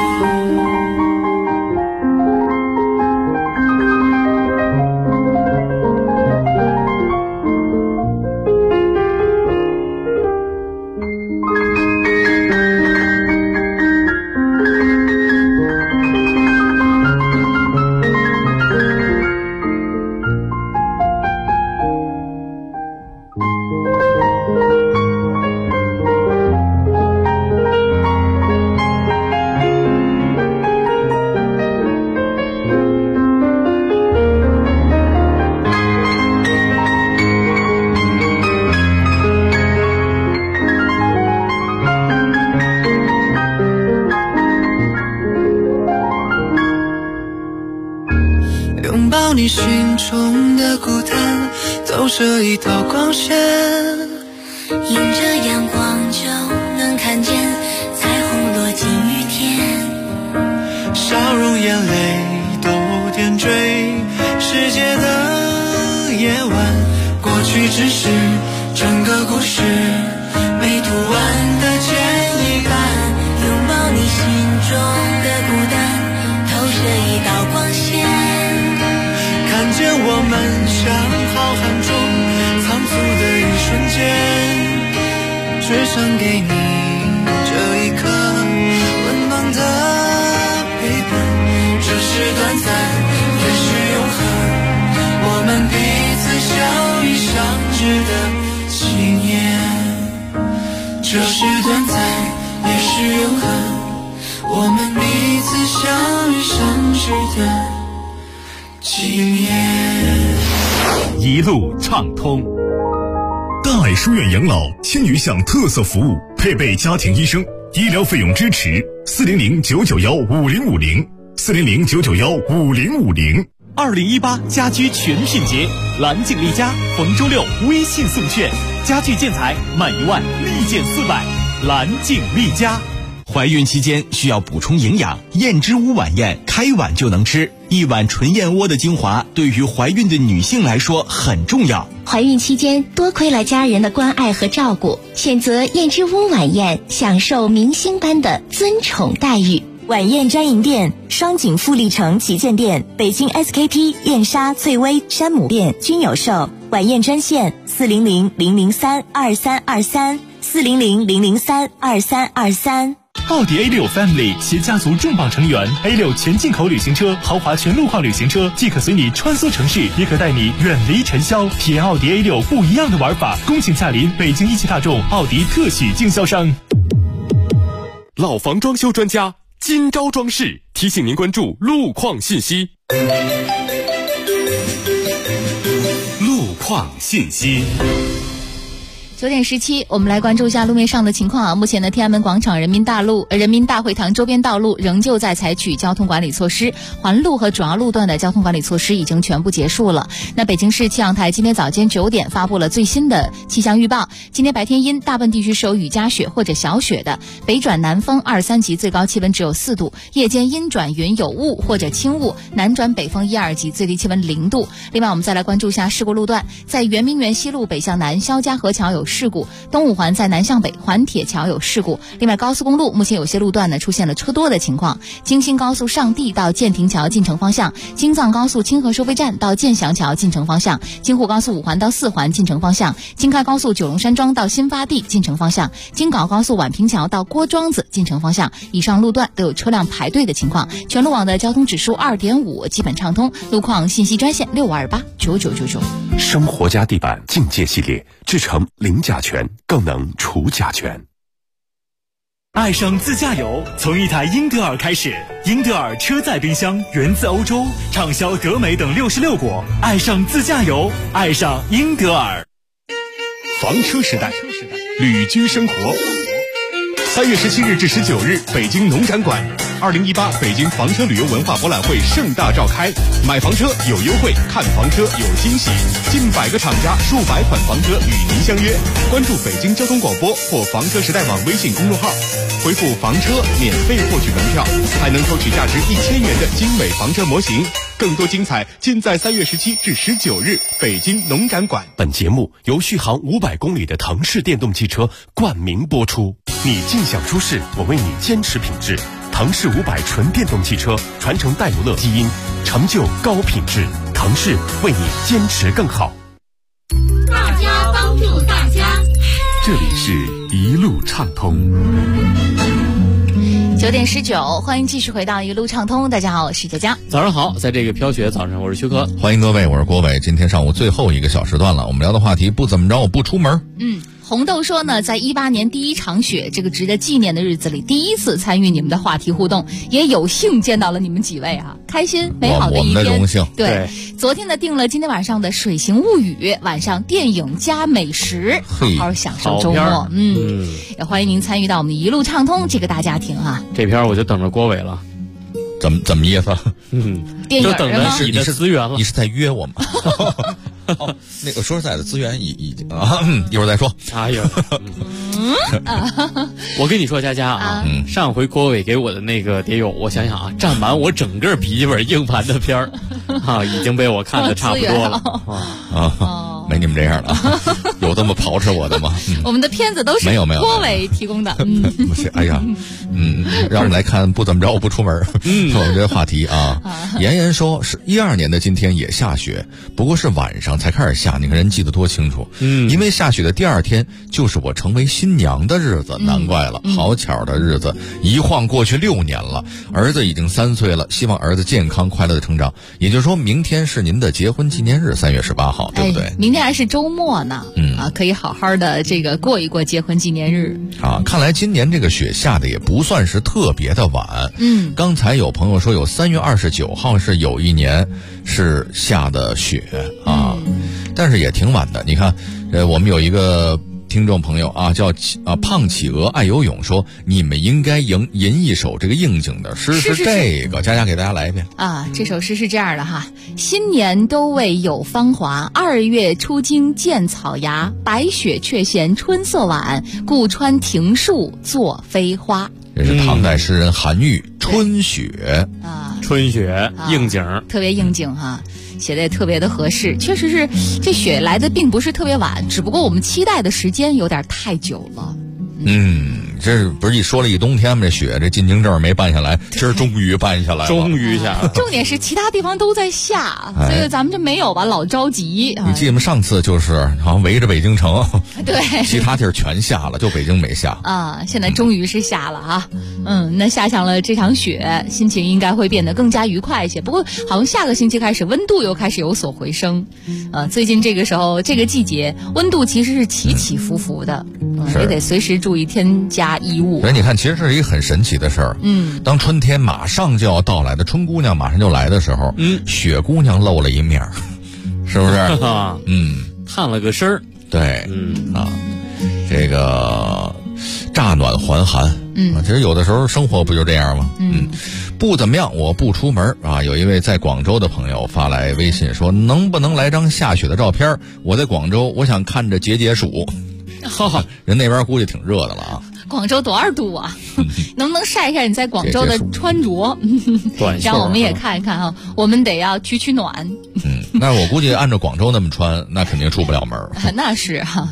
你心中的孤单投射一道光线， 迎着阳光就能看见彩虹落进雨天， 笑容眼泪都点缀世界的夜晚，过去只是整个故事没读完的前一半， 拥抱你心中的孤单投射一道光线， 看见我们像浩瀚中仓促的一瞬间，却想给你这一刻温暖的陪伴，这是短暂也是永恒，我们彼此相遇相知的纪念，这是短暂也是永恒，我们彼此相遇相知的纪念。 一路畅通。大爱书院养老千余项特色服务，配备家庭医生，医疗费用支持，400-991-5050 400-991-5050。 2018家居全品节，蓝景丽家逢周六微信送券，家具建材满1万立减400，蓝景丽家。 怀孕期间需要补充营养，燕之屋晚宴开碗就能吃。一碗纯燕窝的精华对于怀孕的女性来说很重要。 怀孕期间多亏了家人的关爱和照顾，选择燕之屋晚宴，享受明星般的尊宠待遇。 晚宴专营店：双井富力城旗舰店、北京 SKP、燕莎、翠微、山姆店均有售。晚宴专线：400-003-2323 400-003-2323。 奥迪 A6 Family 携家族重磅成员 A6 全进口旅行车、豪华全路况旅行车，既可随你穿梭城市，也可带你远离尘嚣。体验奥迪 A6 不一样的玩法，恭请驾临北京一汽大众奥迪特许经销商。 老房装修专家今朝装饰提醒您关注路况信息。路况信息。 9点17，我们来关注一下路面上的情况啊。目前呢，天安门广场、人民大会堂周边道路仍旧在采取交通管理措施，环路和主要路段的交通管理措施已经全部结束了。那北京市气象台今天早间9点发布了最新的气象预报，今天白天阴，大部分地区是有雨夹雪或者小雪的，北转南风2、3级，最高气温只有4度；夜间阴转云有雾或者轻雾，南转北风1、2级，最低气温0度。另外，我们再来关注一下事故路段，在圆明园西路北向南肖家河桥有事故，东五环在南向北环铁桥有事故。另外，高速公路目前有些路段呢出现了车多的情况，京新高速上地到建亭桥进城方向，京藏高速清河收费站到建祥桥进城方向，京沪高速5环到4环进城方向，京开高速九龙山庄到新发地进城方向，京港高速宛平桥到郭庄子进城方向，以上路段都有车辆排队的情况。全路网的交通指数2.5，基本畅通。路况信息专线65289999。 生活家地板境界系列，制成零甲醛，更能除甲醛。 爱上自驾游，从一台英德尔开始。英德尔车载冰箱源自欧洲，畅销德美等66国。爱上自驾游，爱上英德尔。 房车时代，旅居生活。3月17日至19日，北京农展馆，2018北京房车旅游文化博览会盛大召开。买房车有优惠，看房车有惊喜，近100个厂家，数百款房车与您相约。关注北京交通广播或房车时代网微信公众号，回复房车免费获取门票，还能抽取价值1000元的精美房车模型。更多精彩尽在3月17至19日北京农展馆。本节目由续航500公里的腾势电动汽车冠名播出。你尽享舒适，我为你坚持品质。腾势500纯电动汽车，传承戴姆勒基因，成就高品质。腾势为你坚持更好。 大家帮助大家。 这里是一路畅通。 9点19，欢迎继续回到一路畅通。大家好，我是佳佳。 早上好，在这个飘雪早上，我是薛科。 欢迎各位，我是郭伟。今天上午最后一个小时段了，我们聊的话题不怎么着，我不出门。 红豆说呢，在18年第一场雪这个值得纪念的日子里，第一次参与你们的话题互动，也有幸见到了你们几位啊，开心美好的一天。 我们的荣幸。 对，昨天呢定了今天晚上的水形物语，晚上电影加美食，好好享受周末。也欢迎您参与到我们的一路畅通这个大家庭啊。 这篇我就等着郭伟了。 怎么意思？ 电影就等着你的资源了。 你是在约我吗？那个说实在的，资源已经一会儿再说。 哎呀，我跟你说，佳佳啊，上回郭伟给我的那个得有，我想想啊，占满我整个笔记本硬盘的片儿啊，已经被我看的差不多了没你们这样的，有这么刨吃我的吗？ 我们的片子都是郭伟提供的。 不是，哎呀，让我们来看不怎么着我不出门。我们这个话题啊，妍妍说是12年的今天也下雪，不过是晚上才开始下，你看人记得多清楚。因为下雪的第2天就是我成为新娘的日子，难怪了，好巧的日子，一晃过去6年了，儿子已经3岁了，希望儿子健康快乐的成长。也就是说明天是您的结婚纪念日，3月18号，对不对？ 明天还是周末呢，可以好好的这个过一过结婚纪念日啊。看来今年这个雪下的也不算是特别的晚。刚才有朋友说有3月29号是有一年是下的雪啊，但是也挺晚的。你看，我们有一个听众朋友啊，叫胖企鹅爱游泳，说你们应该吟一首这个应景的诗，是这个，佳佳给大家来一遍啊。这首诗是这样的哈：新年都未有芳华，2月初惊见草芽，白雪却嫌春色晚，故穿庭树作飞花。 这是唐代诗人韩愈《春雪》 啊， 春雪应景， 特别应景哈。写的也特别的合适，确实是这雪来的并不是特别晚，只不过我们期待的时间有点太久了。 这不是一说了一冬天吗？这雪这进京证没办下来，今儿终于办下来了， 终于下了。 重点是其他地方都在下，所以咱们这没有吧，老着急。 你记得吗？上次就是好像围着北京城， 对， 其他地儿全下了，就北京没下啊。现在终于是下了啊，那下上了这场雪，心情应该会变得更加愉快一些。不过好像下个星期开始温度又开始有所回升，最近这个时候这个季节温度其实是起起伏伏的，也得随时注意添加衣物。 所以你看，其实这是一个很神奇的事儿。当春天马上就要到来的春姑娘马上就来的时候，雪姑娘露了一面，是不是？ 探了个身儿。 对，这个乍暖还寒。其实有的时候生活不就这样吗？不怎么样，我不出门啊。有一位在广州的朋友发来微信说，能不能来张下雪的照片？我在广州，我想看着解暑。人那边估计挺热的了啊。 广州多少度啊？能不能晒一晒你在广州的穿着？让我们也看一看啊。我们得要取暖。 那我估计按照广州那么穿，那肯定出不了门。 那是哈。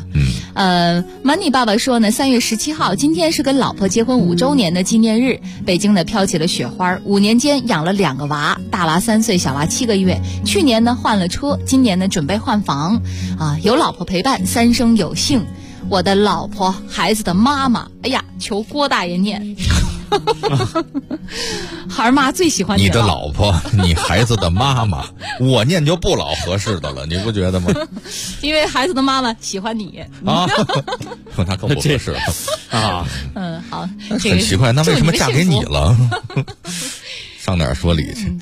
Money 爸爸说呢，3月17号，今天是跟老婆结婚5周年的纪念日。北京呢飘起了雪花，5年间养了2个娃，大娃3岁，小娃7个月。去年呢换了车，今年呢准备换房。有老婆陪伴，3生有幸。我的老婆，孩子的妈妈，哎呀，求郭大爷念。孩儿妈最喜欢你的老婆，你孩子的妈妈，我念就不老合适的了，你不觉得吗？ 因为孩子的妈妈喜欢你啊，那更不合适了啊。好， 很奇怪，那为什么嫁给你了？上哪儿说理去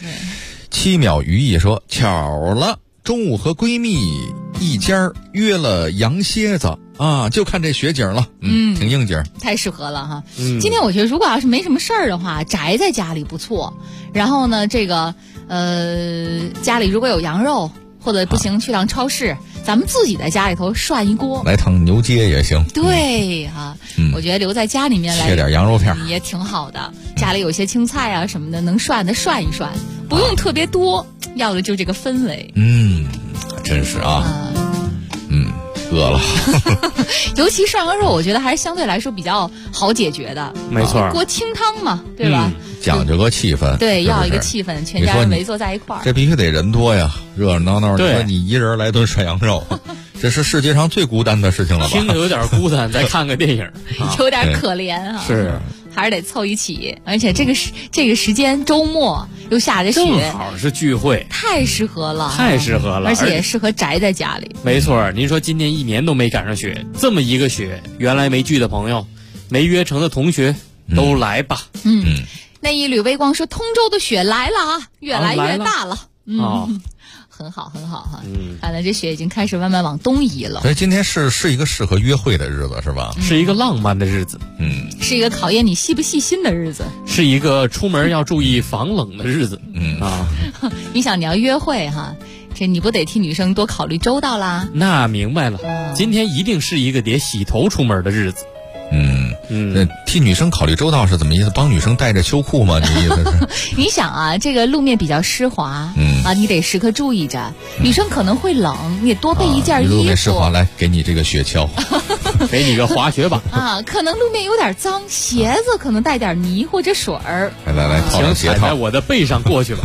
？7秒余意说巧了，中午和闺蜜一家约了羊蝎子啊，就看这雪景了，挺应景， 太适合了哈。今天我觉得如果要是没什么事儿的话，宅在家里不错。然后呢，这个家里如果有羊肉，或者不行去趟超市，咱们自己在家里头涮一锅， 来趟牛街也行。 对啊，我觉得留在家里面来切点羊肉片也挺好的。家里有些青菜啊什么的，能涮的涮一涮，不用特别多，要的就这个氛围。 真是啊。饿了。 尤其涮羊肉，我觉得还是相对来说比较好解决的。 没错， 锅清汤嘛，对吧？ 讲究个气氛， 对，要一个气氛，全家人围坐在一块儿。 这必须得人多呀，热热闹闹。你说你一人来顿涮羊肉，这是世界上最孤单的事情了吧？ 听着有点孤单，再看个电影， 有点可怜啊。 是。 还是得凑一起，而且这个时间周末又下着雪， 正好是聚会， 太适合了， 而且也适合宅在家里。 没错，您说今年1年都没赶上雪，这么一个雪，原来没聚的朋友，没约成的同学，都来吧。 那一缕微光说，通州的雪来了啊，越来越大了。很好哈。看来这雪已经开始慢慢往东移了。 所以今天是一个适合约会的日子，是吧？ 是一个浪漫的日子。 是一个考验你细不细心的日子。 是一个出门要注意防冷的日子。 你想你要约会哈，这你不得替女生多考虑周到啦？ 那明白了，今天一定是一个得洗头出门的日子。 替女生考虑周到是怎么意思？帮女生带着秋裤吗？你意思是？ 你想啊，这个路面比较湿滑，你得时刻注意着。女生可能会冷，你得多备一件衣服。 路面湿滑，来给你这个雪橇， 给你个滑雪板啊。可能路面有点脏，鞋子可能带点泥或者水儿。 来，套上鞋套， 踩在我的背上过去吧。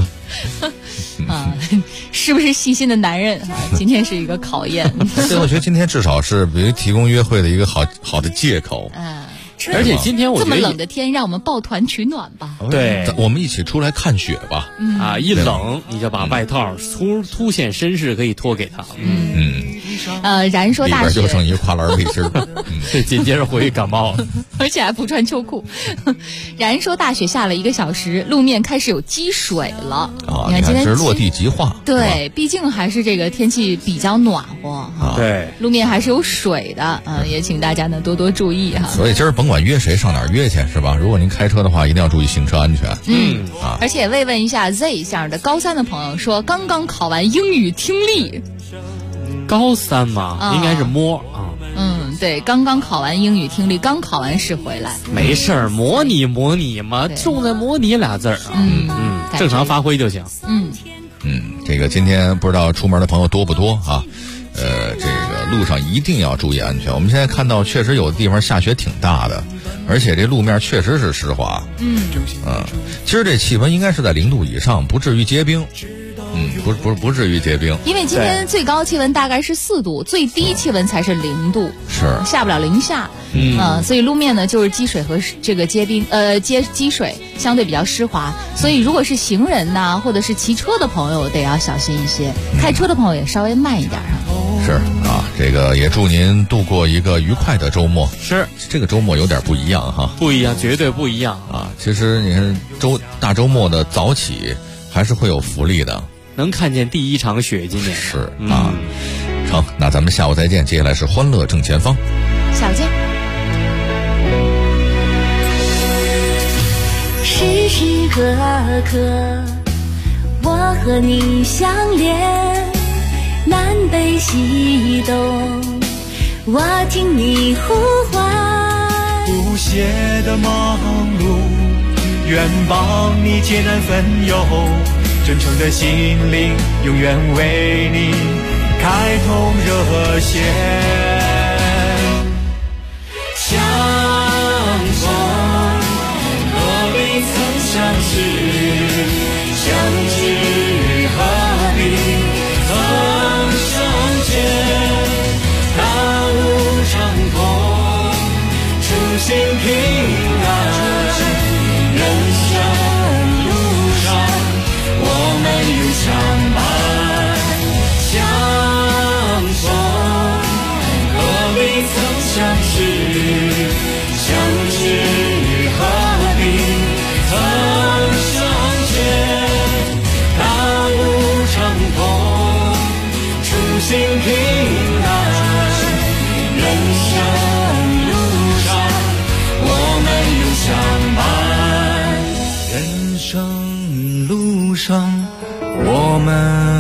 是不是细心的男人啊？今天是一个考验。 对，我觉得今天至少是比如提供约会的一个好的借口。 而且今天我觉得这么冷的天，让我们抱团取暖吧。 对， 我们一起出来看雪吧。 一冷你就把外套凸显身势可以脱给他。 然说大雪里边就剩一个跨栏背心儿。 这紧接着回去感冒了， 而且还不穿秋裤。然说大雪下了1个小时，路面开始有积水了。 你看今天是落地即化。 对，毕竟还是这个天气比较暖和。 对， 路面还是有水的。也请大家呢多多注意哈。 所以今儿甭管约谁上哪儿约去是吧？如果您开车的话，一定要注意行车安全。 而且慰问一下 Z 项的高3的朋友说，刚刚考完英语听力。 高3嘛，应该是摸啊。 对，刚刚考完英语听力，刚考完试回来。 没事儿，模拟嘛，重在模拟俩字儿啊。正常发挥就行。 这个今天不知道出门的朋友多不多啊？这个路上一定要注意安全。我们现在看到，确实有的地方下雪挺大的，而且这路面确实是湿滑。其实这气温应该是在0度以上，不至于结冰。不至于结冰。 因为今天最高气温大概是4度，最低气温才是0度， 是下不了零下。所以路面呢就是积水和这个积水相对比较湿滑，所以如果是行人呐，或者是骑车的朋友得要小心一些，开车的朋友也稍微慢一点啊。 是啊，这个也祝您度过一个愉快的周末。 是， 这个周末有点不一样哈， 不一样，绝对不一样啊。其实你看大周末的早起还是会有福利的。 能看见第1场雪，今年是啊。成，那咱们下午再见。接下来是欢乐正前方， 下午见。 时时刻刻，我和你相连，南北西东，我听你呼唤。 不懈的忙碌，愿帮你解难分忧。真诚的心灵，永远为你开通热线。 相逢何必曾相识，相知何必曾相见。大路长空，初心平安。人生路上，我们有相伴相逢，何必曾相识，相知何必曾相见。大路长空，初心平安。人生路上，我们有相伴。人生路上，我们